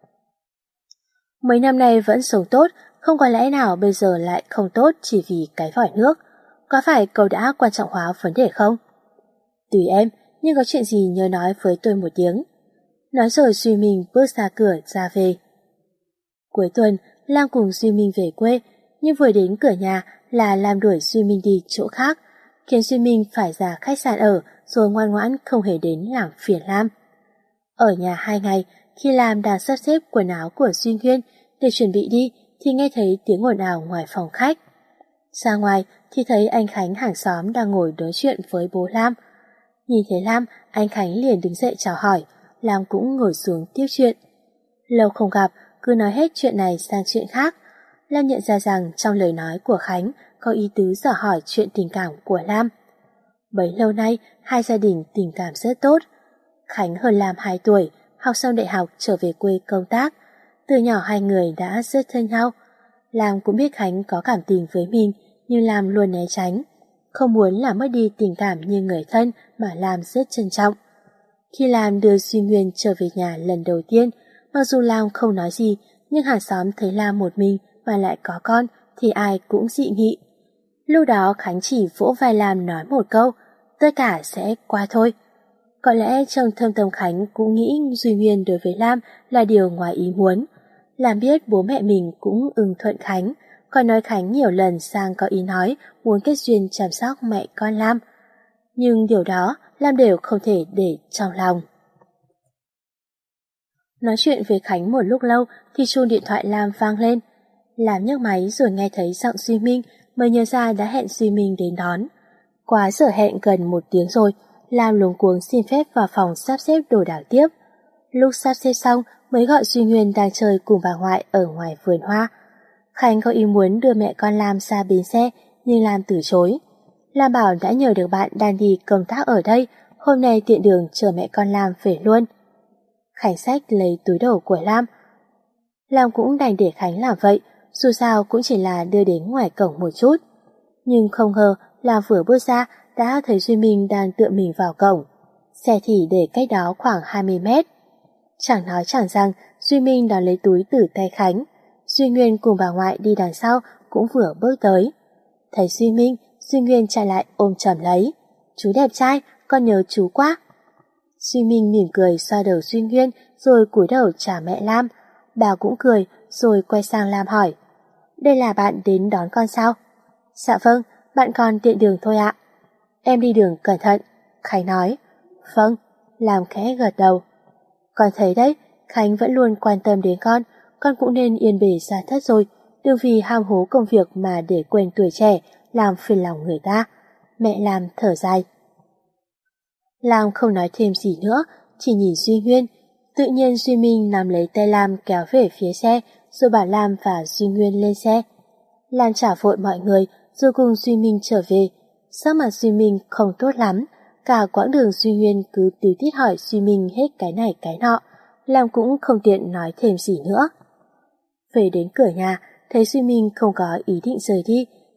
Mấy năm nay vẫn sống tốt, không có lẽ nào bây giờ lại không tốt chỉ vì cái vòi nước. Có phải cậu đã quan trọng hóa vấn đề không? Tùy em, nhưng có chuyện gì nhớ nói với tôi một tiếng. Nói rồi Duy Minh bước ra cửa ra về. Cuối tuần, Lam cùng Duy Minh về quê, nhưng vừa đến cửa nhà là Lam đuổi Duy Minh đi chỗ khác, khiến Duy Minh phải ra khách sạn ở rồi ngoan ngoãn không hề đến làm phiền Lam. Ở nhà 2 ngày, khi Lam đang sắp xếp quần áo của Duy Nguyên để chuẩn bị đi thì nghe thấy tiếng ồn ào ngoài phòng khách. Ra ngoài thì thấy anh Khánh hàng xóm đang ngồi nói chuyện với bố Lam. Nhìn thấy Lam, anh Khánh liền đứng dậy chào hỏi, Lam cũng ngồi xuống tiếp chuyện. Lâu không gặp, cứ nói hết chuyện này sang chuyện khác. Lam nhận ra rằng trong lời nói của Khánh có ý tứ dò hỏi chuyện tình cảm của Lam. Bấy lâu nay, hai gia đình tình cảm rất tốt. Khánh hơn Lam 2 tuổi, học xong đại học trở về quê công tác. Từ nhỏ hai người đã rất thân nhau. Lam cũng biết Khánh có cảm tình với mình, nhưng Lam luôn né tránh. Không muốn làm mất đi tình cảm như người thân mà Lam rất trân trọng. Khi Lam đưa Duy Nguyên trở về nhà lần đầu tiên, mặc dù Lam không nói gì, nhưng hàng xóm thấy Lam một mình mà lại có con thì ai cũng dị nghị. Lúc đó Khánh chỉ vỗ vai Lam nói một câu, tất cả sẽ qua thôi. Có lẽ trong thâm tâm Khánh cũng nghĩ Duy Nguyên đối với Lam là điều ngoài ý muốn. Lam biết bố mẹ mình cũng ưng thuận Khánh, còn nói Khánh nhiều lần sang có ý nói muốn kết duyên chăm sóc mẹ con Lam. Nhưng điều đó Lam đều không thể để trong lòng. Nói chuyện với Khánh một lúc lâu thì chuông điện thoại Lam vang lên. Lam nhấc máy rồi nghe thấy giọng Duy Minh mới nhớ ra đã hẹn Duy Minh đến đón. Quá giờ hẹn gần 1 tiếng rồi, Lam luống cuống xin phép vào phòng sắp xếp đồ đạc tiếp. Lúc sắp xếp xong mới gọi Duy Nguyên đang chơi cùng bà ngoại ở ngoài vườn hoa. Khánh có ý muốn đưa mẹ con Lam ra bến xe nhưng Lam từ chối. Lam bảo đã nhờ được bạn đang đi công tác ở đây, hôm nay tiện đường chờ mẹ con Lam về luôn. Khánh xách lấy túi đồ của Lam. Lam cũng đành để Khánh làm vậy, dù sao cũng chỉ là đưa đến ngoài cổng một chút. Nhưng không ngờ Lam vừa bước ra đã thấy Duy Minh đang tựa mình vào cổng. Xe thì để cách đó khoảng 20 mét. Chẳng nói chẳng rằng, Duy Minh đón lấy túi từ tay Khánh. Duy Nguyên cùng bà ngoại đi đằng sau cũng vừa bước tới. Thấy Duy Minh, Duy Nguyên chạy lại ôm chầm lấy. Chú đẹp trai, con nhớ chú quá. Duy Minh mỉm cười xoa đầu Duy Nguyên rồi cúi đầu chào mẹ Lam. Bà cũng cười rồi quay sang Lam hỏi. Đây là bạn đến đón con sao? Dạ vâng, bạn con tiện đường thôi ạ. Em đi đường cẩn thận, Khánh nói. Vâng, Lam khẽ gật đầu. Con thấy đấy, Khánh vẫn luôn quan tâm đến con cũng nên yên bề ra thất rồi, đừng vì ham hố công việc mà để quên tuổi trẻ, làm phiền lòng người ta. Mẹ Lam thở dài. Lam không nói thêm gì nữa, chỉ nhìn Duy Nguyên. Tự nhiên Duy Minh nắm lấy tay Lam kéo về phía xe, rồi bảo Lam và Duy Nguyên lên xe. Lam trả vội mọi người, rồi cùng Duy Minh trở về. Sắc mặt Duy Minh không tốt lắm, cả quãng đường Duy Nguyên cứ tíu tít hỏi Duy Minh hết cái này cái nọ, Lam cũng không tiện nói thêm gì nữa. Về đến cửa nhà, thấy Duy Minh không có ý định rời đi,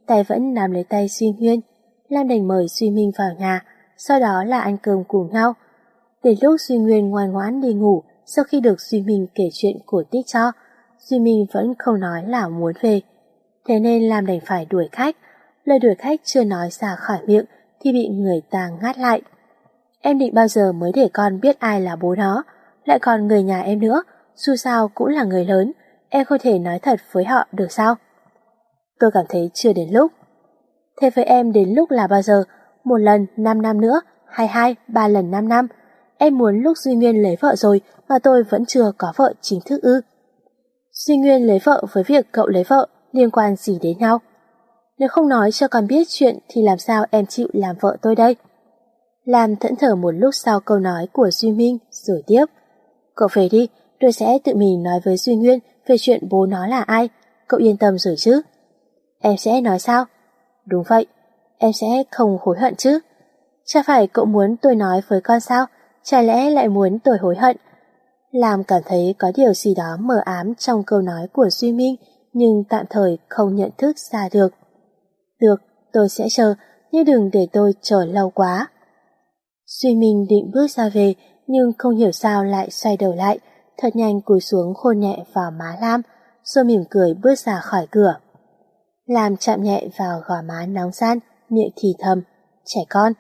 tay vẫn nắm lấy tay Duy Nguyên. Lam đành mời Duy Minh vào nhà, sau đó là ăn cơm cùng nhau. Đến lúc Duy Nguyên ngoan ngoãn đi ngủ, sau khi được Duy Minh kể chuyện cổ tích cho, Duy Minh vẫn không nói là muốn về. Thế nên Lam đành phải đuổi khách. Lời đuổi khách chưa nói ra khỏi miệng thì bị người ta ngắt lại. Em định bao giờ mới để con biết ai là bố nó, lại còn người nhà em nữa, dù sao cũng là người lớn, em không thể nói thật với họ được sao? Tôi cảm thấy chưa đến lúc. Thế với em đến lúc là bao giờ? 1 lần 5 năm nữa, hay 2, 3 lần 5 năm? Em muốn lúc Duy Nguyên lấy vợ rồi mà tôi vẫn chưa có vợ chính thức ư? Duy Nguyên lấy vợ với việc cậu lấy vợ liên quan gì đến nhau? Nếu không nói cho con biết chuyện thì làm sao em chịu làm vợ tôi đây? Lam thẫn thờ một lúc sau câu nói của Duy Minh rồi tiếp. Cậu về đi, tôi sẽ tự mình nói với Duy Nguyên về chuyện bố nó là ai, cậu yên tâm rồi chứ? Em sẽ nói sao? Đúng vậy, em sẽ không hối hận chứ? Chả phải cậu muốn tôi nói với con sao? Chả lẽ lại muốn tôi hối hận? Lam cảm thấy có điều gì đó mờ ám trong câu nói của Duy Minh, nhưng tạm thời không nhận thức ra được. Được, tôi sẽ chờ, nhưng đừng để tôi chờ lâu quá. Duy Minh định bước ra về, nhưng không hiểu sao lại xoay đầu lại, thật nhanh cúi xuống hôn nhẹ vào má Lam, rồi mỉm cười bước ra khỏi cửa. Lam chạm nhẹ vào gò má nóng ran, miệng thì thầm, trẻ con.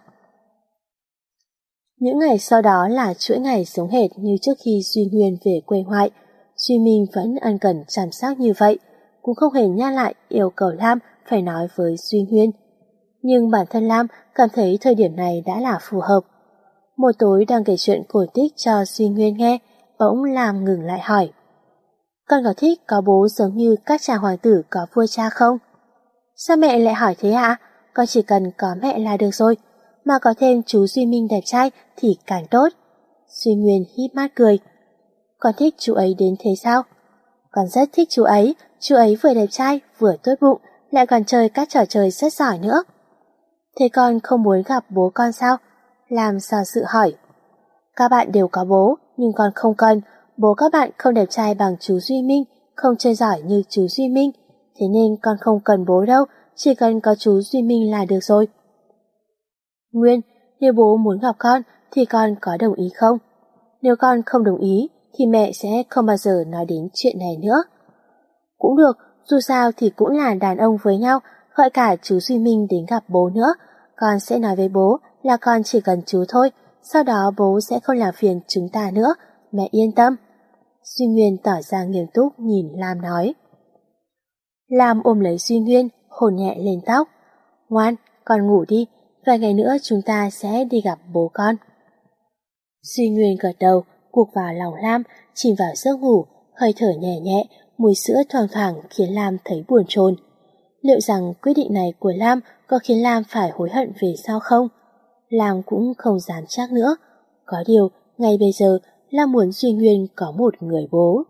Những ngày sau đó là chuỗi ngày giống hệt như trước khi Duy Nguyên về quê ngoại. Duy Minh vẫn ân cần chăm sóc như vậy, cũng không hề nhắc lại yêu cầu Lam phải nói với Duy Nguyên. Nhưng bản thân Lam cảm thấy thời điểm này đã là phù hợp. Một tối đang kể chuyện cổ tích cho Duy Nguyên nghe, bỗng Lam ngừng lại hỏi. Con có thích có bố giống như các chàng hoàng tử có vua cha không? Sao mẹ lại hỏi thế ạ? Con chỉ cần có mẹ là được rồi, mà có thêm chú Duy Minh đẹp trai thì càng tốt. Duy Nguyên híp mắt cười. Con thích chú ấy đến thế sao? Con rất thích chú ấy vừa đẹp trai vừa tốt bụng, lại còn chơi các trò chơi rất giỏi nữa. Thế con không muốn gặp bố con sao? Lam do dự hỏi. Các bạn đều có bố, nhưng con không cần. Bố các bạn không đẹp trai bằng chú Duy Minh, không chơi giỏi như chú Duy Minh. Thế nên con không cần bố đâu, chỉ cần có chú Duy Minh là được rồi. Nguyên, nếu bố muốn gặp con thì con có đồng ý không? Nếu con không đồng ý thì mẹ sẽ không bao giờ nói đến chuyện này nữa. Cũng được, dù sao thì cũng là đàn ông với nhau, gọi cả chú Duy Minh đến gặp bố nữa. Con sẽ nói với bố là con chỉ cần chú thôi, sau đó bố sẽ không làm phiền chúng ta nữa, mẹ yên tâm. Duy Nguyên tỏ ra nghiêm túc nhìn Lam nói. Lam ôm lấy Duy Nguyên, hôn nhẹ lên tóc. Ngoan, con ngủ đi, vài ngày nữa chúng ta sẽ đi gặp bố con. Duy Nguyên gật đầu, gục vào lòng Lam, chìm vào giấc ngủ, hơi thở nhẹ nhẹ, mùi sữa thoang thoảng khiến Lam thấy buồn chồn. Liệu rằng quyết định này của Lam có khiến Lam phải hối hận về sau không? Lam cũng không dám chắc nữa. Có điều, ngay bây giờ, Lam muốn Duy Nguyên có một người bố.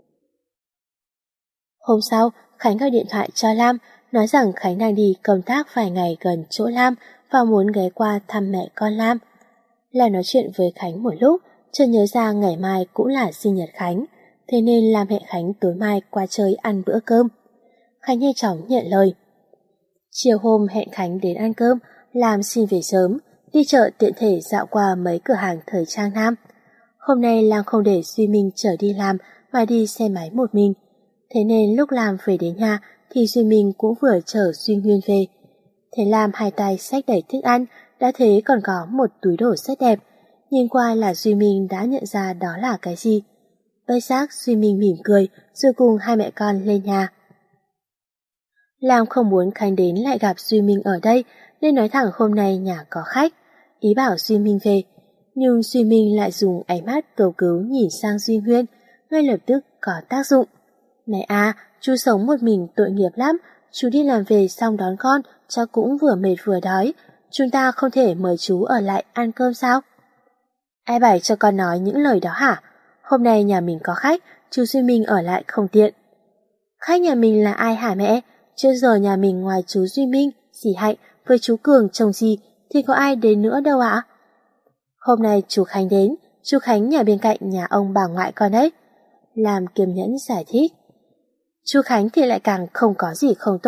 Hôm sau, Khánh gọi điện thoại cho Lam, nói rằng Khánh đang đi công tác vài ngày gần chỗ Lam và muốn ghé qua thăm mẹ con Lam. Lam nói chuyện với Khánh một lúc, chợt nhớ ra ngày mai cũng là sinh nhật Khánh, thế nên Lam hẹn Khánh tối mai qua chơi ăn bữa cơm. Khánh nhanh chóng nhận lời. Chiều hôm hẹn Khánh đến ăn cơm, Lam xin về sớm, đi chợ tiện thể dạo qua mấy cửa hàng thời trang nam. Hôm nay Lam không để Duy Minh chở đi làm mà đi xe máy một mình. Thế nên lúc Lam về đến nhà thì Duy Minh cũng vừa chở Duy Nguyên về. Thế Lam hai tay xách đầy thức ăn, đã thấy còn có một túi đồ rất đẹp. Nhìn qua là Duy Minh đã nhận ra đó là cái gì. Bất giác Duy Minh mỉm cười rồi cùng hai mẹ con lên nhà. Lam không muốn Khánh đến lại gặp Duy Minh ở đây nên nói thẳng hôm nay nhà có khách, ý bảo Duy Minh về. Nhưng Duy Minh lại dùng ánh mắt cầu cứu nhìn sang Duy Nguyên, ngay lập tức có tác dụng. Mẹ à, chú sống một mình tội nghiệp lắm, chú đi làm về xong đón con, cháu cũng vừa mệt vừa đói. Chúng ta không thể mời chú ở lại ăn cơm sao? Ai bảo cho con nói những lời đó hả? Hôm nay nhà mình có khách, chú Duy Minh ở lại không tiện. Khách nhà mình là ai hả mẹ? Trước giờ nhà mình ngoài chú Duy Minh, dì Hạnh với chú Cường chồng dì thì có ai đến nữa đâu ạ? Hôm nay chú Khánh đến, chú Khánh nhà bên cạnh nhà ông bà ngoại con ấy. Làm kiềm nhẫn giải thích. Chú Khánh thì lại càng không có gì không tốt,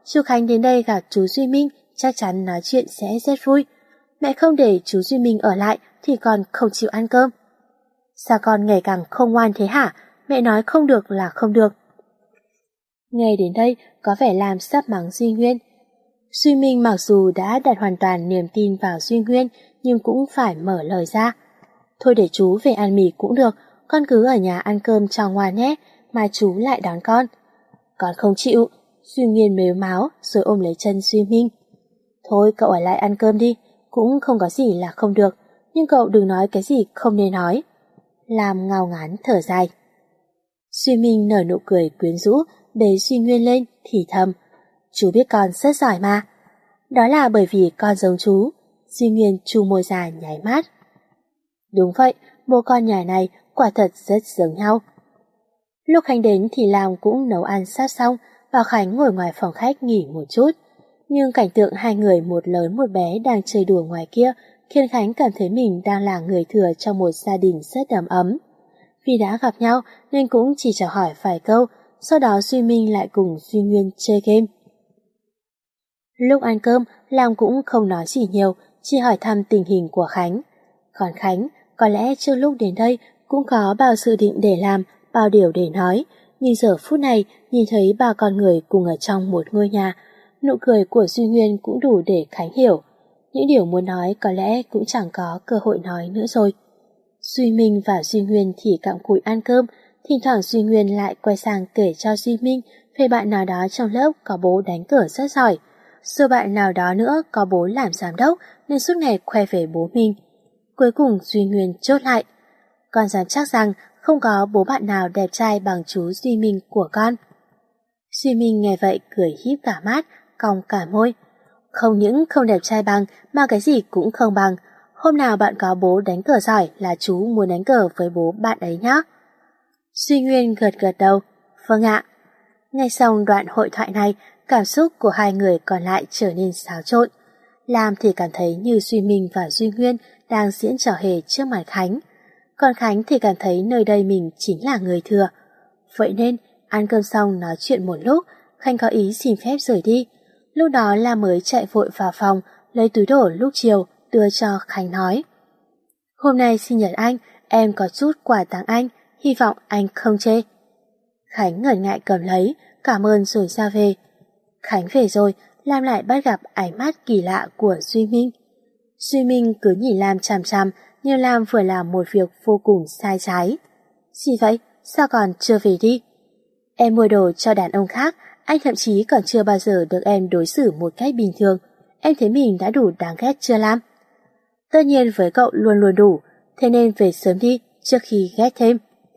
chú Khánh đến đây gặp chú Duy Minh, chắc chắn nói chuyện sẽ rất vui. Mẹ không để chú Duy Minh ở lại thì con không chịu ăn cơm. Sao con ngày càng không ngoan thế hả? Mẹ nói không được là không được. Nghe đến đây có vẻ Lam sắp mắng Duy Nguyên. Duy Minh mặc dù đã đặt hoàn toàn niềm tin vào Duy Nguyên nhưng cũng phải mở lời ra. Thôi để chú về ăn mì cũng được, con cứ ở nhà ăn cơm cho ngoan nhé, mai chú lại đón con. Con không chịu. Duy Nguyên mếu máo rồi ôm lấy chân Duy Minh. Thôi cậu ở lại ăn cơm đi, cũng không có gì là không được, nhưng cậu đừng nói cái gì không nên nói. Lam ngao ngán thở dài. Duy Minh nở nụ cười quyến rũ, bế Duy Nguyên lên thì thầm. Chú biết con rất giỏi mà. Đó là bởi vì con giống chú. Duy Nguyên chu môi ra nháy mắt. Đúng vậy, bố con nhà này quả thật rất giống nhau. Lúc Khánh đến thì Lam cũng nấu ăn sắp xong, Bảo Khánh ngồi ngoài phòng khách nghỉ một chút. Nhưng cảnh tượng hai người một lớn một bé đang chơi đùa ngoài kia khiến Khánh cảm thấy mình đang là người thừa trong một gia đình rất đầm ấm. Vì đã gặp nhau nên cũng chỉ chào hỏi vài câu, sau đó Duy Minh lại cùng Duy Nguyên chơi game. Lúc ăn cơm, Lam cũng không nói gì nhiều, chỉ hỏi thăm tình hình của Khánh. Còn Khánh, có lẽ trước lúc đến đây cũng có bao dự định để làm, bao điều để nói, nhưng giờ phút này nhìn thấy ba con người cùng ở trong một ngôi nhà, nụ cười của Duy Nguyên cũng đủ để Khánh hiểu. Những điều muốn nói có lẽ cũng chẳng có cơ hội nói nữa rồi. Duy Minh và Duy Nguyên thì cặm cụi ăn cơm, thỉnh thoảng Duy Nguyên lại quay sang kể cho Duy Minh về bạn nào đó trong lớp có bố đánh cờ rất giỏi, rồi bạn nào đó nữa có bố làm giám đốc nên suốt ngày khoe về bố mình. Cuối cùng Duy Nguyên chốt lại. Con dám chắc rằng không có bố bạn nào đẹp trai bằng chú Duy Minh của con. Duy Minh nghe vậy cười híp cả mắt, cong cả môi. Không những không đẹp trai bằng mà cái gì cũng không bằng. Hôm nào bạn có bố đánh cờ giỏi là chú muốn đánh cờ với bố bạn ấy nhé. Duy Nguyên gật gật đầu. Vâng ạ. Nghe xong đoạn hội thoại này, cảm xúc của hai người còn lại trở nên xáo trộn. Lam thì cảm thấy như Duy Minh và Duy Nguyên đang diễn trò hề trước mặt Khánh. Còn Khánh thì cảm thấy nơi đây mình chính là người thừa. Vậy nên, ăn cơm xong nói chuyện một lúc, Khánh có ý xin phép rời đi. Lúc đó Lam mới chạy vội vào phòng, lấy túi đồ lúc chiều, đưa cho Khánh nói. Hôm nay sinh nhật anh, em có chút quà tặng anh, hy vọng anh không chê. Khánh ngần ngại cầm lấy, cảm ơn rồi ra về. Khánh về rồi, Lam lại bắt gặp ánh mắt kỳ lạ của Duy Minh. Duy Minh cứ nhìn Lam chằm chằm, như Lam vừa làm một việc vô cùng sai trái. Gì vậy? Sao còn chưa về đi? Em mua đồ cho đàn ông khác, anh thậm chí còn chưa bao giờ được em đối xử một cách bình thường. Em thấy mình đã đủ đáng ghét chưa Lam? Tất nhiên với cậu luôn luôn đủ, thế nên về sớm đi trước khi ghét thêm.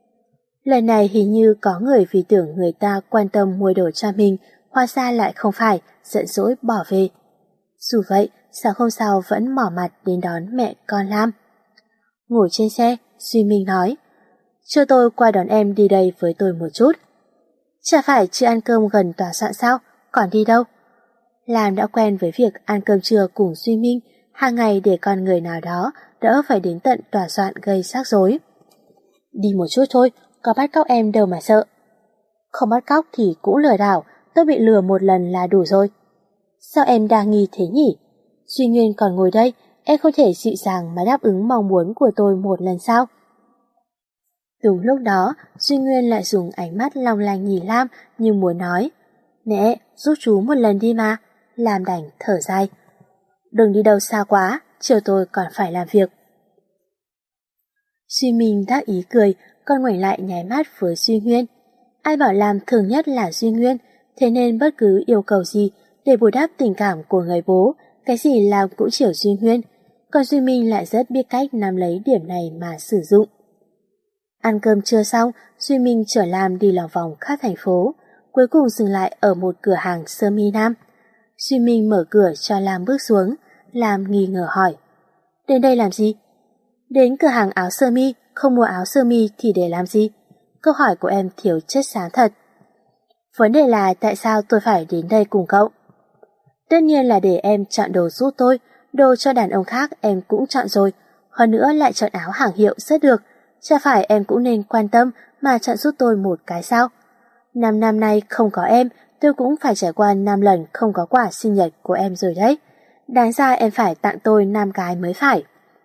Lần này hình như có người vì tưởng người ta quan tâm mua đồ cho mình, hóa ra lại không phải, giận dỗi bỏ về. Dù vậy, sáng hôm sau vẫn mỏ mặt đến đón mẹ con Lam. Ngồi trên xe, Duy Minh nói, cho tôi qua đón em đi đây với tôi một chút. Chả phải chưa ăn cơm gần tòa soạn sao, còn đi đâu? Lam đã quen với việc ăn cơm trưa cùng Duy Minh, hàng ngày để con người nào đó đỡ phải đến tận tòa soạn gây rắc rối. Đi một chút thôi, có bắt cóc em đâu mà sợ. Không bắt cóc thì cũng lừa đảo, tôi bị lừa một lần là đủ rồi. Sao em đa nghi thế nhỉ? Duy Nguyên còn ngồi đây, em không thể dịu dàng mà đáp ứng mong muốn của tôi một lần sao? Đúng lúc đó, Duy Nguyên lại dùng ánh mắt long lanh nhìn Lam như muốn nói, mẹ, giúp chú một lần đi mà. Lam đành thở dài. Đừng đi đâu xa quá, chiều tôi còn phải làm việc. Duy Minh đắc ý cười, còn ngoảnh lại nháy mắt với Duy Nguyên. Ai bảo Lam thường nhất là Duy Nguyên, thế nên bất cứ yêu cầu gì để bù đắp tình cảm của người bố, cái gì Lam cũng chiều Duy Nguyên, còn Duy Minh lại rất biết cách nắm lấy điểm này mà sử dụng. Ăn cơm trưa xong, Duy Minh chở Lam đi lòng vòng khắp thành phố, cuối cùng dừng lại ở một cửa hàng sơ mi nam. Duy Minh mở cửa cho Lam bước xuống, Lam nghi ngờ hỏi, đến đây làm gì? Đến cửa hàng áo sơ mi, không mua áo sơ mi thì để làm gì? Câu hỏi của em thiếu chất xám thật. Vấn đề là tại sao tôi phải đến đây cùng cậu? Tất nhiên là để em chọn đồ giúp tôi, đồ cho đàn ông khác em cũng chọn rồi, hơn nữa lại chọn áo hàng hiệu rất được, chả phải em cũng nên quan tâm mà chọn giúp tôi một cái sao? 5 năm nay không có em, tôi cũng phải trải qua 5 lần không có quà sinh nhật của em rồi đấy. Đáng ra em phải tặng tôi 5 cái mới phải.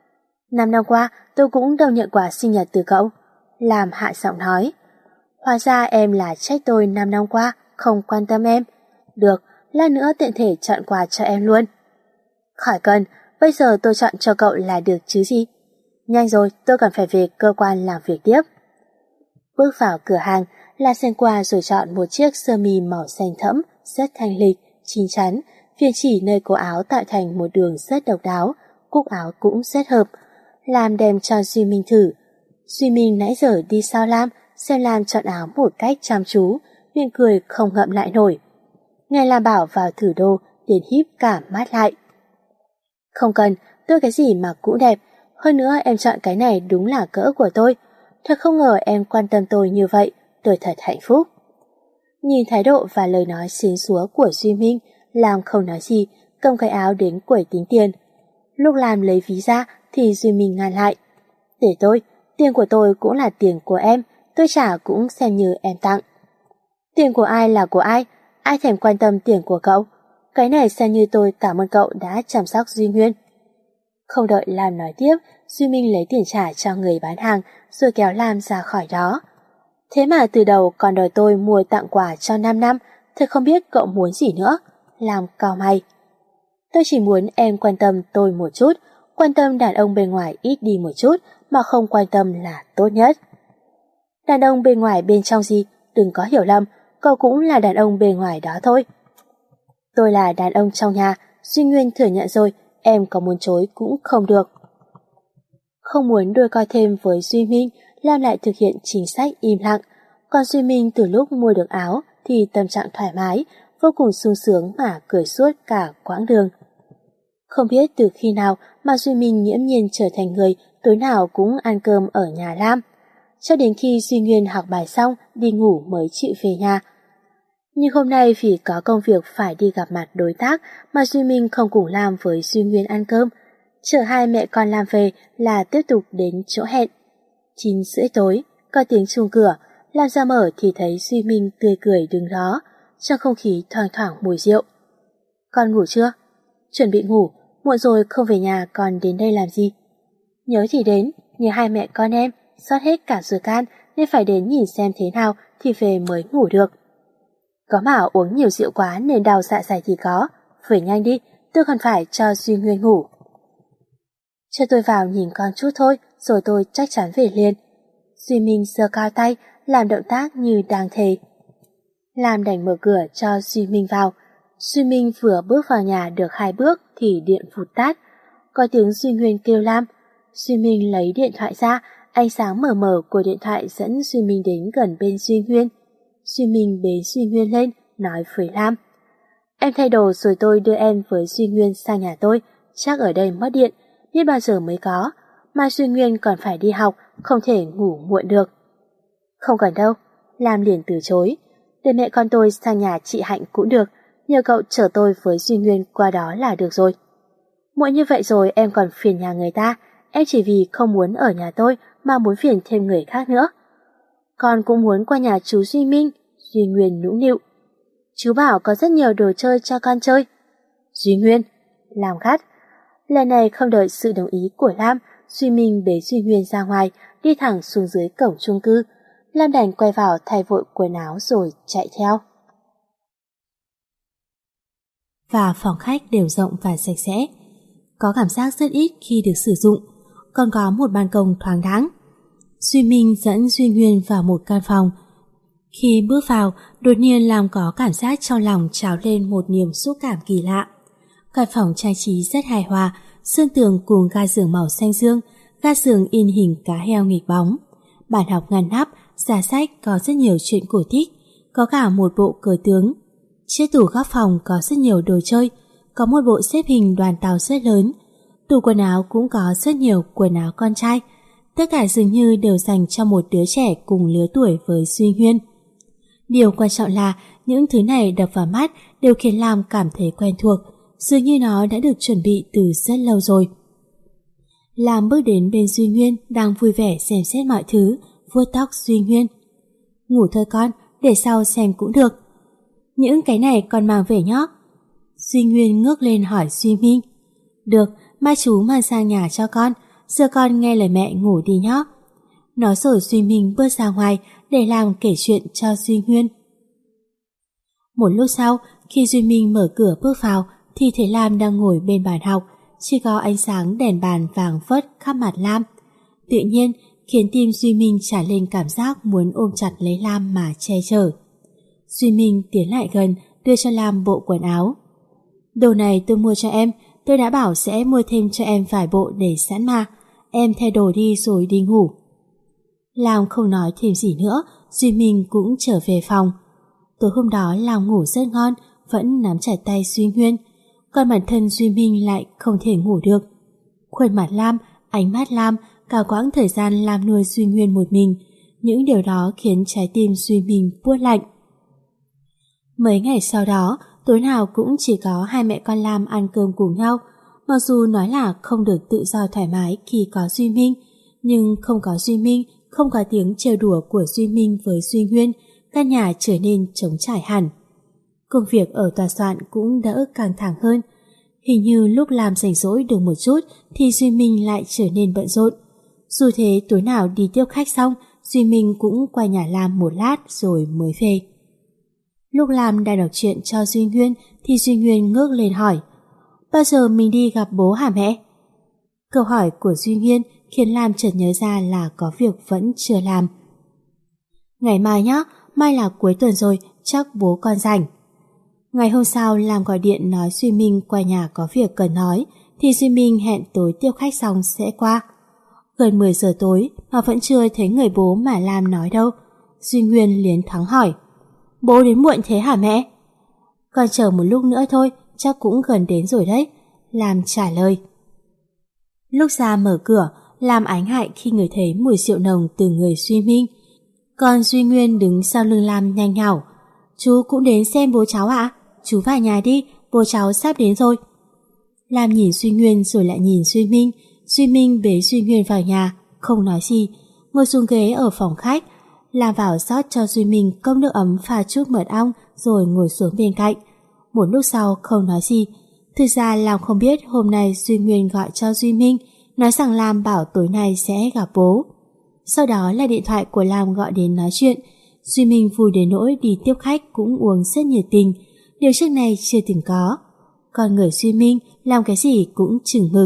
5 năm qua tôi cũng đâu nhận quà sinh nhật từ cậu. Lam hạ giọng nói. Hóa ra em là trách tôi 5 năm qua không quan tâm em. Được, lát nữa tiện thể chọn quà cho em luôn. Khỏi cần, bây giờ tôi chọn cho cậu là được chứ gì. Nhanh rồi, tôi cần phải về cơ quan làm việc tiếp. Bước vào cửa hàng, Lam xem qua rồi chọn một chiếc sơ mi màu xanh thẫm, rất thanh lịch, chín chắn. Viền chỉ nơi cổ áo tạo thành một đường rất độc đáo, cúc áo cũng rất hợp. Lam đem cho Duy Minh thử. Duy Minh nãy giờ đi sau Lam, xem Lam chọn áo một cách chăm chú, miệng cười không ngậm lại nổi. Nghe Lam bảo vào thử đồ, liền híp cả mắt lại. Không cần, tôi cái gì mà cũng đẹp. Hơn nữa em chọn cái này đúng là cỡ của tôi. Thật không ngờ em quan tâm tôi như vậy, tôi thật hạnh phúc. Nhìn thái độ và lời nói xến xúa của Duy Minh, Lam không nói gì, cầm cái áo đến quầy tính tiền. Lúc Lam lấy ví ra thì Duy Minh ngăn lại. Để tôi, tiền của tôi cũng là tiền của em, tôi trả cũng xem như em tặng. Tiền của ai là của ai thèm quan tâm tiền của cậu. Cái này xem như tôi cảm ơn cậu đã chăm sóc Duy Nguyên. Không đợi Lam nói tiếp, Duy Minh lấy tiền trả cho người bán hàng rồi kéo Lam ra khỏi đó. Thế mà từ đầu còn đòi tôi mua tặng quà cho 5 năm, thật không biết cậu muốn gì nữa. Lam cau mày. Tôi chỉ muốn em quan tâm tôi một chút, quan tâm đàn ông bên ngoài ít đi một chút mà không quan tâm là tốt nhất. Đàn ông bên ngoài bên trong gì, đừng có hiểu lầm, cậu cũng là đàn ông bên ngoài đó thôi. Tôi là đàn ông trong nhà, Duy Nguyên thừa nhận rồi, em có muốn chối cũng không được. Không muốn đôi co thêm với Duy Minh, Lam lại thực hiện chính sách im lặng. Còn Duy Minh từ lúc mua được áo thì tâm trạng thoải mái, vô cùng sung sướng mà cười suốt cả quãng đường. Không biết từ khi nào mà Duy Minh nghiễm nhiên trở thành người tối nào cũng ăn cơm ở nhà Lam. Cho đến khi Duy Nguyên học bài xong đi ngủ mới chịu về nhà. Nhưng hôm nay vì có công việc phải đi gặp mặt đối tác mà Duy Minh không cùng Lam với Duy Nguyên ăn cơm. Chở hai mẹ con Lam về là tiếp tục đến chỗ hẹn. 9:30 tối, có tiếng chuông cửa, Lam ra mở thì thấy Duy Minh tươi cười đứng đó, trong không khí thoang thoảng mùi rượu. Con ngủ chưa? Chuẩn bị ngủ, muộn rồi không về nhà còn đến đây làm gì? Nhớ thì đến, nhớ hai mẹ con em, sót hết cả ruột gan nên phải đến nhìn xem thế nào thì về mới ngủ được. Có bảo uống nhiều rượu quá nên đau dạ dày thì có, về nhanh đi, tôi còn phải cho Duy Nguyên ngủ. Cho tôi vào nhìn con chút thôi, rồi tôi chắc chắn về liền. Duy Minh giơ cao tay, làm động tác như đang thề. Lam đành mở cửa cho Duy Minh vào. Duy Minh vừa bước vào nhà được 2 bước thì điện vụt tắt. Có tiếng Duy Nguyên kêu Lam. Duy Minh lấy điện thoại ra, ánh sáng mờ mờ của điện thoại dẫn Duy Minh đến gần bên Duy Nguyên. Duy Minh bế Duy Nguyên lên, nói với Lam. Em thay đồ rồi tôi đưa em với Duy Nguyên sang nhà tôi, chắc ở đây mất điện, biết bao giờ mới có, mà Duy Nguyên còn phải đi học, không thể ngủ muộn được. Không cần đâu, Lam liền từ chối, để mẹ con tôi sang nhà chị Hạnh cũng được, nhờ cậu chở tôi với Duy Nguyên qua đó là được rồi. Muộn như vậy rồi em còn phiền nhà người ta, em chỉ vì không muốn ở nhà tôi mà muốn phiền thêm người khác nữa. Con cũng muốn qua nhà chú Duy Minh, Duy Nguyên nũng nịu. Chú bảo có rất nhiều đồ chơi cho con chơi. Duy Nguyên, Lam gắt. Lần này không đợi sự đồng ý của Lam, Duy Minh bế Duy Nguyên ra ngoài, đi thẳng xuống dưới cổng chung cư. Lam đành quay vào thay vội quần áo rồi chạy theo. Và phòng khách đều rộng và sạch sẽ. Có cảm giác rất ít khi được sử dụng, còn có một ban công thoáng đãng. Duy Minh dẫn Duy Nguyên vào một căn phòng. Khi bước vào, đột nhiên Lam có cảm giác trong lòng trào lên một niềm xúc cảm kỳ lạ. Căn phòng trang trí rất hài hòa, sơn tường cùng ga giường màu xanh dương, ga giường in hình cá heo nghịch bóng. Bàn học ngăn nắp, giá sách có rất nhiều chuyện cổ tích, có cả một bộ cờ tướng. Chiếc tủ góc phòng có rất nhiều đồ chơi, có một bộ xếp hình đoàn tàu rất lớn. Tủ quần áo cũng có rất nhiều quần áo con trai. Tất cả dường như đều dành cho một đứa trẻ cùng lứa tuổi với Duy Nguyên. Điều quan trọng là những thứ này đập vào mắt đều khiến Lam cảm thấy quen thuộc, dường như nó đã được chuẩn bị từ rất lâu rồi. Lam bước đến bên Duy Nguyên đang vui vẻ xem xét mọi thứ, vuốt tóc Duy Nguyên. Ngủ thôi con, để sau xem cũng được. Những cái này con mang về nhóc. Duy Nguyên ngước lên hỏi Duy Minh. Được, mai chú mang sang nhà cho con, giờ con nghe lời mẹ ngủ đi nhóc. Nói rồi Duy Minh bước ra ngoài để làm kể chuyện cho Duy Nguyên. Một lúc sau, khi Duy Minh mở cửa bước vào thì thấy Lam đang ngồi bên bàn học, chỉ có ánh sáng đèn bàn vàng phất khắp mặt Lam. Tự nhiên khiến tim Duy Minh trải lên cảm giác muốn ôm chặt lấy Lam mà che chở. Duy Minh tiến lại gần, đưa cho Lam bộ quần áo. Đồ này tôi mua cho em, tôi đã bảo sẽ mua thêm cho em vài bộ để sẵn mà. Em thay đồ đi rồi đi ngủ. Lam không nói thêm gì nữa, Duy Minh cũng trở về phòng. Tối hôm đó Lam ngủ rất ngon, vẫn nắm chặt tay Duy Nguyên. Còn bản thân Duy Minh lại không thể ngủ được. Khuôn mặt Lam, ánh mắt Lam, cả quãng thời gian Lam nuôi Duy Nguyên một mình, những điều đó khiến trái tim Duy Minh buốt lạnh. Mấy ngày sau đó, tối nào cũng chỉ có hai mẹ con Lam ăn cơm cùng nhau. Mặc dù nói là không được tự do thoải mái khi có Duy Minh, nhưng không có Duy Minh, không có tiếng trêu đùa của Duy Minh với Duy Nguyên, căn nhà trở nên trống trải hẳn. Công việc ở tòa soạn cũng đỡ căng thẳng hơn. Hình như lúc làm rảnh rỗi được một chút thì Duy Minh lại trở nên bận rộn. Dù thế tối nào đi tiếp khách xong, Duy Minh cũng qua nhà Lam một lát rồi mới về. Lúc Lam đang đọc chuyện cho Duy Nguyên thì Duy Nguyên ngước lên hỏi: bao giờ mình đi gặp bố hả mẹ? Câu hỏi của Duy Nguyên khiến Lam chợt nhớ ra là có việc vẫn chưa làm. Ngày mai nhá, mai là cuối tuần rồi, chắc bố con rảnh. Ngày hôm sau Lam gọi điện nói Duy Minh qua nhà có việc cần nói, thì Duy Minh hẹn tối tiếp khách xong sẽ qua. Gần 10 giờ tối mà vẫn chưa thấy người bố mà Lam nói đâu. Duy Nguyên liến thoáng hỏi: bố đến muộn thế hả mẹ? Con chờ một lúc nữa thôi, chắc cũng gần đến rồi đấy, Lam trả lời. Lúc ra mở cửa, Lam ái ngại khi ngửi thấy mùi rượu nồng từ người Duy Minh. Còn Duy Nguyên đứng sau lưng Lam nhanh nhảu: chú cũng đến xem bố cháu ạ? Chú vào nhà đi, bố cháu sắp đến rồi. Lam nhìn Duy Nguyên rồi lại nhìn Duy Minh. Duy Minh bế Duy Nguyên vào nhà, không nói gì, ngồi xuống ghế ở phòng khách. Lam vào rót cho Duy Minh cốc nước ấm pha chút mật ong rồi ngồi xuống bên cạnh. Một lúc sau không nói gì. Thực ra Lam không biết hôm nay Duy Nguyên gọi cho Duy Minh, nói rằng Lam bảo tối nay sẽ gặp bố. Sau đó là điện thoại của Lam gọi đến nói chuyện. Duy Minh vui đến nỗi đi tiếp khách cũng uống rất nhiệt tình, điều trước này chưa từng có. Con người Duy Minh làm cái gì cũng chừng mực.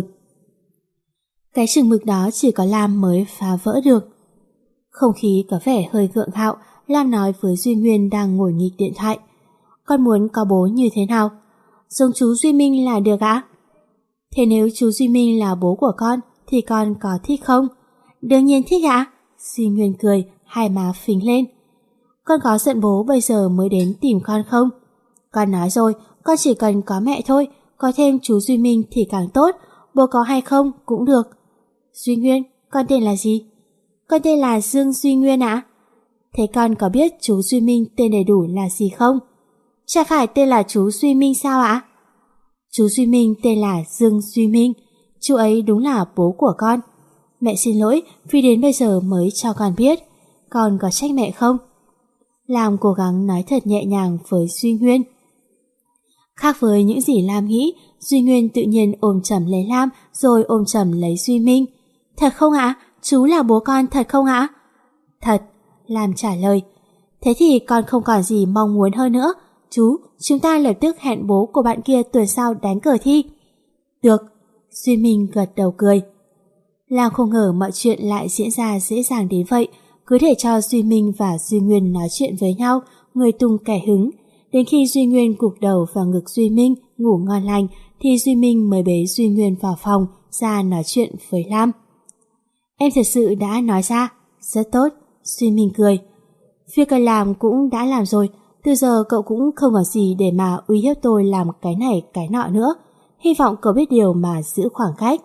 Cái chừng mực đó chỉ có Lam mới phá vỡ được. Không khí có vẻ hơi gượng gạo, Lam nói với Duy Nguyên đang ngồi nghịch điện thoại: con muốn có bố như thế nào? Giống chú Duy Minh là được ạ? Thế nếu chú Duy Minh là bố của con thì con có thích không? Đương nhiên thích ạ. Duy Nguyên cười, hai má phình lên. Con có giận bố bây giờ mới đến tìm con không? Con nói rồi, con chỉ cần có mẹ thôi, có thêm chú Duy Minh thì càng tốt, bố có hay không cũng được. Duy Nguyên, con tên là gì? Con tên là Dương Duy Nguyên ạ. Thế con có biết chú Duy Minh tên đầy đủ là gì không? Chả phải tên là chú Duy Minh sao ạ? Chú Duy Minh tên là Dương Duy Minh, chú ấy đúng là bố của con. Mẹ xin lỗi vì đến bây giờ mới cho con biết, con có trách mẹ không? Lam cố gắng nói thật nhẹ nhàng với Duy Nguyên. Khác với những gì Lam nghĩ, Duy Nguyên tự nhiên ôm chầm lấy Lam rồi ôm chầm lấy Duy Minh. Thật không ạ? Chú là bố con thật không ạ? Thật, Lam trả lời. Thế thì con không còn gì mong muốn hơn nữa. Chú, chúng ta lập tức hẹn bố của bạn kia tuần sau đánh cờ thi. Được, Duy Minh gật đầu cười. Lam không ngờ mọi chuyện lại diễn ra dễ dàng đến vậy. Cứ để cho Duy Minh và Duy Nguyên nói chuyện với nhau, người tung kẻ hứng. Đến khi Duy Nguyên gục đầu vào ngực Duy Minh ngủ ngon lành thì Duy Minh mới bế Duy Nguyên vào phòng ra nói chuyện với Lam. Em thật sự đã nói ra. Rất tốt, Duy Minh cười. Việc cần làm cũng đã làm rồi, từ giờ cậu cũng không có gì để mà uy hiếp tôi làm cái này cái nọ nữa. Hy vọng cậu biết điều mà giữ khoảng cách.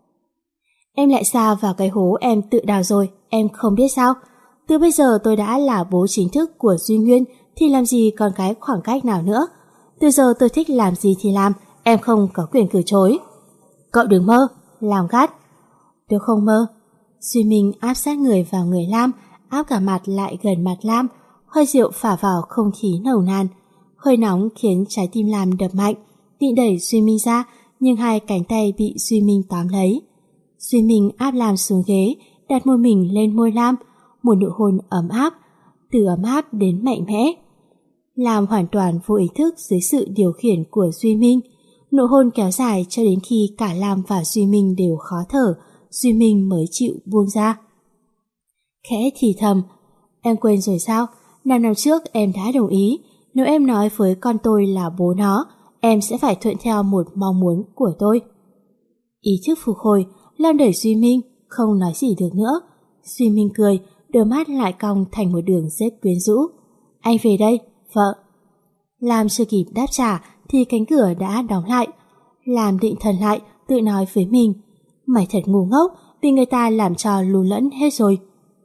Em lại sa vào cái hố em tự đào rồi, em không biết sao? Từ bây giờ tôi đã là bố chính thức của Duy Nguyên thì làm gì còn cái khoảng cách nào nữa. Từ giờ tôi thích làm gì thì làm, em không có quyền từ chối. Cậu đừng mơ, làm gắt. Tôi không mơ. Duy Minh áp sát người vào người Lam, áp cả mặt lại gần mặt Lam, hơi rượu phả vào không khí nồng nàn. Hơi nóng khiến trái tim Lam đập mạnh, định đẩy Duy Minh ra, nhưng hai cánh tay bị Duy Minh tóm lấy. Duy Minh áp Lam xuống ghế, đặt môi mình lên môi Lam, một nụ hôn ấm áp, từ ấm áp đến mạnh mẽ. Lam hoàn toàn vô ý thức dưới sự điều khiển của Duy Minh. Nụ hôn kéo dài cho đến khi cả Lam và Duy Minh đều khó thở, Duy Minh mới chịu buông ra. Khẽ thì thầm, em quên rồi sao? 5 năm trước em đã đồng ý, nếu em nói với con tôi là bố nó, em sẽ phải thuận theo một mong muốn của tôi. Ý thức phục hồi, Lam đẩy Duy Minh, không nói gì được nữa. Duy Minh cười, đôi mắt lại cong thành một đường rất quyến rũ. Anh về đây, vợ. Lam chưa kịp đáp trả thì cánh cửa đã đóng lại. Lam định thần lại, tự nói với mình, mày thật ngu ngốc, vì người ta làm trò lù lẫn hết rồi.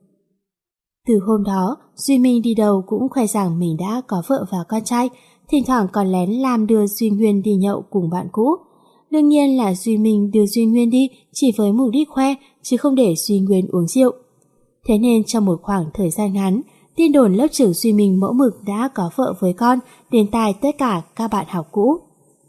Từ hôm đó, Duy Minh đi đâu cũng khoe rằng mình đã có vợ và con trai, thỉnh thoảng còn lén Lam đưa Duy Nguyên đi nhậu cùng bạn cũ. Đương nhiên là Duy Minh đưa Duy Nguyên đi chỉ với mục đích khoe, chứ không để Duy Nguyên uống rượu. Thế nên trong một khoảng thời gian ngắn, tin đồn lớp trưởng Duy Minh mẫu mực đã có vợ với con đến tai tất cả các bạn học cũ.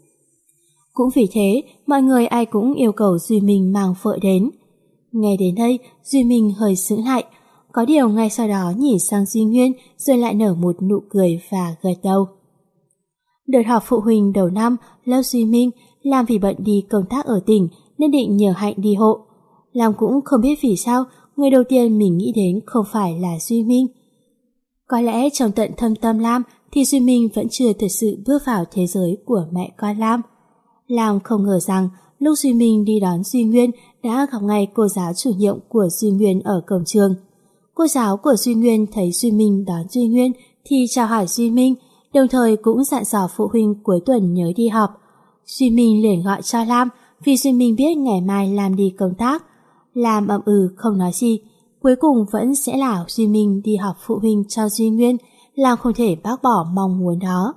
Cũng vì thế, mọi người ai cũng yêu cầu Duy Minh mang vợ đến. Nghe đến đây, Duy Minh hơi sững lại. Có điều ngay sau đó nhìn sang Duy Nguyên rồi lại nở một nụ cười và gật đầu. Đợt họp phụ huynh đầu năm, lớp Duy Minh, Lam vì bận đi công tác ở tỉnh nên định nhờ Hạnh đi hộ. Lam cũng không biết vì sao người đầu tiên mình nghĩ đến không phải là Duy Minh. Có lẽ trong tận thâm tâm Lam thì Duy Minh vẫn chưa thật sự bước vào thế giới của mẹ con Lam. Lam không ngờ rằng lúc Duy Minh đi đón Duy Nguyên đã gặp ngay cô giáo chủ nhiệm của Duy Nguyên ở cổng trường. Cô giáo của Duy Nguyên thấy Duy Minh đón Duy Nguyên thì chào hỏi Duy Minh, đồng thời cũng dặn dò phụ huynh cuối tuần nhớ đi họp. Duy Minh liền gọi cho Lam vì Duy Minh biết ngày mai Lam đi công tác. Lam ậm không nói gì, cuối cùng vẫn sẽ là Duy Minh đi họp phụ huynh cho Duy Nguyên, Lam không thể bác bỏ mong muốn đó.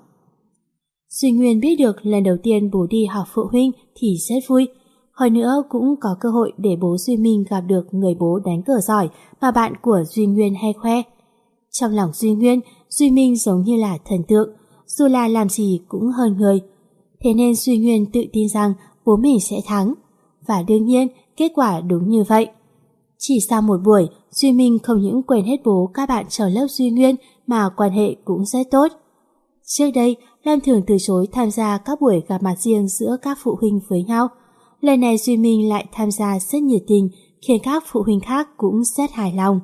Duy Nguyên biết được lần đầu tiên bố đi họp phụ huynh thì rất vui. Hơn nữa cũng có cơ hội để bố Duy Minh gặp được người bố đánh cờ giỏi mà bạn của Duy Nguyên hay khoe. Trong lòng Duy Nguyên, Duy Minh giống như là thần tượng, dù là làm gì cũng hơn người. Thế nên Duy Nguyên tự tin rằng bố mình sẽ thắng. Và đương nhiên, kết quả đúng như vậy. Chỉ sau một buổi, Duy Minh không những quên hết bố các bạn trong lớp Duy Nguyên mà quan hệ cũng rất tốt. Trước đây, Lam thường từ chối tham gia các buổi gặp mặt riêng giữa các phụ huynh với nhau. Lần này Duy Minh lại tham gia rất nhiệt tình, khiến các phụ huynh khác cũng rất hài lòng.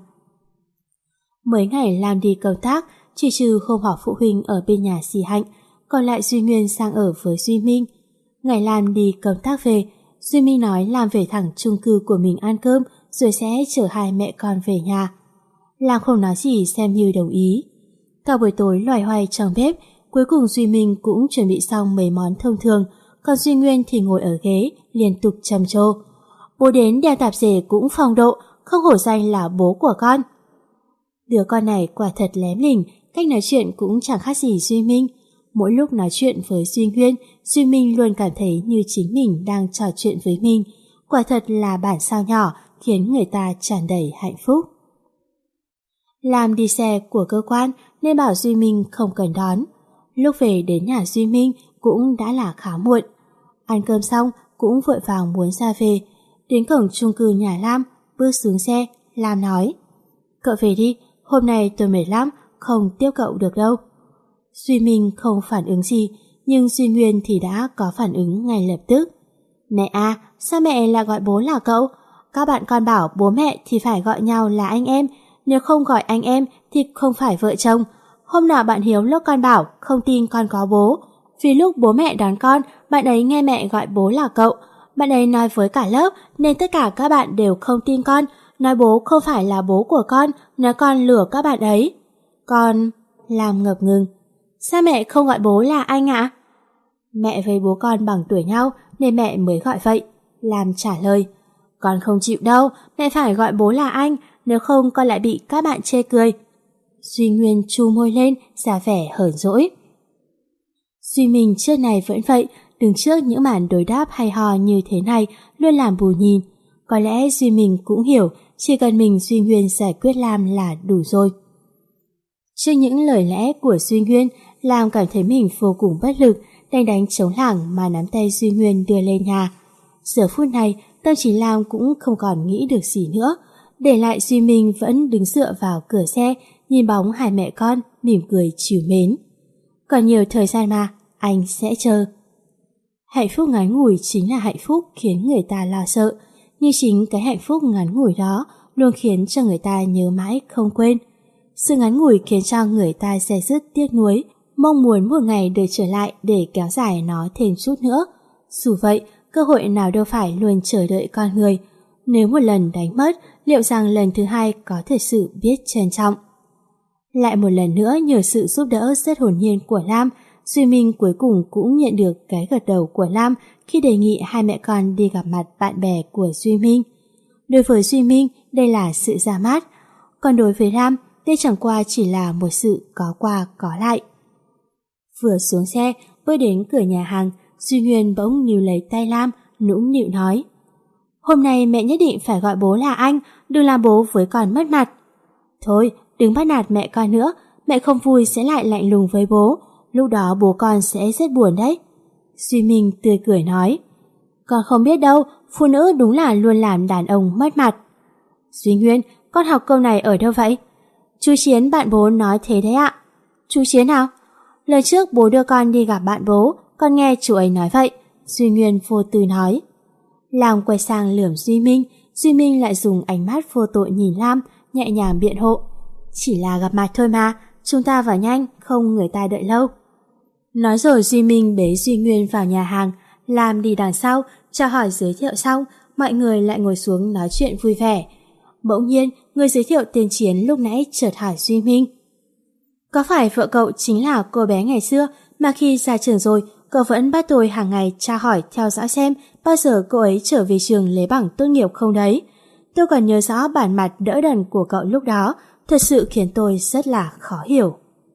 Mấy ngày Lam đi công tác, chỉ trừ hôm họp phụ huynh ở bên nhà dì Hạnh, còn lại Duy Nguyên sang ở với Duy Minh. Ngày Lam đi công tác về, Duy Minh nói Lam về thẳng chung cư của mình ăn cơm rồi sẽ chở hai mẹ con về nhà. Lam không nói gì xem như đồng ý. Cả buổi tối loài hoay trong bếp, cuối cùng Duy Minh cũng chuẩn bị xong mấy món thông thường, còn Duy Nguyên thì ngồi ở ghế liên tục trầm trồ. Bố đến đeo tạp dề cũng phong độ, không hổ danh là bố của con. Đứa con này quả thật lém lỉnh, cách nói chuyện cũng chẳng khác gì Duy Minh. Mỗi lúc nói chuyện với Duy Nguyên, Duy Minh luôn cảm thấy như chính mình đang trò chuyện với mình. Quả thật là bản sao nhỏ khiến người ta tràn đầy hạnh phúc. Làm đi xe của cơ quan nên bảo Duy Minh không cần đón. Lúc về đến nhà Duy Minh cũng đã là khá muộn. Ăn cơm xong cũng vội vàng muốn ra về. Đến cổng chung cư nhà Lam, bước xuống xe, Lam nói: Cậu về đi, hôm nay tôi mệt lắm, không tiếp cậu được đâu. Duy Minh không phản ứng gì, nhưng Duy Nguyên thì đã có phản ứng ngay lập tức. Mẹ à, sao mẹ lại gọi bố là cậu? Các bạn con bảo bố mẹ thì phải gọi nhau là anh em, nếu không gọi anh em thì không phải vợ chồng. Hôm nào bạn Hiếu lúc con bảo không tin con có bố, vì lúc bố mẹ đón con, bạn ấy nghe mẹ gọi bố là cậu. Bạn ấy nói với cả lớp nên tất cả các bạn đều không tin con, nói bố không phải là bố của con, nói con lừa các bạn ấy. Con... Làm ngập ngừng. Sao mẹ không gọi bố là anh ạ? Mẹ với bố con bằng tuổi nhau nên mẹ mới gọi vậy. Làm trả lời. Con không chịu đâu, mẹ phải gọi bố là anh, nếu không con lại bị các bạn chê cười. Duy Nguyên chu môi lên, ra vẻ hờn dỗi. Duy Minh trước này vẫn vậy, đứng trước những màn đối đáp hay ho như thế này luôn làm bù nhìn. Có lẽ Duy Minh cũng hiểu, chỉ cần mình Duy Nguyên giải quyết Lam là đủ rồi. Trước những lời lẽ của Duy Nguyên, Lam cảm thấy mình vô cùng bất lực, đành đánh chống lảng mà nắm tay Duy Nguyên đưa lên nhà. Giờ phút này, tâm trí Lam cũng không còn nghĩ được gì nữa, để lại Duy Minh vẫn đứng dựa vào cửa xe, nhìn bóng hai mẹ con, mỉm cười trìu mến. Còn nhiều thời gian mà, anh sẽ chờ. Hạnh phúc ngắn ngủi chính là hạnh phúc khiến người ta lo sợ, nhưng chính cái hạnh phúc ngắn ngủi đó luôn khiến cho người ta nhớ mãi không quên. Sự ngắn ngủi khiến cho người ta se dứt tiếc nuối, mong muốn một ngày được trở lại để kéo dài nó thêm chút nữa. Dù vậy, cơ hội nào đâu phải luôn chờ đợi con người. Nếu một lần đánh mất, liệu rằng lần thứ hai có thật sự biết trân trọng? Lại một lần nữa nhờ sự giúp đỡ rất hồn nhiên của Lam, Duy Minh cuối cùng cũng nhận được cái gật đầu của Lam khi đề nghị hai mẹ con đi gặp mặt bạn bè của Duy Minh. Đối với Duy Minh, đây là sự ra mắt, còn đối với Lam, đây chẳng qua chỉ là một sự có qua có lại. Vừa xuống xe, bước đến cửa nhà hàng, Duy Nguyên bỗng níu lấy tay Lam, nũng nịu nói: "Hôm nay mẹ nhất định phải gọi bố là anh, đừng làm bố với con mất mặt." "Thôi, đừng bắt nạt mẹ con nữa, mẹ không vui sẽ lại lạnh lùng với bố, lúc đó bố con sẽ rất buồn đấy." Duy Minh tươi cười nói: "Con không biết đâu, phụ nữ đúng là luôn làm đàn ông mất mặt." "Duy Nguyên, con học câu này ở đâu vậy?" "Chú Chiến bạn bố nói thế đấy ạ." "Chú Chiến nào?" "Lần trước bố đưa con đi gặp bạn bố, con nghe chú ấy nói vậy." Duy Nguyên vô tư nói. Lam quay sang lườm Duy Minh, Duy Minh lại dùng ánh mắt vô tội nhìn Lam, nhẹ nhàng biện hộ: "Chỉ là gặp mặt thôi mà, chúng ta vào nhanh, không người ta đợi lâu." Nói rồi Duy Minh bế Duy Nguyên vào nhà hàng, Lam đi đằng sau, chào hỏi giới thiệu xong, mọi người lại ngồi xuống nói chuyện vui vẻ. Bỗng nhiên, người giới thiệu tên Chiến lúc nãy chợt hỏi Duy Minh: "Có phải vợ cậu chính là cô bé ngày xưa mà khi ra trường rồi, cậu vẫn bắt tôi hàng ngày tra hỏi theo dõi xem bao giờ cô ấy trở về trường lấy bằng tốt nghiệp không đấy? Tôi còn nhớ rõ bản mặt đỡ đần của cậu lúc đó, thật sự khiến tôi rất là khó hiểu."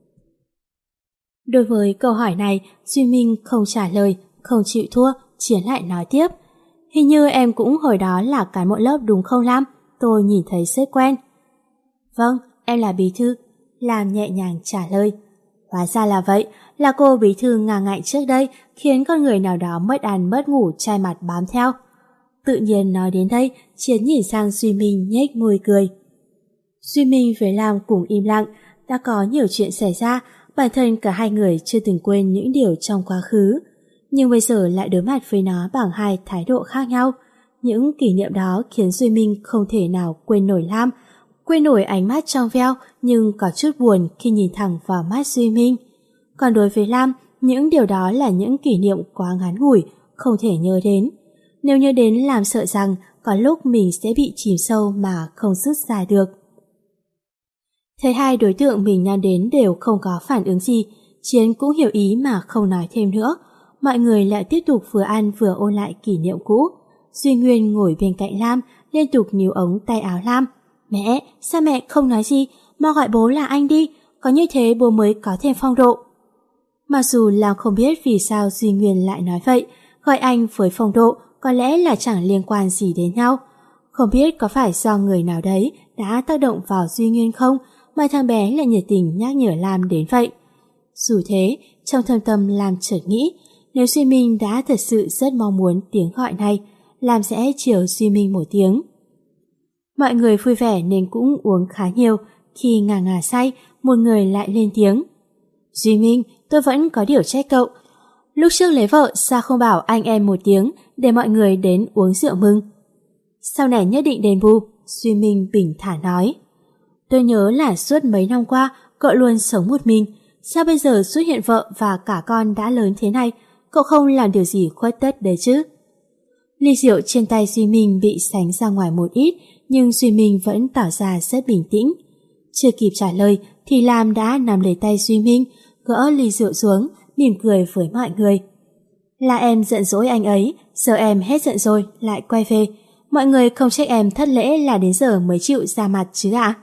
Đối với câu hỏi này, Duy Minh không trả lời, không chịu thua, Chiến lại nói tiếp: "Hình như em cũng hồi đó là cán bộ lớp đúng không Lam? Tôi nhìn thấy rất quen." "Vâng, em là bí thư." Lam nhẹ nhàng trả lời. "Hóa ra là vậy, là cô bí thư ngang ngạnh trước đây khiến con người nào đó mất ăn mất ngủ chai mặt bám theo." Tự nhiên nói đến đây, Chiến nhìn sang Duy Minh nhếch môi cười. Duy Minh với Lam cùng im lặng, đã có nhiều chuyện xảy ra, bản thân cả hai người chưa từng quên những điều trong quá khứ, nhưng bây giờ lại đối mặt với nó bằng hai thái độ khác nhau. Những kỷ niệm đó khiến Duy Minh không thể nào quên nổi Lam, quên nổi ánh mắt trong veo nhưng có chút buồn khi nhìn thẳng vào mắt Duy Minh. Còn đối với Lam, những điều đó là những kỷ niệm quá ngắn ngủi, không thể nhớ đến. Nếu nhớ đến Lam sợ rằng có lúc mình sẽ bị chìm sâu mà không dứt ra được. Thấy hai đối tượng mình nhắc đến đều không có phản ứng gì, Chiến cũng hiểu ý mà không nói thêm nữa. Mọi người lại tiếp tục vừa ăn vừa ôn lại kỷ niệm cũ. Duy Nguyên ngồi bên cạnh Lam, liên tục níu ống tay áo Lam. "Mẹ, sao mẹ không nói gì? Mau gọi bố là anh đi, có như thế bố mới có thêm phong độ." Mặc dù Lam không biết vì sao Duy Nguyên lại nói vậy, gọi anh với phong độ có lẽ là chẳng liên quan gì đến nhau. Không biết có phải do người nào đấy đã tác động vào Duy Nguyên không, mà thằng bé lại nhiệt tình nhắc nhở Lam đến vậy. Dù thế, trong thâm tâm Lam chợt nghĩ, nếu Duy Minh đã thật sự rất mong muốn tiếng gọi này, Lam sẽ chiều Duy Minh một tiếng. Mọi người vui vẻ nên cũng uống khá nhiều. Khi ngà ngà say, một người lại lên tiếng: "Duy Minh, tôi vẫn có điều trách cậu. Lúc trước lấy vợ sao không bảo anh em một tiếng để mọi người đến uống rượu mừng?" "Sau này nhất định đền bù," Duy Minh bình thản nói. "Tôi nhớ là suốt mấy năm qua cậu luôn sống một mình. Sao bây giờ xuất hiện vợ và cả con đã lớn thế này, cậu không làm điều gì khuất tất đấy chứ?" Ly rượu trên tay Duy Minh bị sánh ra ngoài một ít, nhưng Duy Minh vẫn tỏ ra rất bình tĩnh. Chưa kịp trả lời thì Lam đã nắm lấy tay Duy Minh, gỡ ly rượu xuống, mỉm cười với mọi người. "Là em giận dỗi anh ấy, giờ em hết giận rồi, lại quay về. Mọi người không trách em thất lễ là đến giờ mới chịu ra mặt chứ ạ?"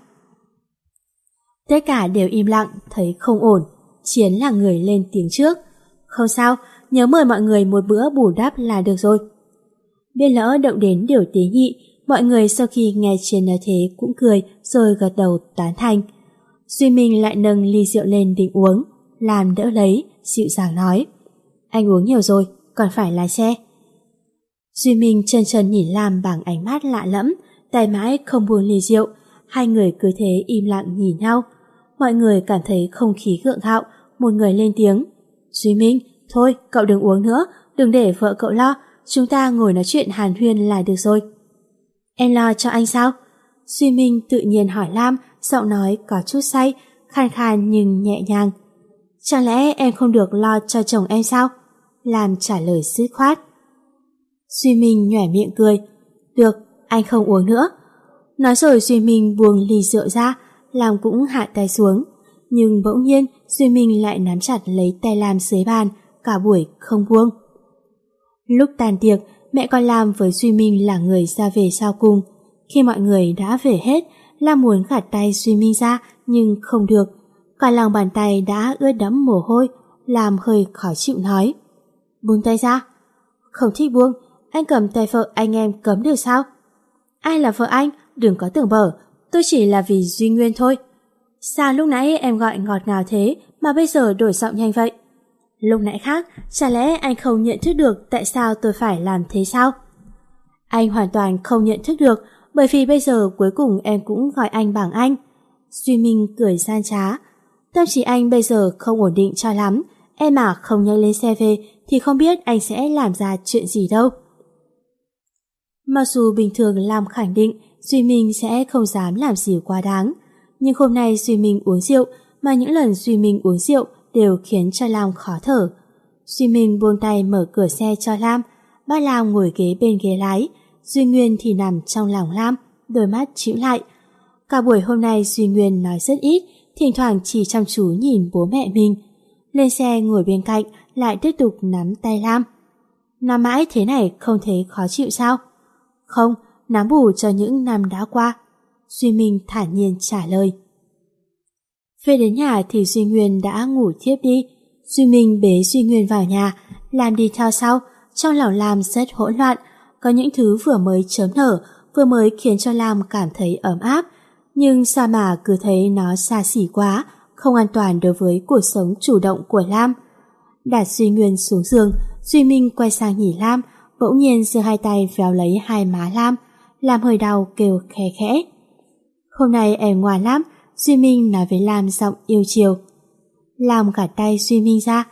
Tất cả đều im lặng, thấy không ổn. Chiến là người lên tiếng trước: "Không sao, nhớ mời mọi người một bữa bù đắp là được rồi." Biết lỡ động đến điều tế nhị, mọi người sau khi nghe Chiến nói thế cũng cười rồi gật đầu tán thành. Duy Minh lại nâng ly rượu lên định uống. Lam đỡ lấy, dịu dàng nói: Anh uống nhiều rồi, còn phải lái xe. Duy Minh chân chân nhìn Lam bằng ánh mắt lạ lẫm, tay mãi không buông ly rượu. Hai người cứ thế im lặng nhìn nhau. Mọi người cảm thấy không khí gượng gạo. Một người lên tiếng: Duy Minh, thôi cậu đừng uống nữa, đừng để vợ cậu lo, chúng ta ngồi nói chuyện hàn huyên là được rồi. Em lo cho anh sao? Duy Minh tự nhiên hỏi Lam, giọng nói có chút say, khan khan nhưng nhẹ nhàng. Chẳng lẽ em không được lo cho chồng em sao? Lam trả lời dứt khoát. Duy Minh nhoẻn miệng cười. Được, anh không uống nữa. Nói rồi Duy Minh buông ly rượu ra, Lam cũng hạ tay xuống. Nhưng bỗng nhiên Duy Minh lại nắm chặt lấy tay Lam dưới bàn, cả buổi không buông. Lúc tan tiệc, mẹ con Lam với Duy Minh là người ra về sau cùng. Khi mọi người đã về hết, Lam muốn gạt tay Duy Minh ra nhưng không được. Cả lòng bàn tay đã ướt đẫm mồ hôi. Lam hơi khó chịu nói: Buông tay ra. Không thích buông, anh cầm tay vợ anh em cấm được sao? Ai là vợ anh? Đừng có tưởng bở, tôi chỉ là vì Duy Nguyên thôi. Sao lúc nãy em gọi ngọt ngào thế mà bây giờ đổi giọng nhanh vậy? Lúc nãy khác, chả lẽ anh không nhận thức được tại sao tôi phải làm thế sao? Anh hoàn toàn không nhận thức được, bởi vì bây giờ cuối cùng em cũng gọi anh bằng anh. Duy Minh cười gian trá. Tâm trí anh bây giờ không ổn định cho lắm, em mà không nhanh lên xe về thì không biết anh sẽ làm ra chuyện gì đâu. Mặc dù bình thường Lam khẳng định Duy Minh sẽ không dám làm gì quá đáng, nhưng hôm nay Duy Minh uống rượu, mà những lần Duy Minh uống rượu đều khiến cho Lam khó thở. Duy Minh buông tay mở cửa xe cho Lam, bắt Lam ngồi ghế bên ghế lái, Duy Nguyên thì nằm trong lòng Lam, đôi mắt chĩu lại. Cả buổi hôm nay Duy Nguyên nói rất ít, thỉnh thoảng chỉ chăm chú nhìn bố mẹ mình. Lên xe ngồi bên cạnh lại tiếp tục nắm tay Lam. Nắm mãi thế này không thấy khó chịu sao? Không, nắm bù cho những năm đã qua. Duy Minh thản nhiên trả lời. Về đến nhà thì Duy Nguyên đã ngủ thiếp đi. Duy Minh bế Duy Nguyên vào nhà, Lam đi theo sau. Trong lòng Lam rất hỗn loạn, có những thứ vừa mới chớm nở, vừa mới khiến cho Lam cảm thấy ấm áp, nhưng sao mà cứ thấy nó xa xỉ quá, không an toàn đối với cuộc sống chủ động của Lam. Đặt Duy Nguyên xuống giường, Duy Minh quay sang nhìn Lam, bỗng nhiên giơ hai tay véo lấy hai má Lam. Lam hơi đau kêu khẽ khẽ. Hôm nay em ngoan lắm, Duy Minh nói với Lam giọng yêu chiều. Lam gạt tay Duy Minh ra.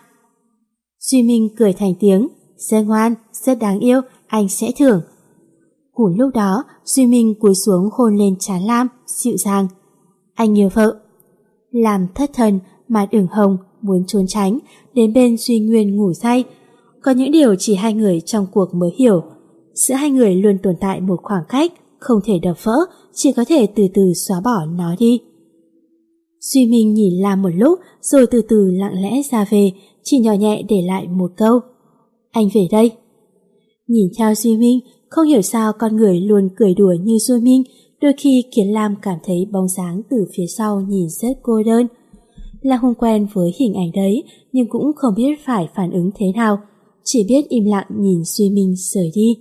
Duy Minh cười thành tiếng. Rất ngoan, rất đáng yêu, anh sẽ thưởng. Cùng lúc đó, Duy Minh cúi xuống hôn lên trán Lam, dịu dàng. Anh yêu vợ. Lam thất thần, mặt ửng hồng, muốn trốn tránh, đến bên Duy Nguyên ngủ say. Có những điều chỉ hai người trong cuộc mới hiểu. Giữa hai người luôn tồn tại một khoảng cách, không thể đập vỡ, chỉ có thể từ từ xóa bỏ nó đi. Duy Minh nhìn Lam một lúc, rồi từ từ lặng lẽ ra về, chỉ nhỏ nhẹ để lại một câu. Anh về đây. Nhìn theo Duy Minh, không hiểu sao con người luôn cười đùa như Duy Minh, đôi khi khiến Lam cảm thấy bóng dáng từ phía sau nhìn rất cô đơn. Lam không quen với hình ảnh đấy, nhưng cũng không biết phải phản ứng thế nào, chỉ biết im lặng nhìn Duy Minh rời đi.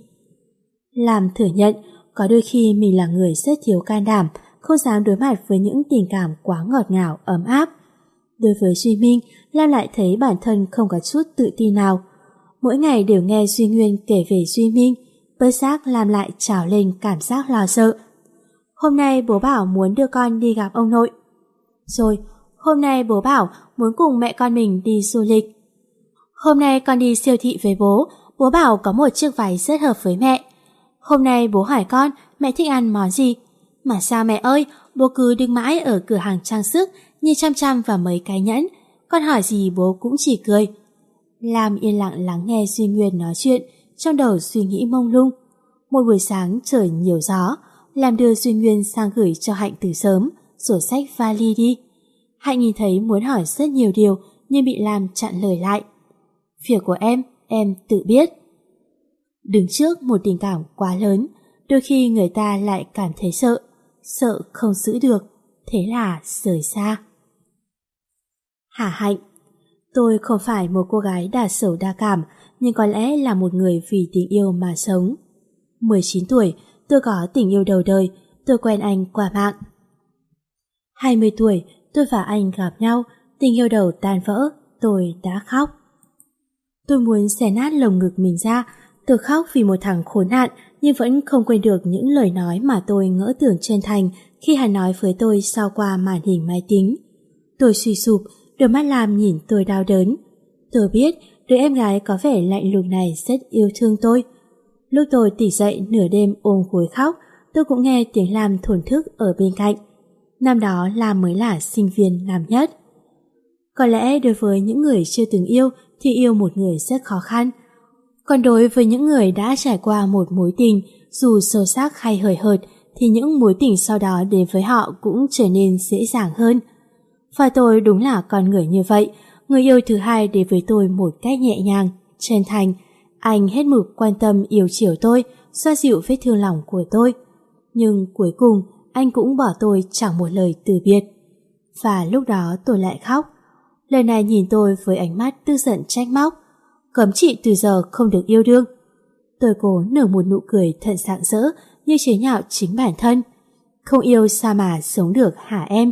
Lam thừa nhận, có đôi khi mình là người rất thiếu can đảm, không dám đối mặt với những tình cảm quá ngọt ngào, ấm áp. Đối với Duy Minh, Lam lại thấy bản thân không có chút tự tin nào. Mỗi ngày đều nghe Duy Nguyên kể về Duy Minh, bất giác Lam lại trào lên cảm giác lo sợ. Hôm nay bố bảo muốn đưa con đi gặp ông nội. Rồi, hôm nay bố bảo muốn cùng mẹ con mình đi du lịch. Hôm nay con đi siêu thị với bố bảo có một chiếc váy rất hợp với mẹ. Hôm nay bố hỏi con mẹ thích ăn món gì. Mà sao mẹ ơi, bố cứ đứng mãi ở cửa hàng trang sức, nhìn chăm chăm vào mấy cái nhẫn. Con hỏi gì bố cũng chỉ cười. Lam yên lặng lắng nghe Duy Nguyên nói chuyện, trong đầu suy nghĩ mông lung. Một buổi sáng trời nhiều gió, Lam đưa Duy Nguyên sang gửi cho Hạnh từ sớm, rồi xách vali đi. Hạnh nhìn thấy muốn hỏi rất nhiều điều, nhưng bị Lam chặn lời lại. Việc của em tự biết. Đứng trước một tình cảm quá lớn, đôi khi người ta lại cảm thấy sợ không giữ được, thế là rời xa. Hả Hạnh, tôi không phải một cô gái đa sầu đa cảm, nhưng có lẽ là một người vì tình yêu mà sống. 19 tuổi, tôi có tình yêu đầu đời, tôi quen anh qua mạng. 20 tuổi, tôi và anh gặp nhau, Tình yêu đầu tan vỡ, tôi đã khóc. Tôi muốn xé nát lồng ngực mình ra. Tôi khóc vì một thằng khốn nạn, nhưng vẫn không quên được những lời nói mà tôi ngỡ tưởng chân thành khi hắn nói với tôi sau qua màn hình máy tính. Tôi suy sụp, đôi mắt Lam nhìn tôi đau đớn. Tôi biết đứa em gái có vẻ lạnh lùng này rất yêu thương tôi. Lúc tôi tỉnh dậy nửa đêm ôm gối khóc, tôi cũng nghe tiếng Lam thổn thức ở bên cạnh. Năm đó Lam mới là sinh viên năm nhất. Có lẽ đối với những người chưa từng yêu thì yêu một người rất khó khăn. Còn đối với những người đã trải qua một mối tình, dù sâu sắc hay hời hợt, thì những mối tình sau đó đến với họ cũng trở nên dễ dàng hơn. Và tôi đúng là con người như vậy. Người yêu thứ hai đến với tôi một cách nhẹ nhàng, chân thành. Anh hết mực quan tâm yêu chiều tôi, xoa dịu vết thương lòng của tôi. Nhưng cuối cùng anh cũng bỏ tôi chẳng một lời từ biệt. Và lúc đó tôi lại khóc. Lần này nhìn tôi với ánh mắt tức giận trách móc. Cấm chị từ giờ không được yêu đương. Tôi cố nở một nụ cười thật rạng rỡ như chế nhạo chính bản thân. Không yêu sao mà sống được hả em?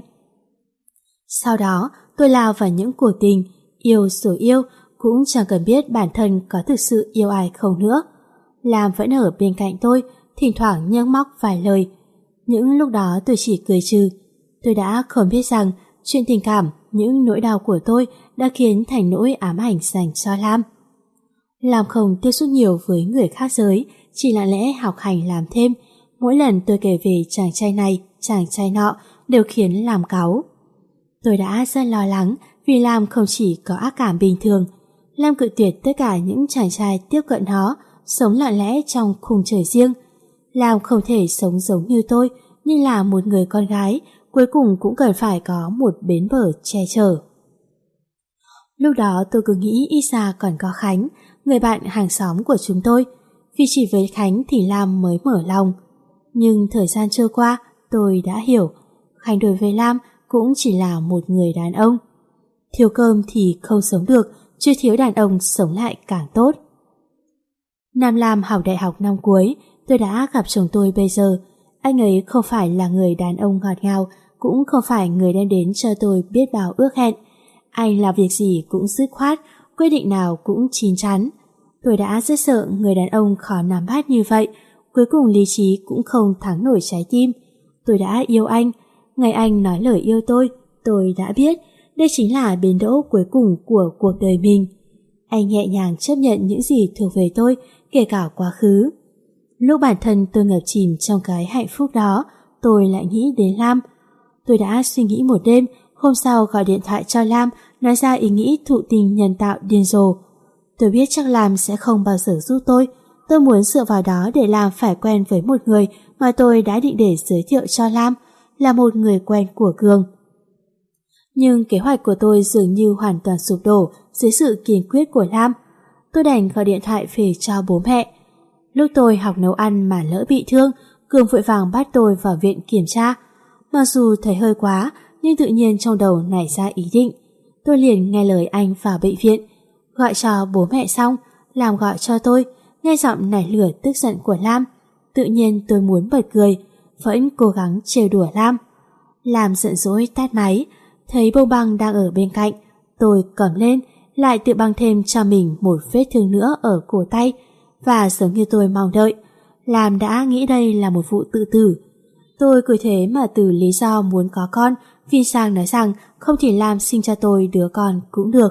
Sau đó tôi lao vào những cuộc tình, yêu rồi yêu, cũng chẳng cần biết bản thân có thực sự yêu ai không nữa. Lam vẫn ở bên cạnh tôi, thỉnh thoảng nhắc móc vài lời. Những lúc đó tôi chỉ cười trừ. Tôi đã không biết rằng chuyện tình cảm, những nỗi đau của tôi đã khiến thành nỗi ám ảnh dành cho Lam. Lam không tiếp xúc nhiều với người khác giới, chỉ lặng lẽ học hành làm thêm. Mỗi lần tôi kể về chàng trai này, chàng trai nọ đều khiến Lam cáu. Tôi đã rất lo lắng vì Lam không chỉ có ác cảm bình thường. Lam cự tuyệt tất cả những chàng trai tiếp cận nó, sống lặng lẽ trong khung trời riêng. Lam không thể sống giống như tôi, nhưng là một người con gái, cuối cùng cũng cần phải có một bến bờ che chở. Lúc đó tôi cứ nghĩ ít ra còn có Khánh, người bạn hàng xóm của chúng tôi, vì chỉ với Khánh thì Lam mới mở lòng. Nhưng thời gian trôi qua, tôi đã hiểu, Khánh đối với Lam cũng chỉ là một người đàn ông. Thiếu cơm thì không sống được, chưa thiếu đàn ông sống lại càng tốt. Nam Lam học đại học năm cuối, tôi đã gặp chồng tôi bây giờ. Anh ấy không phải là người đàn ông ngọt ngào, cũng không phải người đem đến cho tôi biết bao ước hẹn. Anh làm việc gì cũng dứt khoát, quyết định nào cũng chín chắn. Tôi đã rất sợ người đàn ông khó nắm bắt như vậy, cuối cùng lý trí cũng không thắng nổi trái tim. Tôi đã yêu anh, ngày anh nói lời yêu tôi đã biết đây chính là bến đỗ cuối cùng của cuộc đời mình. Anh nhẹ nhàng chấp nhận những gì thuộc về tôi, kể cả quá khứ. Lúc bản thân tôi ngập chìm trong cái hạnh phúc đó, tôi lại nghĩ đến Lam. Tôi đã suy nghĩ một đêm, hôm sau gọi điện thoại cho Lam, nói ra ý nghĩ thụ tinh nhân tạo điên rồ. Tôi biết chắc Lam sẽ không bao giờ giúp tôi muốn dựa vào đó để Lam phải quen với một người mà tôi đã định để giới thiệu cho Lam, là một người quen của Cường. Nhưng kế hoạch của tôi dường như hoàn toàn sụp đổ dưới sự kiên quyết của Lam. Tôi đành gọi điện thoại về cho bố mẹ. Lúc tôi học nấu ăn mà lỡ bị thương, Cường vội vàng bắt tôi vào viện kiểm tra. Mặc dù thấy hơi quá, nhưng tự nhiên trong đầu nảy ra ý định. Tôi liền nghe lời anh vào bệnh viện. Gọi cho bố mẹ xong, Lam gọi cho tôi, nghe giọng nảy lửa tức giận của Lam. Tự nhiên tôi muốn bật cười, vẫn cố gắng trêu đùa Lam. Lam giận dỗi tắt máy, thấy bông băng đang ở bên cạnh. Tôi cầm lên, lại tự băng thêm cho mình một vết thương nữa ở cổ tay. Và giống như tôi mong đợi, Lam đã nghĩ đây là một vụ tự tử. Tôi cứ thế mà từ lý do muốn có con, Vin Sang nói rằng không thì Lam sinh cho tôi đứa con cũng được.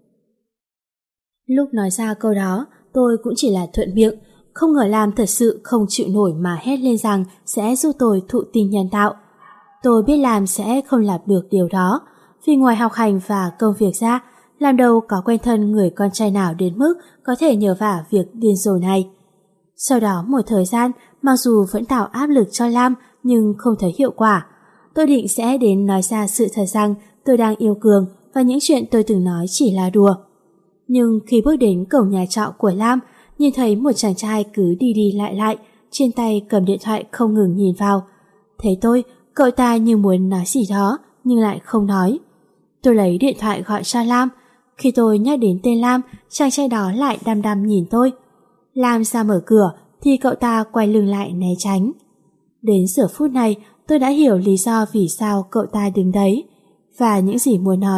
Lúc nói ra câu đó, tôi cũng chỉ là thuận miệng, không ngờ Lam thật sự không chịu nổi mà hét lên rằng sẽ giúp tôi thụ tinh nhân tạo. Tôi biết Lam sẽ không làm được điều đó, vì ngoài học hành và công việc ra, Lam đâu có quen thân người con trai nào đến mức có thể nhờ vả việc điên rồ này. Sau đó một thời gian, mặc dù vẫn tạo áp lực cho Lam nhưng không thấy hiệu quả, tôi định sẽ đến nói ra sự thật rằng tôi đang yêu Cường và những chuyện tôi từng nói chỉ là đùa. Nhưng khi bước đến cổng nhà trọ của Lam, nhìn thấy một chàng trai cứ đi đi lại, trên tay cầm điện thoại không ngừng nhìn vào. Thấy tôi, cậu ta như muốn nói gì đó nhưng lại không nói. Tôi lấy điện thoại gọi cho Lam. Khi tôi nhắc đến tên Lam, chàng trai đó lại đăm đăm nhìn tôi. Lam ra mở cửa thì cậu ta quay lưng lại né tránh. Đến giờ phút này tôi đã hiểu lý do vì sao cậu ta đứng đấy. Và những gì muốn nói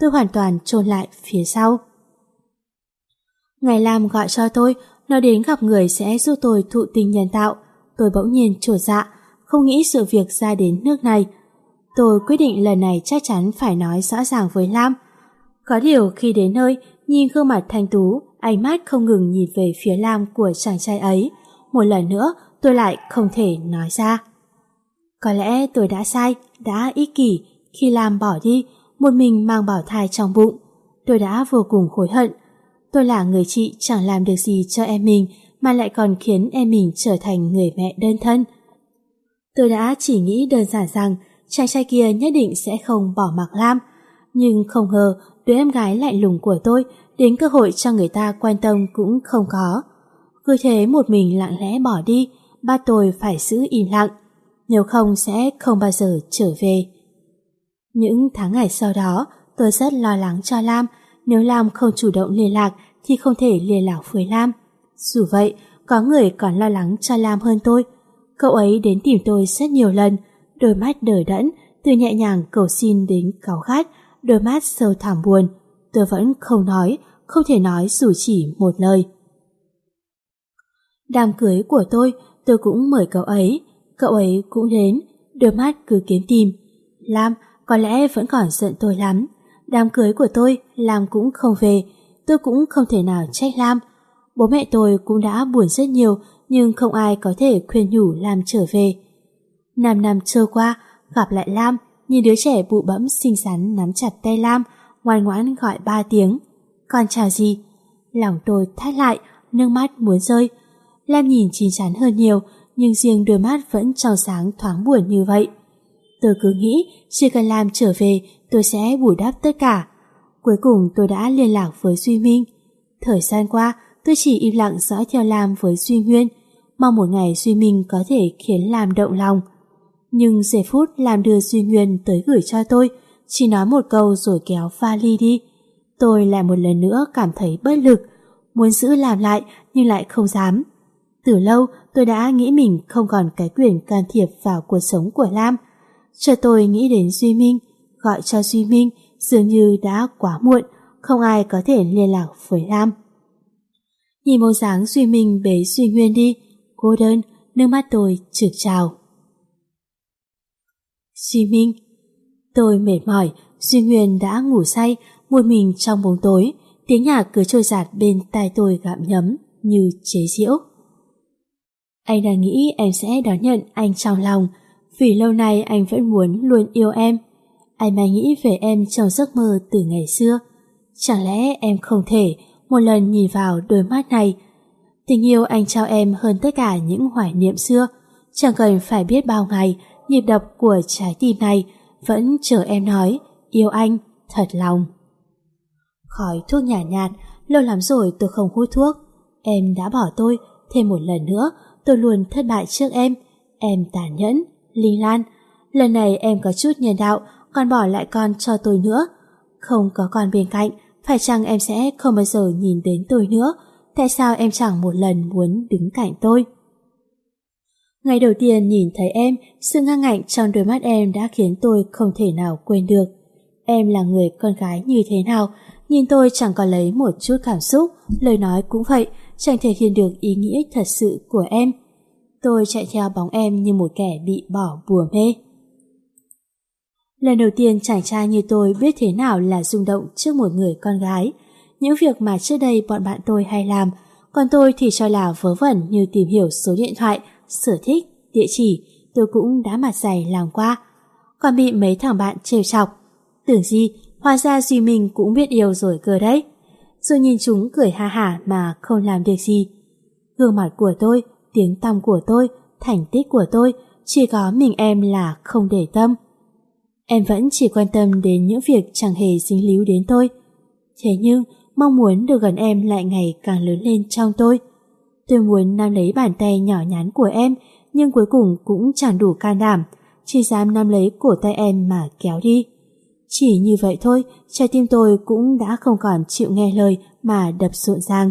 tôi hoàn toàn chôn lại phía sau. Ngày Lam gọi cho tôi, nói đến gặp người sẽ giúp tôi thụ tinh nhân tạo. Tôi bỗng nhiên chột dạ, không nghĩ sự việc ra đến nước này. Tôi quyết định lần này chắc chắn phải nói rõ ràng với Lam. Có điều khi đến nơi, nhìn gương mặt thanh tú, ánh mắt không ngừng nhìn về phía Lam của chàng trai ấy. Một lần nữa, tôi lại không thể nói ra. Có lẽ tôi đã sai, đã ích kỷ khi Lam bỏ đi, một mình mang bào thai trong bụng. Tôi đã vô cùng hối hận. Tôi là người chị chẳng làm được gì cho em mình mà lại còn khiến em mình trở thành người mẹ đơn thân. Tôi đã chỉ nghĩ đơn giản rằng chàng trai kia nhất định sẽ không bỏ mặc Lam, nhưng không ngờ đứa em gái lạnh lùng của tôi đến cơ hội cho người ta quan tâm cũng không có. Cứ thế một mình lặng lẽ bỏ đi, bắt tôi phải giữ im lặng, nếu không sẽ không bao giờ trở về. Những tháng ngày sau đó, tôi rất lo lắng cho Lam. Nếu Lam không chủ động liên lạc thì không thể liên lạc với Lam. Dù vậy, có người còn lo lắng cho Lam hơn tôi. Cậu ấy đến tìm tôi rất nhiều lần, đôi mắt đờ đẫn, từ nhẹ nhàng cầu xin đến cáu gắt, đôi mắt sâu thẳm buồn. Tôi vẫn không nói, không thể nói dù chỉ một lời. Đám cưới của tôi cũng mời cậu ấy cũng đến, đôi mắt cứ kiếm tìm. Lam có lẽ vẫn còn giận tôi lắm. Đám cưới của tôi, Lam cũng không về, tôi cũng không thể nào trách Lam. Bố mẹ tôi cũng đã buồn rất nhiều, nhưng không ai có thể khuyên nhủ Lam trở về. 5 năm trôi qua, gặp lại Lam, nhìn đứa trẻ bụ bẫm xinh xắn nắm chặt tay Lam, ngoan ngoãn gọi 3 tiếng. Con chào gì? Lòng tôi thắt lại, nước mắt muốn rơi. Lam nhìn chín chắn hơn nhiều, nhưng riêng đôi mắt vẫn trong sáng thoáng buồn như vậy. Tôi cứ nghĩ chỉ cần Lam trở về tôi sẽ bù đắp tất cả. Cuối cùng tôi đã liên lạc với Duy Minh. Thời gian qua tôi chỉ im lặng dõi theo Lam với Duy Nguyên, mong một ngày Duy Minh có thể khiến Lam động lòng. Nhưng giây phút Lam đưa Duy Nguyên tới gửi cho tôi, chỉ nói một câu rồi kéo vali đi. Tôi lại một lần nữa cảm thấy bất lực, muốn giữ Lam lại nhưng lại không dám. Từ lâu tôi đã nghĩ mình không còn cái quyền can thiệp vào cuộc sống của Lam. Chợt tôi nghĩ đến Duy Minh, gọi cho Duy Minh dường như đã quá muộn, không ai có thể liên lạc với Lam. Nhìn bóng dáng Duy Minh bế Duy Nguyên đi, cô đơn, nước mắt tôi trực trào. Duy Minh. Tôi mệt mỏi, Duy Nguyên đã ngủ say, một mình trong bóng tối, tiếng nhạc cứ trôi dạt bên tai tôi gặm nhấm như chế giễu. Anh đang nghĩ em sẽ đón nhận anh trong lòng, vì lâu nay anh vẫn muốn luôn yêu em. Anh mãi nghĩ về em trong giấc mơ từ ngày xưa. Chẳng lẽ em không thể một lần nhìn vào đôi mắt này? Tình yêu anh trao em hơn tất cả những hoài niệm xưa. Chẳng cần phải biết bao ngày, nhịp đập của trái tim này vẫn chờ em nói yêu anh thật lòng. Khói thuốc nhàn nhạt, lâu lắm rồi tôi không hút thuốc. Em đã bỏ tôi, thêm một lần nữa tôi luôn thất bại trước em. Em tàn nhẫn, Linh Lan. Lần này em có chút nhân đạo, còn bỏ lại con cho tôi nữa. Không có con bên cạnh, phải chăng em sẽ không bao giờ nhìn đến tôi nữa? Tại sao em chẳng một lần muốn đứng cạnh tôi? Ngày đầu tiên nhìn thấy em, sự ngang ngạnh trong đôi mắt em đã khiến tôi không thể nào quên được. Em là người con gái như thế nào? Nhìn tôi chẳng có lấy một chút cảm xúc, lời nói cũng vậy, chẳng thể hiện được ý nghĩa thật sự của em. Tôi chạy theo bóng em như một kẻ bị bỏ bùa mê. Lần đầu tiên chàng trai như tôi biết thế nào là rung động trước một người con gái. Những việc mà trước đây bọn bạn tôi hay làm, còn tôi thì cho là vớ vẩn như tìm hiểu số điện thoại, sở thích, địa chỉ, tôi cũng đã mặt dày làm qua. Còn bị mấy thằng bạn trêu chọc. Tưởng gì, hóa ra Duy Minh cũng biết yêu rồi cơ đấy. Rồi nhìn chúng cười ha hả mà không làm được gì. Gương mặt của tôi, tiếng tăm của tôi, thành tích của tôi, chỉ có mình em là không để tâm. Em vẫn chỉ quan tâm đến những việc chẳng hề dính líu đến tôi. Thế nhưng, mong muốn được gần em lại ngày càng lớn lên trong tôi. Tôi muốn nắm lấy bàn tay nhỏ nhắn của em, nhưng cuối cùng cũng chẳng đủ can đảm, chỉ dám nắm lấy cổ tay em mà kéo đi. Chỉ như vậy thôi, trái tim tôi cũng đã không còn chịu nghe lời mà đập rộn ràng.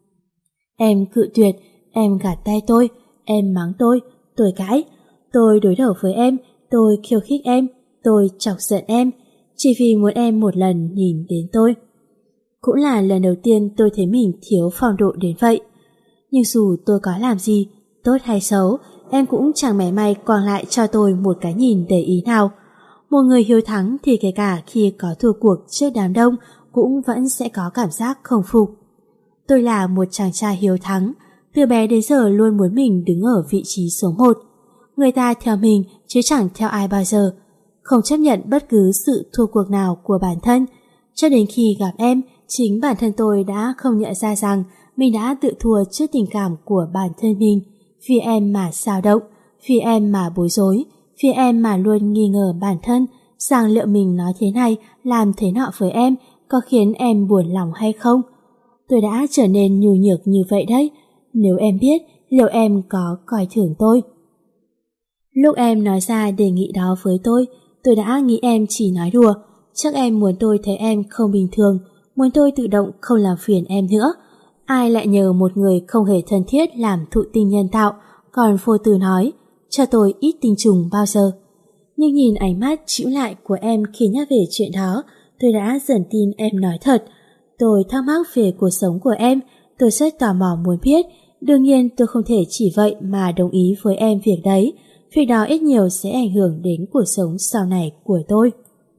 Em cự tuyệt, em gạt tay tôi, em mắng tôi cãi, tôi đối đầu với em, tôi khiêu khích em, tôi chọc giận em. chỉ vì muốn em một lần nhìn đến tôi. Cũng là lần đầu tiên tôi thấy mình thiếu phong độ đến vậy. Nhưng dù tôi có làm gì, tốt hay xấu, em cũng chẳng mảy may quăng lại cho tôi một cái nhìn để ý nào. Một người hiếu thắng thì kể cả khi có thua cuộc trước đám đông cũng vẫn sẽ có cảm giác không phục. Tôi là một chàng trai hiếu thắng, từ bé đến giờ luôn muốn mình đứng ở vị trí số 1. Người ta theo mình chứ chẳng theo ai bao giờ. Không chấp nhận bất cứ sự thua cuộc nào của bản thân. Cho đến khi gặp em, chính bản thân tôi đã không nhận ra rằng mình đã tự thua trước tình cảm của bản thân mình. Vì em mà xao động, vì em mà bối rối, vì em mà luôn nghi ngờ bản thân rằng liệu mình nói thế này, làm thế nọ với em có khiến em buồn lòng hay không. Tôi đã trở nên nhu nhược như vậy đấy. Nếu em biết, liệu em có coi thường tôi? Lúc em nói ra đề nghị đó với tôi đã nghĩ em chỉ nói đùa. Chắc em muốn tôi thấy em không bình thường, muốn tôi tự động không làm phiền em nữa. Ai lại nhờ một người không hề thân thiết làm thụ tinh nhân tạo, còn vô tư nói cho tôi ít tinh trùng bao giờ. Nhưng nhìn ánh mắt chĩu lại của em khi nhắc về chuyện đó, tôi đã dần tin em nói thật. Tôi thắc mắc về cuộc sống của em, tôi rất tò mò muốn biết. Đương nhiên tôi không thể chỉ vậy mà đồng ý với em việc đấy. Việc đó ít nhiều sẽ ảnh hưởng đến cuộc sống sau này của tôi.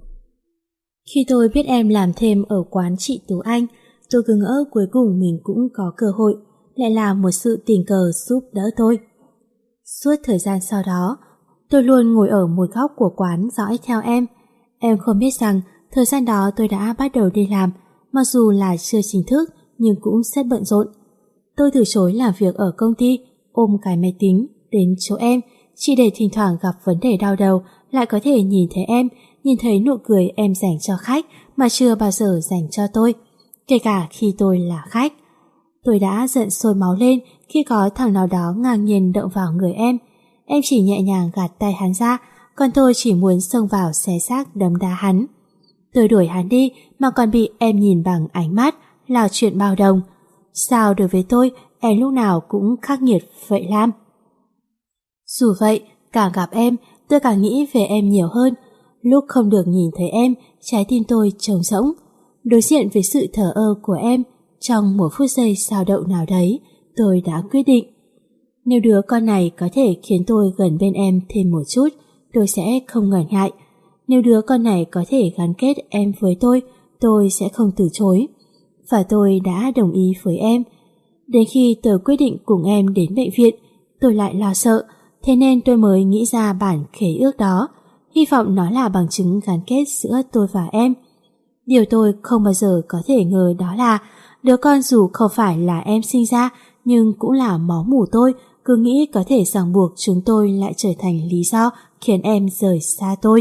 Khi tôi biết em làm thêm ở quán chị Tú Anh, tôi cứ ngỡ cuối cùng mình cũng có cơ hội, lại là một sự tình cờ giúp đỡ tôi. Suốt thời gian sau đó, tôi luôn ngồi ở một góc của quán dõi theo em. Em không biết rằng thời gian đó tôi đã bắt đầu đi làm, mặc dù là chưa chính thức nhưng cũng rất bận rộn. Tôi từ chối làm việc ở công ty, ôm cái máy tính đến chỗ em, chỉ để thỉnh thoảng gặp vấn đề đau đầu lại có thể nhìn thấy em, nhìn thấy nụ cười em dành cho khách mà chưa bao giờ dành cho tôi, kể cả khi tôi là khách. Tôi đã giận sôi máu lên khi có thằng nào đó ngang nhiên động vào người em. Em chỉ nhẹ nhàng gạt tay hắn ra, còn tôi chỉ muốn xông vào xé xác đấm đá hắn. Tôi đuổi hắn đi mà còn bị em nhìn bằng ánh mắt là chuyện bao đồng. Sao đối với tôi em lúc nào cũng khắc nghiệt vậy Lam? Dù vậy, càng gặp em, tôi càng nghĩ về em nhiều hơn. Lúc không được nhìn thấy em, trái tim tôi trống rỗng. Đối diện với sự thờ ơ của em, trong một phút giây xao động nào đấy, tôi đã quyết định. Nếu đứa con này có thể khiến tôi gần bên em thêm một chút, tôi sẽ không ngần ngại. Nếu đứa con này có thể gắn kết em với tôi sẽ không từ chối. Và tôi đã đồng ý với em. Đến khi tôi quyết định cùng em đến bệnh viện, tôi lại lo sợ, thế nên tôi mới nghĩ ra bản khế ước đó, hy vọng nó là bằng chứng gắn kết giữa tôi và em. Điều tôi không bao giờ có thể ngờ đó là đứa con dù không phải là em sinh ra nhưng cũng là máu mủ tôi, cứ nghĩ có thể ràng buộc chúng tôi lại trở thành lý do khiến em rời xa tôi.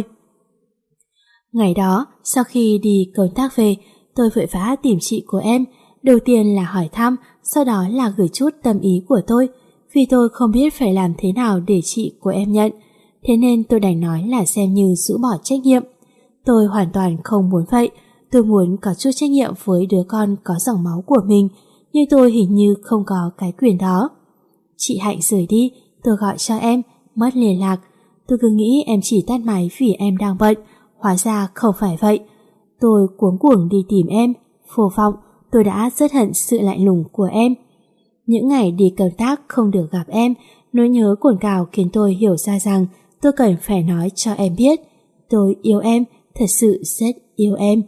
Ngày đó, sau khi đi công tác về, tôi vội vã tìm chị của em. Đầu tiên là hỏi thăm, sau đó là gửi chút tâm ý của tôi, vì tôi không biết phải làm thế nào để chị của em nhận. Thế nên tôi đành nói là xem như rũ bỏ trách nhiệm. Tôi hoàn toàn không muốn vậy. Tôi muốn có chút trách nhiệm với đứa con có dòng máu của mình, nhưng tôi hình như không có cái quyền đó. Chị Hạnh rời đi, tôi gọi cho em, mất liên lạc. Tôi cứ nghĩ em chỉ tắt máy vì em đang bận, hóa ra không phải vậy. Tôi cuống cuồng đi tìm em, vô vọng, tôi đã rất hận sự lạnh lùng của em. Những ngày đi công tác không được gặp em, nỗi nhớ cồn cào khiến tôi hiểu ra rằng tôi cần phải nói cho em biết. Tôi yêu em, thật sự rất yêu em.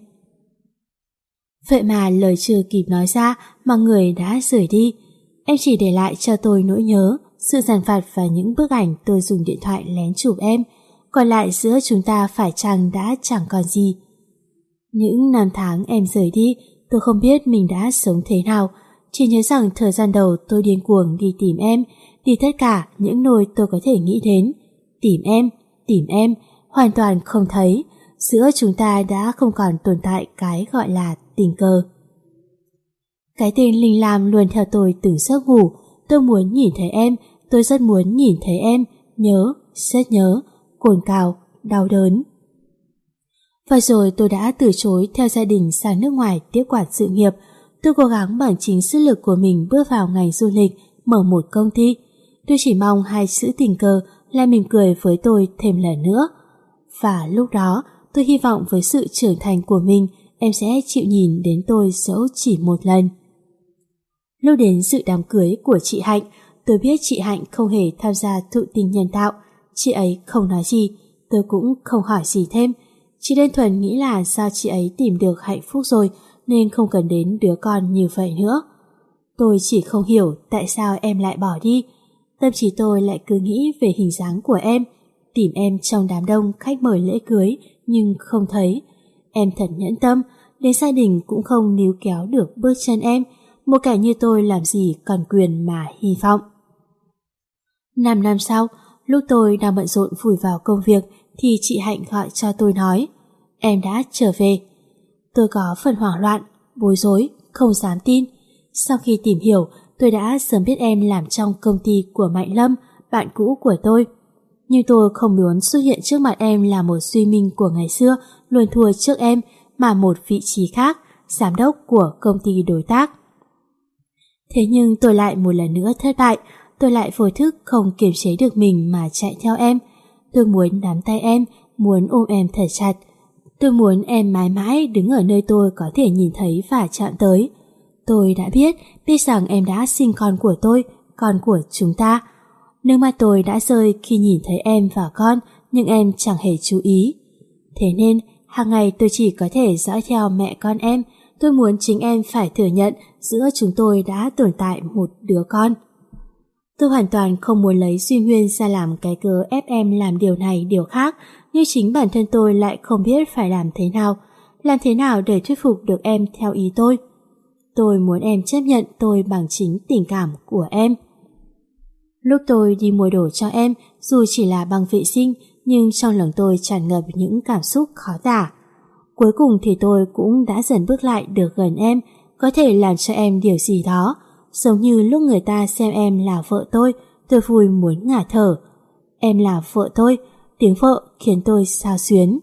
Vậy mà lời chưa kịp nói ra mà người đã rời đi. Em chỉ để lại cho tôi nỗi nhớ, sự dằn vặt và những bức ảnh tôi dùng điện thoại lén chụp em. Còn lại giữa chúng ta phải chăng đã chẳng còn gì. Những năm tháng em rời đi, tôi không biết mình đã sống thế nào. Chỉ nhớ rằng thời gian đầu tôi điên cuồng đi tìm em, đi tất cả những nơi tôi có thể nghĩ đến. Tìm em, hoàn toàn không thấy. Giữa chúng ta đã không còn tồn tại cái gọi là tình cờ. Cái tên Linh Lam luôn theo tôi từ giấc ngủ. Tôi muốn nhìn thấy em, tôi rất muốn nhìn thấy em. Nhớ, rất nhớ, cồn cào, đau đớn. Và rồi tôi đã từ chối theo gia đình sang nước ngoài tiếp quản sự nghiệp. Tôi cố gắng bằng chính sức lực của mình bước vào ngành du lịch, mở một công ty. Tôi chỉ mong hai chữ tình cờ lại mỉm cười với tôi thêm lần nữa. Và lúc đó, tôi hy vọng với sự trưởng thành của mình, em sẽ chịu nhìn đến tôi dẫu chỉ một lần. Lúc đến dự đám cưới của chị Hạnh, tôi biết chị Hạnh không hề tham gia thụ tinh nhân tạo. Chị ấy không nói gì, tôi cũng không hỏi gì thêm. Chị đơn thuần nghĩ là sao chị ấy tìm được hạnh phúc rồi nên không cần đến đứa con như vậy nữa. Tôi chỉ không hiểu tại sao em lại bỏ đi. Tâm trí tôi lại cứ nghĩ về hình dáng của em, tìm em trong đám đông khách mời lễ cưới nhưng không thấy. Em thật nhẫn tâm, đến gia đình cũng không níu kéo được bước chân em. Một kẻ như tôi làm gì còn quyền mà hy vọng. 5 năm sau, lúc tôi đang bận rộn vùi vào công việc thì chị Hạnh gọi cho tôi nói em đã trở về. Tôi có phần hoảng loạn, bối rối, không dám tin. Sau khi tìm hiểu, tôi đã sớm biết em làm trong công ty của Mạnh Lâm, bạn cũ của tôi. Nhưng tôi không muốn xuất hiện trước mặt em là một Duy Minh của ngày xưa luôn thua trước em, mà một vị trí khác, giám đốc của công ty đối tác. Thế nhưng tôi lại một lần nữa thất bại. Tôi lại vô thức không kiềm chế được mình mà chạy theo em. Tôi muốn nắm tay em, muốn ôm em thật chặt. Tôi muốn em mãi mãi đứng ở nơi tôi có thể nhìn thấy và chạm tới. Tôi đã biết rằng em đã sinh con của tôi, con của chúng ta. Nước mắt tôi đã rơi khi nhìn thấy em và con, nhưng em chẳng hề chú ý. Thế nên, hàng ngày tôi chỉ có thể dõi theo mẹ con em. Tôi muốn chính em phải thừa nhận giữa chúng tôi đã tồn tại một đứa con. Tôi hoàn toàn không muốn lấy Duy Nguyên ra làm cái cớ ép em làm điều này điều khác, nhưng chính bản thân tôi lại không biết phải làm thế nào để thuyết phục được em theo ý tôi. Tôi muốn em chấp nhận tôi bằng chính tình cảm của em. Lúc tôi đi mua đồ cho em, dù chỉ là băng vệ sinh, nhưng trong lòng tôi tràn ngập những cảm xúc khó tả. Cuối cùng thì tôi cũng đã dần bước lại được gần em, có thể làm cho em điều gì đó. Giống như lúc người ta xem em là vợ tôi vui muốn ngả thở. Em là vợ tôi, tiếng vợ khiến tôi xao xuyến.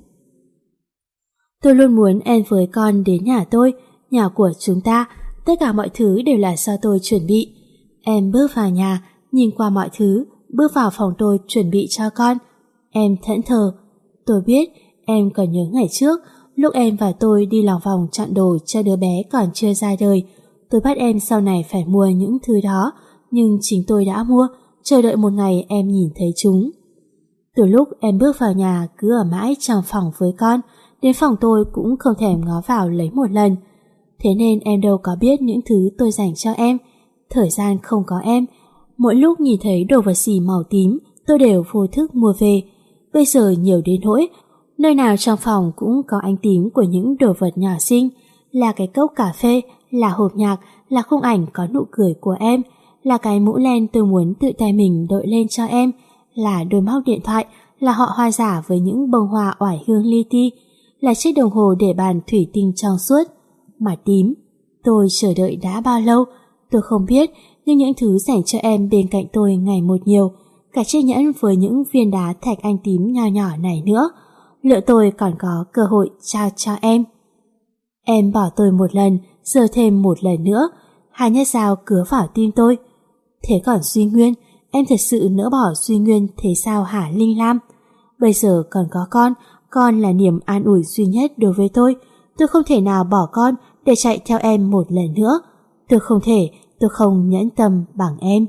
Tôi luôn muốn em với con đến nhà tôi, nhà của chúng ta. Tất cả mọi thứ đều là do tôi chuẩn bị. Em bước vào nhà, nhìn qua mọi thứ, bước vào phòng tôi chuẩn bị cho con. Em thẫn thờ. Tôi biết em còn nhớ ngày trước, lúc em và tôi đi lòng vòng chọn đồ cho đứa bé còn chưa ra đời. Tôi bắt em sau này phải mua những thứ đó, nhưng chính tôi đã mua, chờ đợi một ngày em nhìn thấy chúng. Từ lúc em bước vào nhà cứ ở mãi trong phòng với con, đến phòng tôi cũng không thèm ngó vào lấy một lần. Thế nên em đâu có biết những thứ tôi dành cho em. Thời gian không có em, mỗi lúc nhìn thấy đồ vật gì màu tím tôi đều vô thức mua về. Bây giờ nhiều đến nỗi nơi nào trong phòng cũng có ánh tím của những đồ vật nhỏ xinh, là cái cốc cà phê, là hộp nhạc, là khung ảnh có nụ cười của em, là cái mũ len tôi muốn tự tay mình đội lên cho em, là đôi móc điện thoại, là họ hoa giả với những bông hoa oải hương li ti, là chiếc đồng hồ để bàn thủy tinh trong suốt. Mà tím, tôi chờ đợi đã bao lâu, tôi không biết, nhưng những thứ dành cho em bên cạnh tôi ngày một nhiều, cả chiếc nhẫn với những viên đá thạch anh tím nho nhỏ này nữa, liệu tôi còn có cơ hội trao cho em. Em bỏ tôi một lần, giờ thêm một lần nữa, hai nhát dao cứa vào tim tôi. Thế còn Duy Nguyên, em thật sự nỡ bỏ Duy Nguyên thế sao hả Linh Lam? Bây giờ còn có con là niềm an ủi duy nhất đối với tôi không thể nào bỏ con để chạy theo em một lần nữa. Tôi không nhẫn tâm bằng em.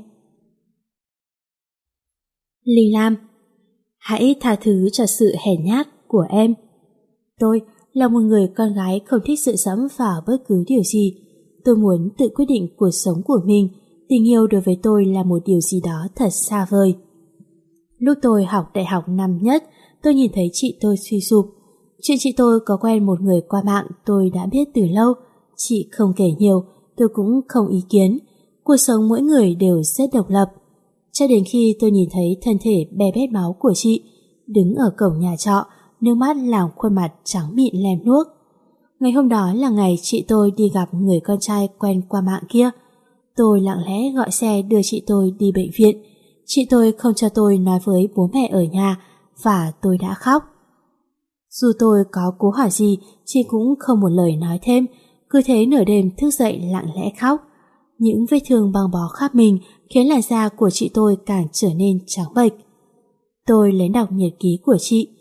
Linh Lam, hãy tha thứ cho sự hèn nhát của em. Tôi là một người con gái không thích sự dẫm vào bất cứ điều gì. Tôi muốn tự quyết định cuộc sống của mình. Tình yêu đối với tôi là một điều gì đó thật xa vời. Lúc tôi học đại học năm nhất, tôi nhìn thấy chị tôi suy sụp. Chuyện chị tôi có quen một người qua mạng tôi đã biết từ lâu. Chị không kể nhiều, tôi cũng không ý kiến. Cuộc sống mỗi người đều rất độc lập. Cho đến khi tôi nhìn thấy thân thể be bét máu của chị, đứng ở cổng nhà trọ, nước mắt làm khuôn mặt trắng mịn lem nuốt. Ngày hôm đó là ngày chị tôi đi gặp người con trai quen qua mạng kia. Tôi lặng lẽ gọi xe đưa chị tôi đi bệnh viện. Chị tôi không cho tôi nói với bố mẹ ở nhà và tôi đã khóc. Dù tôi có cố hỏi gì, chị cũng không một lời nói thêm, cứ thế nửa đêm thức dậy lặng lẽ khóc. Những vết thương băng bó khắp mình khiến làn da của chị tôi càng trở nên trắng bệch. Tôi lén đọc nhật ký của chị.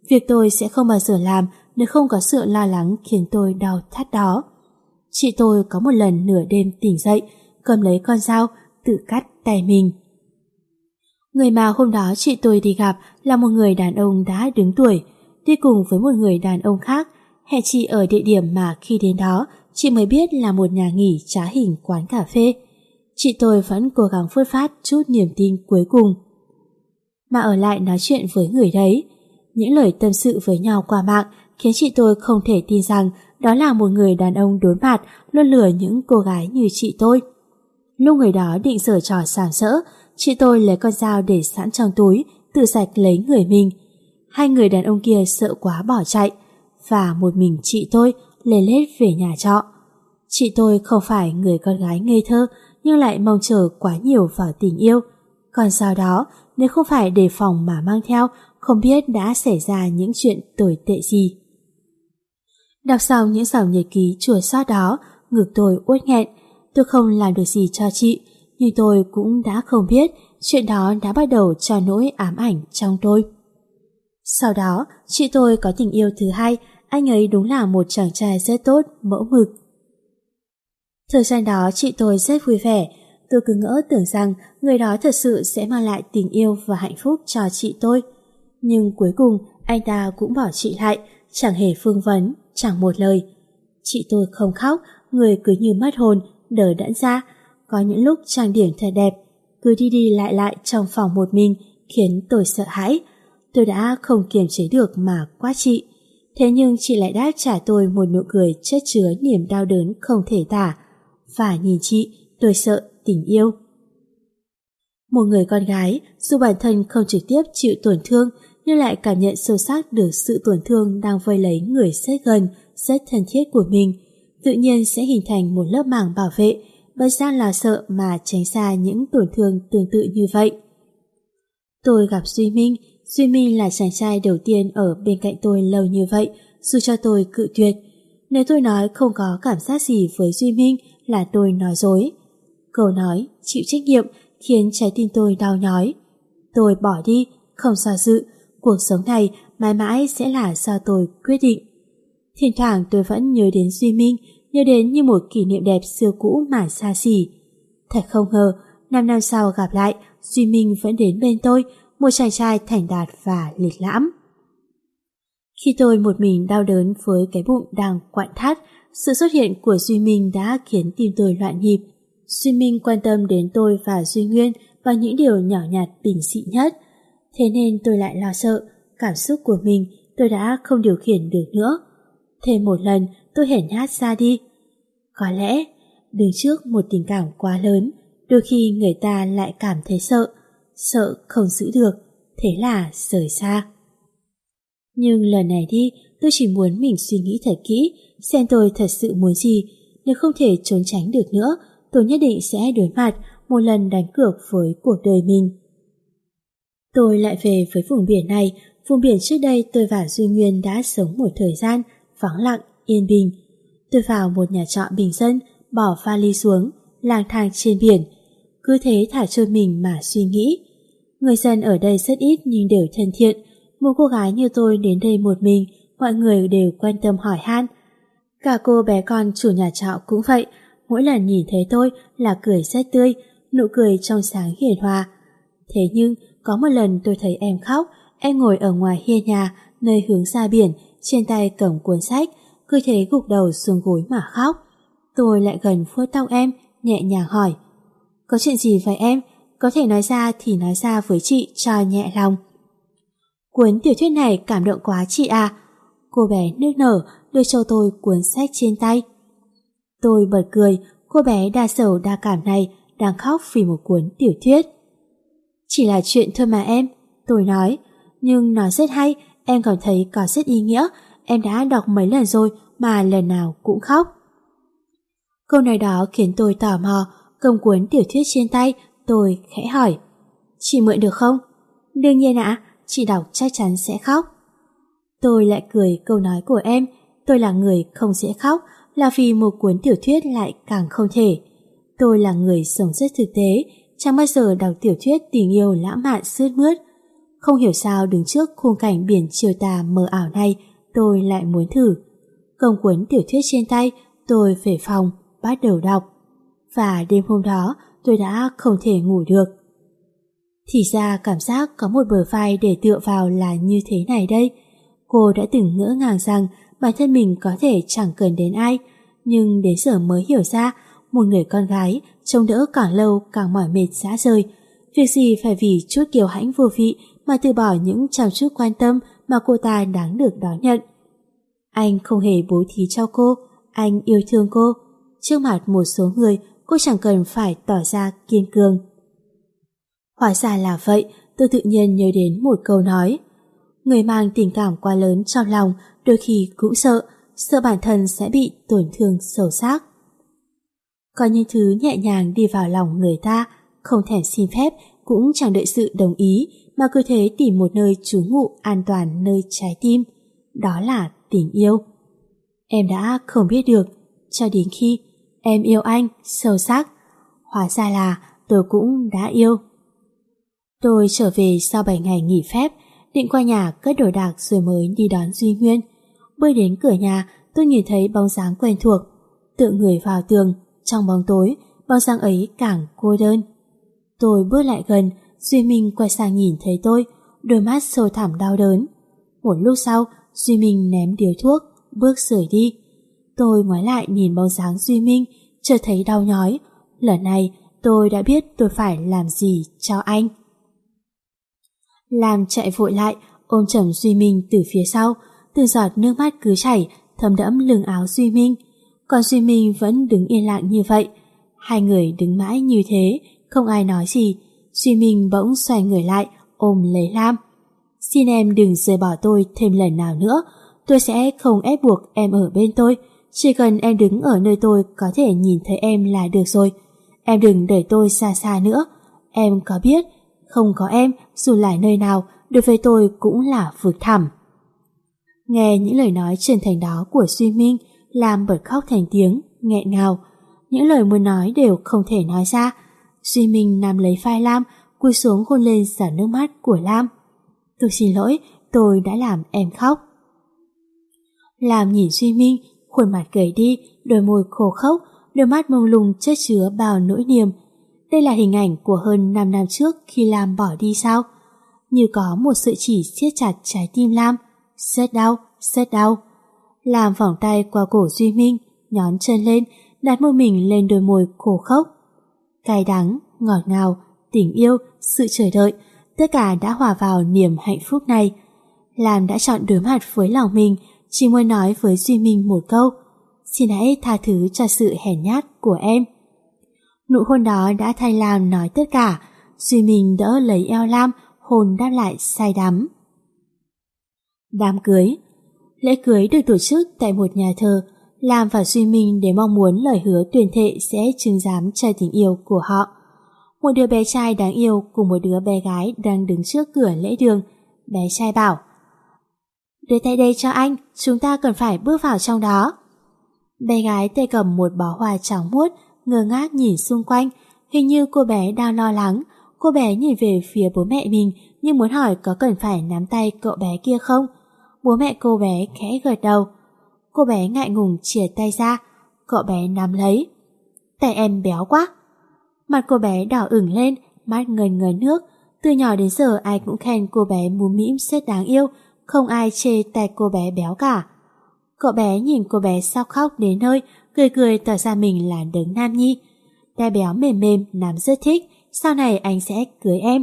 Việc tôi sẽ không bao giờ làm nếu không có sự lo lắng khiến tôi đau thắt đó. Chị tôi có một lần nửa đêm tỉnh dậy, cầm lấy con dao, tự cắt tay mình. Người mà hôm đó chị tôi đi gặp là một người đàn ông đã đứng tuổi, đi cùng với một người đàn ông khác, hẹn chị ở địa điểm mà khi đến đó chị mới biết là một nhà nghỉ trá hình quán cà phê. Chị tôi vẫn cố gắng phớt phát chút niềm tin cuối cùng mà ở lại nói chuyện với người đấy. Những lời tâm sự với nhau qua mạng khiến chị tôi không thể tin rằng đó là một người đàn ông đốn mặt luôn lừa những cô gái như chị tôi. Lúc người đó định giở trò sàm sỡ, chị tôi lấy con dao để sẵn trong túi, tự sạch lấy người mình. Hai người đàn ông kia sợ quá bỏ chạy, và một mình chị tôi lê lết về nhà trọ. Chị tôi không phải người con gái ngây thơ, nhưng lại mong chờ quá nhiều vào tình yêu. Còn sau đó, nếu không phải đề phòng mà mang theo, không biết đã xảy ra những chuyện tồi tệ gì. Đọc xong những dòng nhật ký chua xót đó, ngực tôi uất nghẹn. Tôi không làm được gì cho chị, nhưng tôi cũng đã không biết chuyện đó đã bắt đầu cho nỗi ám ảnh trong tôi. Sau đó, chị tôi có tình yêu thứ hai, anh ấy đúng là một chàng trai rất tốt, mẫu mực. Thời gian đó chị tôi rất vui vẻ, tôi cứ ngỡ tưởng rằng người đó thật sự sẽ mang lại tình yêu và hạnh phúc cho chị tôi. Nhưng cuối cùng anh ta cũng bỏ chị lại, chẳng hề phương vấn, chẳng một lời. Chị tôi không khóc, người cứ như mất hồn, đờ đẫn ra. Có những lúc trang điểm thật đẹp, cứ đi đi lại lại trong phòng một mình khiến tôi sợ hãi. Tôi đã không kiềm chế được mà quát chị. Thế nhưng chị lại đáp trả tôi một nụ cười chất chứa niềm đau đớn không thể tả. Và nhìn chị, tôi sợ tình yêu. Một người con gái, dù bản thân không trực tiếp chịu tổn thương, nhưng lại cảm nhận sâu sắc được sự tổn thương đang vây lấy người rất gần, rất thân thiết của mình, tự nhiên sẽ hình thành một lớp màng bảo vệ, bất giác lo sợ mà tránh xa những tổn thương tương tự như vậy. Tôi gặp Duy Minh. Duy Minh là chàng trai đầu tiên ở bên cạnh tôi lâu như vậy, dù cho tôi cự tuyệt. Nếu tôi nói không có cảm giác gì với Duy Minh là tôi nói dối. Câu nói chịu trách nhiệm khiến trái tim tôi đau nhói. Tôi bỏ đi, không do dự. Cuộc sống này mãi mãi sẽ là do tôi quyết định. Thỉnh thoảng tôi vẫn nhớ đến Duy Minh, nhớ đến như một kỷ niệm đẹp xưa cũ mà xa xỉ. Thật không ngờ, 5 năm sau gặp lại, Duy Minh vẫn đến bên tôi, một chàng trai thành đạt và lịch lãm. Khi tôi một mình đau đớn với cái bụng đang quặn thắt, sự xuất hiện của Duy Minh đã khiến tim tôi loạn nhịp. Duy Minh quan tâm đến tôi và Duy Nguyên bằng những điều nhỏ nhặt bình dị nhất. Thế nên tôi lại lo sợ, cảm xúc của mình tôi đã không điều khiển được nữa. Thêm một lần tôi hèn nhát ra đi. Có lẽ đứng trước một tình cảm quá lớn, đôi khi người ta lại cảm thấy sợ, sợ không giữ được, thế là rời xa. Nhưng lần này đi, tôi chỉ muốn mình suy nghĩ thật kỹ, xem tôi thật sự muốn gì. Nếu không thể trốn tránh được nữa, tôi nhất định sẽ đối mặt, một lần đánh cược với cuộc đời mình. Tôi lại về với vùng biển này, vùng biển trước đây tôi và Duy Nguyên đã sống một thời gian, vắng lặng, yên bình. Tôi vào một nhà trọ bình dân, bỏ vali xuống, lang thang trên biển, cứ thế thả trôi mình mà suy nghĩ. Người dân ở đây rất ít nhưng đều thân thiện. Một cô gái như tôi đến đây một mình, mọi người đều quan tâm hỏi han. Cả cô bé con chủ nhà trọ cũng vậy, mỗi lần nhìn thấy tôi là cười rất tươi, nụ cười trong sáng hiền hòa. Thế nhưng có một lần tôi thấy em khóc, em ngồi ở ngoài hiên nhà, nơi hướng ra biển, trên tay cầm cuốn sách, cứ thế gục đầu xuống gối mà khóc. Tôi lại gần vuốt tóc em, nhẹ nhàng hỏi: có chuyện gì vậy em? Có thể nói ra thì nói ra với chị cho nhẹ lòng. Cuốn tiểu thuyết này cảm động quá chị à. Cô bé nức nở đưa cho tôi cuốn sách trên tay. Tôi bật cười, cô bé đa sầu đa cảm này đang khóc vì một cuốn tiểu thuyết. Chỉ là chuyện thôi mà em, tôi nói, nhưng nó rất hay, em còn thấy có rất ý nghĩa, em đã đọc mấy lần rồi mà lần nào cũng khóc. Câu nói đó khiến tôi tò mò, cầm cuốn tiểu thuyết trên tay, tôi khẽ hỏi: chị mượn được không? Đương nhiên ạ, chị đọc chắc chắn sẽ khóc. Tôi lại cười câu nói của em, tôi là người không dễ khóc, là vì một cuốn tiểu thuyết lại càng không thể. Tôi là người sống rất thực tế, chẳng bao giờ đọc tiểu thuyết tình yêu lãng mạn sướt mướt. Không hiểu sao đứng trước khung cảnh biển chiều tà mờ ảo này, tôi lại muốn thử. Cầm cuốn tiểu thuyết trên tay, tôi về phòng, bắt đầu đọc. Và đêm hôm đó, tôi đã không thể ngủ được. Thì ra cảm giác có một bờ vai để tựa vào là như thế này đây. Cô đã từng ngỡ ngàng rằng bản thân mình có thể chẳng cần đến ai, nhưng đến giờ mới hiểu ra một người con gái trông đỡ càng lâu càng mỏi mệt rã rời. Việc gì phải vì chút kiêu hãnh vô vị mà từ bỏ những chăm chút quan tâm mà cô ta đáng được đón nhận. Anh không hề bố thí cho cô, anh yêu thương cô. Trước mặt một số người, cô chẳng cần phải tỏ ra kiên cường. Hóa ra là vậy, tôi tự nhiên nhớ đến một câu nói. Người mang tình cảm quá lớn trong lòng đôi khi cũng sợ bản thân sẽ bị tổn thương sâu sắc. Có những thứ nhẹ nhàng đi vào lòng người ta, không thèm xin phép, cũng chẳng đợi sự đồng ý, mà cứ thế tìm một nơi trú ngụ an toàn nơi trái tim. Đó là tình yêu. Em đã không biết được, cho đến khi em yêu anh sâu sắc. Hóa ra là tôi cũng đã yêu. Tôi trở về sau 7 ngày nghỉ phép, định qua nhà cất đồ đạc rồi mới đi đón Duy Nguyên. Bước đến cửa nhà, tôi nhìn thấy bóng dáng quen thuộc. Tựa người vào tường, trong bóng tối, bóng dáng ấy càng cô đơn. Tôi bước lại gần, Duy Minh quay sang nhìn thấy tôi, đôi mắt sâu thẳm đau đớn. Một lúc sau, Duy Minh ném điếu thuốc, bước rời đi. Tôi ngoái lại nhìn bóng dáng Duy Minh, chợt thấy đau nhói. Lần này, tôi đã biết tôi phải làm gì cho anh. Lam chạy vội lại, ôm chầm Duy Minh từ phía sau, từng giọt nước mắt cứ chảy, thấm đẫm lưng áo Duy Minh. Còn Duy Minh vẫn đứng yên lặng như vậy. Hai người đứng mãi như thế, không ai nói gì. Duy Minh bỗng xoay người lại, ôm lấy Lam. Xin em đừng rời bỏ tôi thêm lần nào nữa. Tôi sẽ không ép buộc em ở bên tôi. Chỉ cần em đứng ở nơi tôi có thể nhìn thấy em là được rồi. Em đừng đẩy tôi xa xa nữa. Em có biết, không có em, dù là nơi nào, đối với tôi cũng là vực thẳm. Nghe những lời nói chân thành đó của Duy Minh, Lam bật khóc thành tiếng, nghẹn ngào. Những lời muốn nói đều không thể nói ra. Duy Minh nắm lấy vai Lam, cúi xuống hôn lên giọt nước mắt của Lam. Tôi xin lỗi, tôi đã làm em khóc. Lam nhìn Duy Minh, khuôn mặt gầy đi, đôi môi khô khốc, đôi mắt mông lung chất chứa bao nỗi niềm. Đây là hình ảnh của hơn 5 năm trước khi Lam bỏ đi sao? Như có một sợi chỉ siết chặt trái tim Lam. Rất đau, rất đau. Lam vòng tay qua cổ Duy Minh, nhón chân lên, đặt môi mình lên đôi môi khô khốc. Cay đắng, ngọt ngào, tình yêu, sự chờ đợi, tất cả đã hòa vào niềm hạnh phúc này. Lam đã chọn đối mặt với lòng mình, chỉ muốn nói với Duy Minh một câu: xin hãy tha thứ cho sự hèn nhát của em. Nụ hôn đó đã thay Lam nói tất cả. Duy Minh đỡ lấy eo Lam, hôn đáp lại say đắm. Đám cưới. Lễ cưới được tổ chức tại một nhà thờ. Lam và Duy Minh đều mong muốn lời hứa tuyên thệ sẽ chứng giám cho tình yêu của họ. Một đứa bé trai đáng yêu cùng một đứa bé gái đang đứng trước cửa lễ đường. Bé trai bảo: đưa tay đây cho anh, chúng ta cần phải bước vào trong đó. Bé gái tay cầm một bó hoa trắng muốt, ngơ ngác nhìn xung quanh, hình như cô bé đang lo lắng. Cô bé nhìn về phía bố mẹ mình như muốn hỏi có cần phải nắm tay cậu bé kia không. Bố mẹ cô bé khẽ gật đầu. Cô bé ngại ngùng chìa tay ra, cậu bé nắm lấy. Tay em béo quá. Mặt cô bé đỏ ửng lên, mắt ngần ngấn nước. Từ nhỏ đến giờ ai cũng khen cô bé múm mĩm rất đáng yêu, không ai chê tay cô bé béo cả. Cậu bé nhìn cô bé sắp khóc đến nơi, cười cười tỏ ra mình là đấng nam nhi. Tay béo mềm mềm, nắm rất thích, sau này anh sẽ cưới em.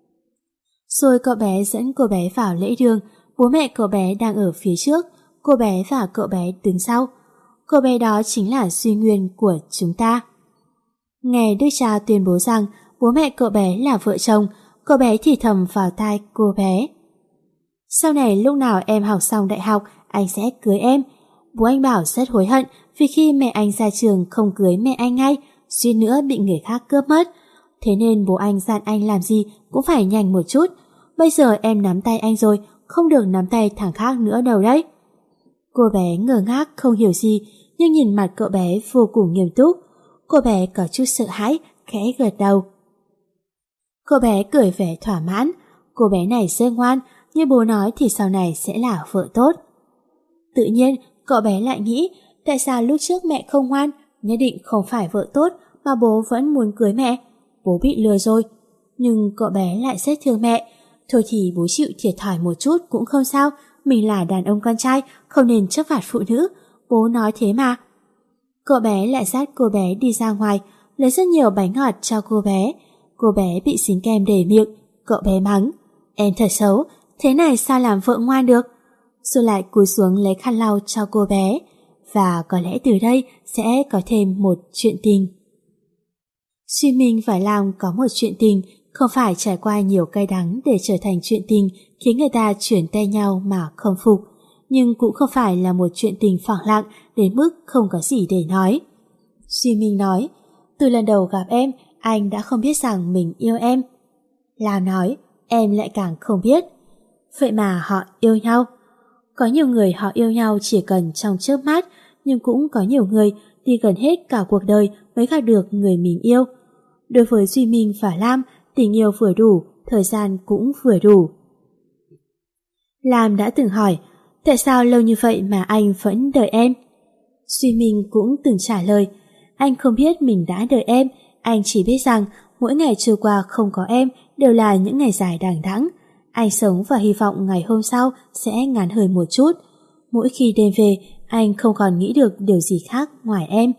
Rồi cậu bé dẫn cô bé vào lễ đường, bố mẹ cậu bé đang ở phía trước, cô bé và cậu bé đứng sau. Cô bé đó chính là Duy Nguyên của chúng ta. Nghe đức cha tuyên bố rằng bố mẹ cậu bé là vợ chồng, cậu bé thì thầm vào tai cô bé: sau này lúc nào em học xong đại học, anh sẽ cưới em. Bố anh bảo rất hối hận vì khi mẹ anh ra trường không cưới mẹ anh ngay, suýt nữa bị người khác cướp mất. Thế nên bố anh dặn anh làm gì cũng phải nhanh một chút. Bây giờ em nắm tay anh rồi, không được nắm tay thằng khác nữa đâu đấy. Cô bé ngơ ngác không hiểu gì, nhưng nhìn mặt cậu bé vô cùng nghiêm túc. Cô bé có chút sợ hãi, khẽ gật đầu. Cô bé cười vẻ thỏa mãn. Cô bé này rất ngoan, như bố nói thì sau này sẽ là vợ tốt. Tự nhiên, cậu bé lại nghĩ tại sao lúc trước mẹ không ngoan, nhất định không phải vợ tốt mà bố vẫn muốn cưới mẹ. Bố bị lừa rồi. Nhưng cậu bé lại rất thương mẹ. Thôi thì bố chịu thiệt thòi một chút cũng không sao, mình là đàn ông con trai, không nên chấp phạt phụ nữ. Bố nói thế mà. Cậu bé lại dắt cô bé đi ra ngoài, lấy rất nhiều bánh ngọt cho cô bé. Cô bé bị dính kem đầy miệng. Cậu bé mắng: em thật xấu, thế này sao làm vợ ngoan được? Rồi lại cúi xuống lấy khăn lau cho cô bé. Và có lẽ từ đây sẽ có thêm một chuyện tình. Duy Minh và Lam có một chuyện tình, không phải trải qua nhiều cay đắng để trở thành chuyện tình khiến người ta chuyển tay nhau mà không phục, nhưng cũng không phải là một chuyện tình phẳng lặng đến mức không có gì để nói. Duy Minh nói: từ lần đầu gặp em, anh đã không biết rằng mình yêu em. Lam nói: em lại càng không biết. Vậy mà họ yêu nhau. Có nhiều người họ yêu nhau chỉ cần trong chớp mắt, nhưng cũng có nhiều người đi gần hết cả cuộc đời mới gặp được người mình yêu. Đối với Duy Minh và Lam, tình yêu vừa đủ, thời gian cũng vừa đủ. Lam đã từng hỏi: tại sao lâu như vậy mà anh vẫn đợi em? Duy Minh cũng từng trả lời: anh không biết mình đã đợi em, anh chỉ biết rằng mỗi ngày trôi qua không có em đều là những ngày dài đằng đẵng. Anh sống và hy vọng ngày hôm sau sẽ ngắn hơn một chút. Mỗi khi đêm về, anh không còn nghĩ được điều gì khác ngoài em.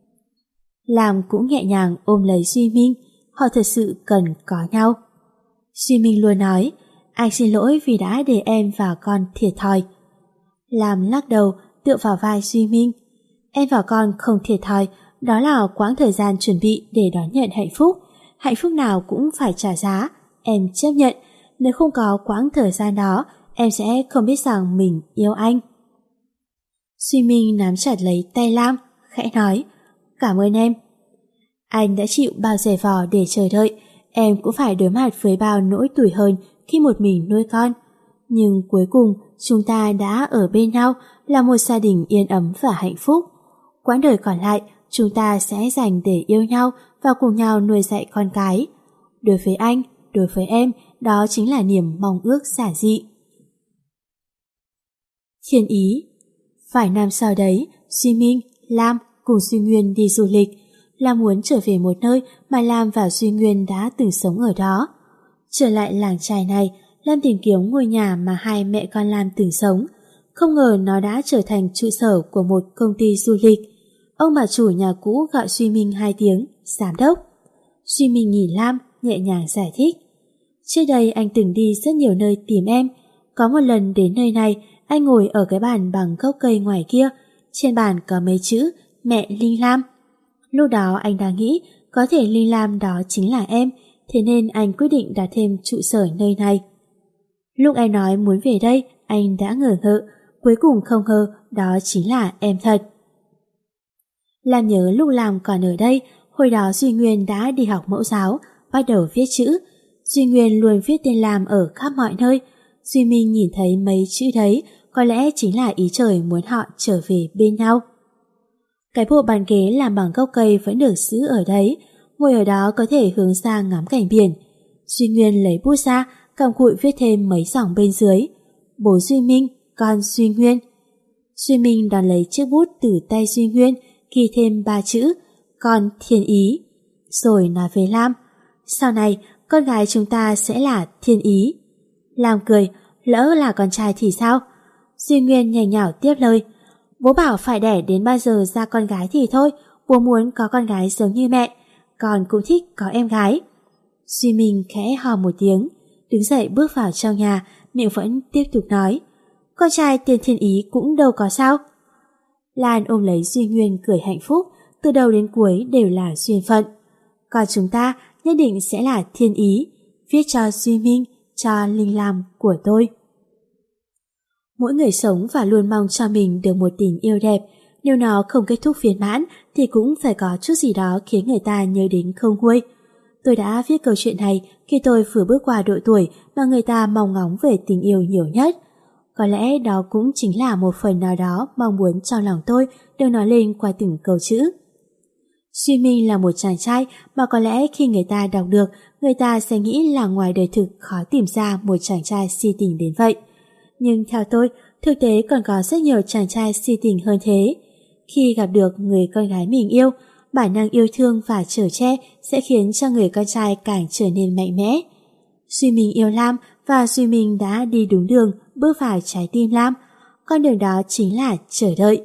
Lam cũng nhẹ nhàng ôm lấy Duy Minh, họ thật sự cần có nhau. Duy Minh luôn nói: anh xin lỗi vì đã để em và con thiệt thòi. Lam lắc đầu tựa vào vai Duy Minh: em và con không thiệt thòi, đó là quãng thời gian chuẩn bị để đón nhận hạnh phúc nào cũng phải trả giá, em chấp nhận. Nếu không có quãng thời gian đó, em sẽ không biết rằng mình yêu anh. Duy Minh nắm chặt lấy tay Lam, khẽ nói: cảm ơn em. Anh đã chịu bao giày vò để chờ đợi, em cũng phải đối mặt với bao nỗi tủi hờn khi một mình nuôi con. Nhưng cuối cùng chúng ta đã ở bên nhau, là một gia đình yên ấm và hạnh phúc. Quãng đời còn lại chúng ta sẽ dành để yêu nhau và cùng nhau nuôi dạy con cái. Đối với anh, đối với em, đó chính là niềm mong ước giản dị. Thiên ý. Vài năm sau đấy, Duy Minh, Lam cùng Duy Nguyên đi du lịch. Lam muốn trở về một nơi mà Lam và Duy Nguyên đã từng sống ở đó. Trở lại làng chài này, Lam tìm kiếm ngôi nhà mà hai mẹ con Lam từng sống. Không ngờ nó đã trở thành trụ sở của một công ty du lịch. Ông bà chủ nhà cũ gọi Duy Minh 2 tiếng: giám đốc. Duy Minh nhìn Lam, nhẹ nhàng giải thích: trước đây anh từng đi rất nhiều nơi tìm em. Có một lần đến nơi này, anh ngồi ở cái bàn bằng gốc cây ngoài kia. Trên bàn có mấy chữ mẹ Linh Lam. Lúc đó anh đang nghĩ có thể Linh Lam đó chính là em, thế nên anh quyết định đặt thêm trụ sở nơi này. Lúc anh nói muốn về đây, anh đã ngờ ngợ, cuối cùng không ngờ đó chính là em thật. Lam nhớ lúc Lam còn ở đây, hồi đó Duy Nguyên đã đi học mẫu giáo, bắt đầu viết chữ. Duy Nguyên luôn viết tên Lam ở khắp mọi nơi. Duy Minh nhìn thấy mấy chữ đấy, có lẽ chính là ý trời muốn họ trở về bên nhau. Cái bộ bàn ghế làm bằng gốc cây vẫn được giữ ở đấy, ngồi ở đó có thể hướng ra ngắm cảnh biển. Duy Nguyên lấy bút ra, cặm cụi viết thêm mấy dòng bên dưới: bố Duy Minh, con Duy Nguyên. Duy Minh đón lấy chiếc bút từ tay Duy Nguyên, ghi thêm 3 chữ: con Thiên Ý. Rồi nói với Lam: sau này con gái chúng ta sẽ là Thiên Ý. Lam cười: lỡ là con trai thì sao? Duy Nguyên nhảy nhảo tiếp lời: bố bảo phải đẻ đến bao giờ ra con gái thì thôi, bố muốn có con gái giống như mẹ, con cũng thích có em gái. Duy Minh khẽ hò một tiếng, đứng dậy bước vào trong nhà, miệng vẫn tiếp tục nói: con trai tên Thiên Ý cũng đâu có sao. Lan ôm lấy Duy Nguyên cười hạnh phúc, từ đầu đến cuối đều là duyên phận. Còn chúng ta nhất định sẽ là Thiên Ý, viết cho Duy Minh, cho Linh Lam của tôi. Mỗi người sống và luôn mong cho mình được một tình yêu đẹp, nếu nó không kết thúc viên mãn thì cũng phải có chút gì đó khiến người ta nhớ đến không nguôi. Tôi đã viết câu chuyện này khi tôi vừa bước qua độ tuổi mà người ta mong ngóng về tình yêu nhiều nhất. Có lẽ đó cũng chính là một phần nào đó mong muốn trong lòng tôi được nói lên qua từng câu chữ. Duy Minh là một chàng trai mà có lẽ khi người ta đọc được, người ta sẽ nghĩ là ngoài đời thực khó tìm ra một chàng trai si tình đến vậy. Nhưng theo tôi, thực tế còn có rất nhiều chàng trai si tình hơn thế. Khi gặp được người con gái mình yêu, bản năng yêu thương và chở che sẽ khiến cho người con trai càng trở nên mạnh mẽ. Duy Minh yêu Lam và Duy Minh đã đi đúng đường, bước vào trái tim Lam. Con đường đó chính là chờ đợi.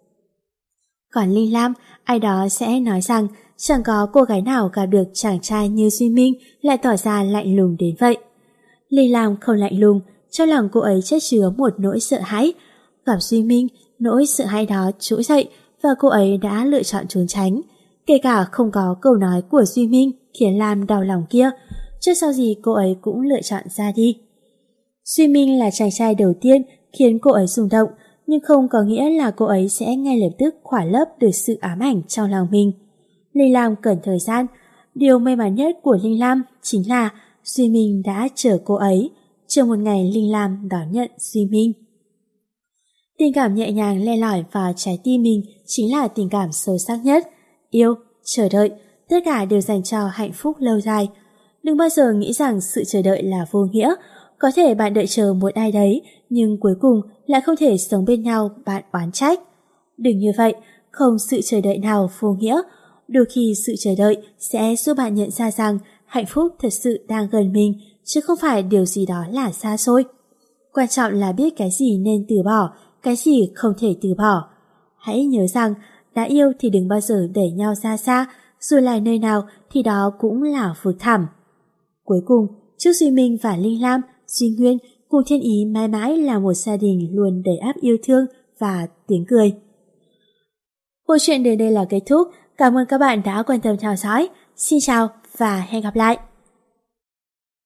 Còn Linh Lam, ai đó sẽ nói rằng chẳng có cô gái nào gặp được chàng trai như Duy Minh lại tỏ ra lạnh lùng đến vậy. Linh Lam không lạnh lùng, trong lòng cô ấy chất chứa một nỗi sợ hãi. Gặp Duy Minh, nỗi sợ hãi đó trỗi dậy và cô ấy đã lựa chọn trốn tránh. Kể cả không có câu nói của Duy Minh khiến Lam đau lòng kia, trước sau gì cô ấy cũng lựa chọn ra đi. Duy Minh là chàng trai đầu tiên khiến cô ấy rung động, nhưng không có nghĩa là cô ấy sẽ ngay lập tức khỏa lấp được sự ám ảnh trong lòng mình. Linh Lam cần thời gian. Điều may mắn nhất của Linh Lam chính là Duy Minh đã chờ cô ấy, chờ một ngày Linh Lam đón nhận Duy Minh. Tình cảm nhẹ nhàng le lỏi vào trái tim mình chính là tình cảm sâu sắc nhất. Yêu, chờ đợi, tất cả đều dành cho hạnh phúc lâu dài. Đừng bao giờ nghĩ rằng sự chờ đợi là vô nghĩa. Có thể bạn đợi chờ một ai đấy, nhưng cuối cùng lại không thể sống bên nhau, bạn oán trách. Đừng như vậy, không sự chờ đợi nào vô nghĩa. Đôi khi sự chờ đợi sẽ giúp bạn nhận ra rằng hạnh phúc thật sự đang gần mình, chứ không phải điều gì đó là xa xôi. Quan trọng là biết cái gì nên từ bỏ, cái gì không thể từ bỏ. Hãy nhớ rằng, đã yêu thì đừng bao giờ đẩy nhau ra xa, dù là nơi nào thì đó cũng là vực thẳm. Cuối cùng, chúc Duy Minh và Linh Lam, Duy Nguyên cùng Thiên Ý mãi mãi là một gia đình luôn đầy ắp yêu thương và tiếng cười. Câu chuyện đến đây là kết thúc. Cảm ơn các bạn đã quan tâm theo dõi. Xin chào và hẹn gặp lại.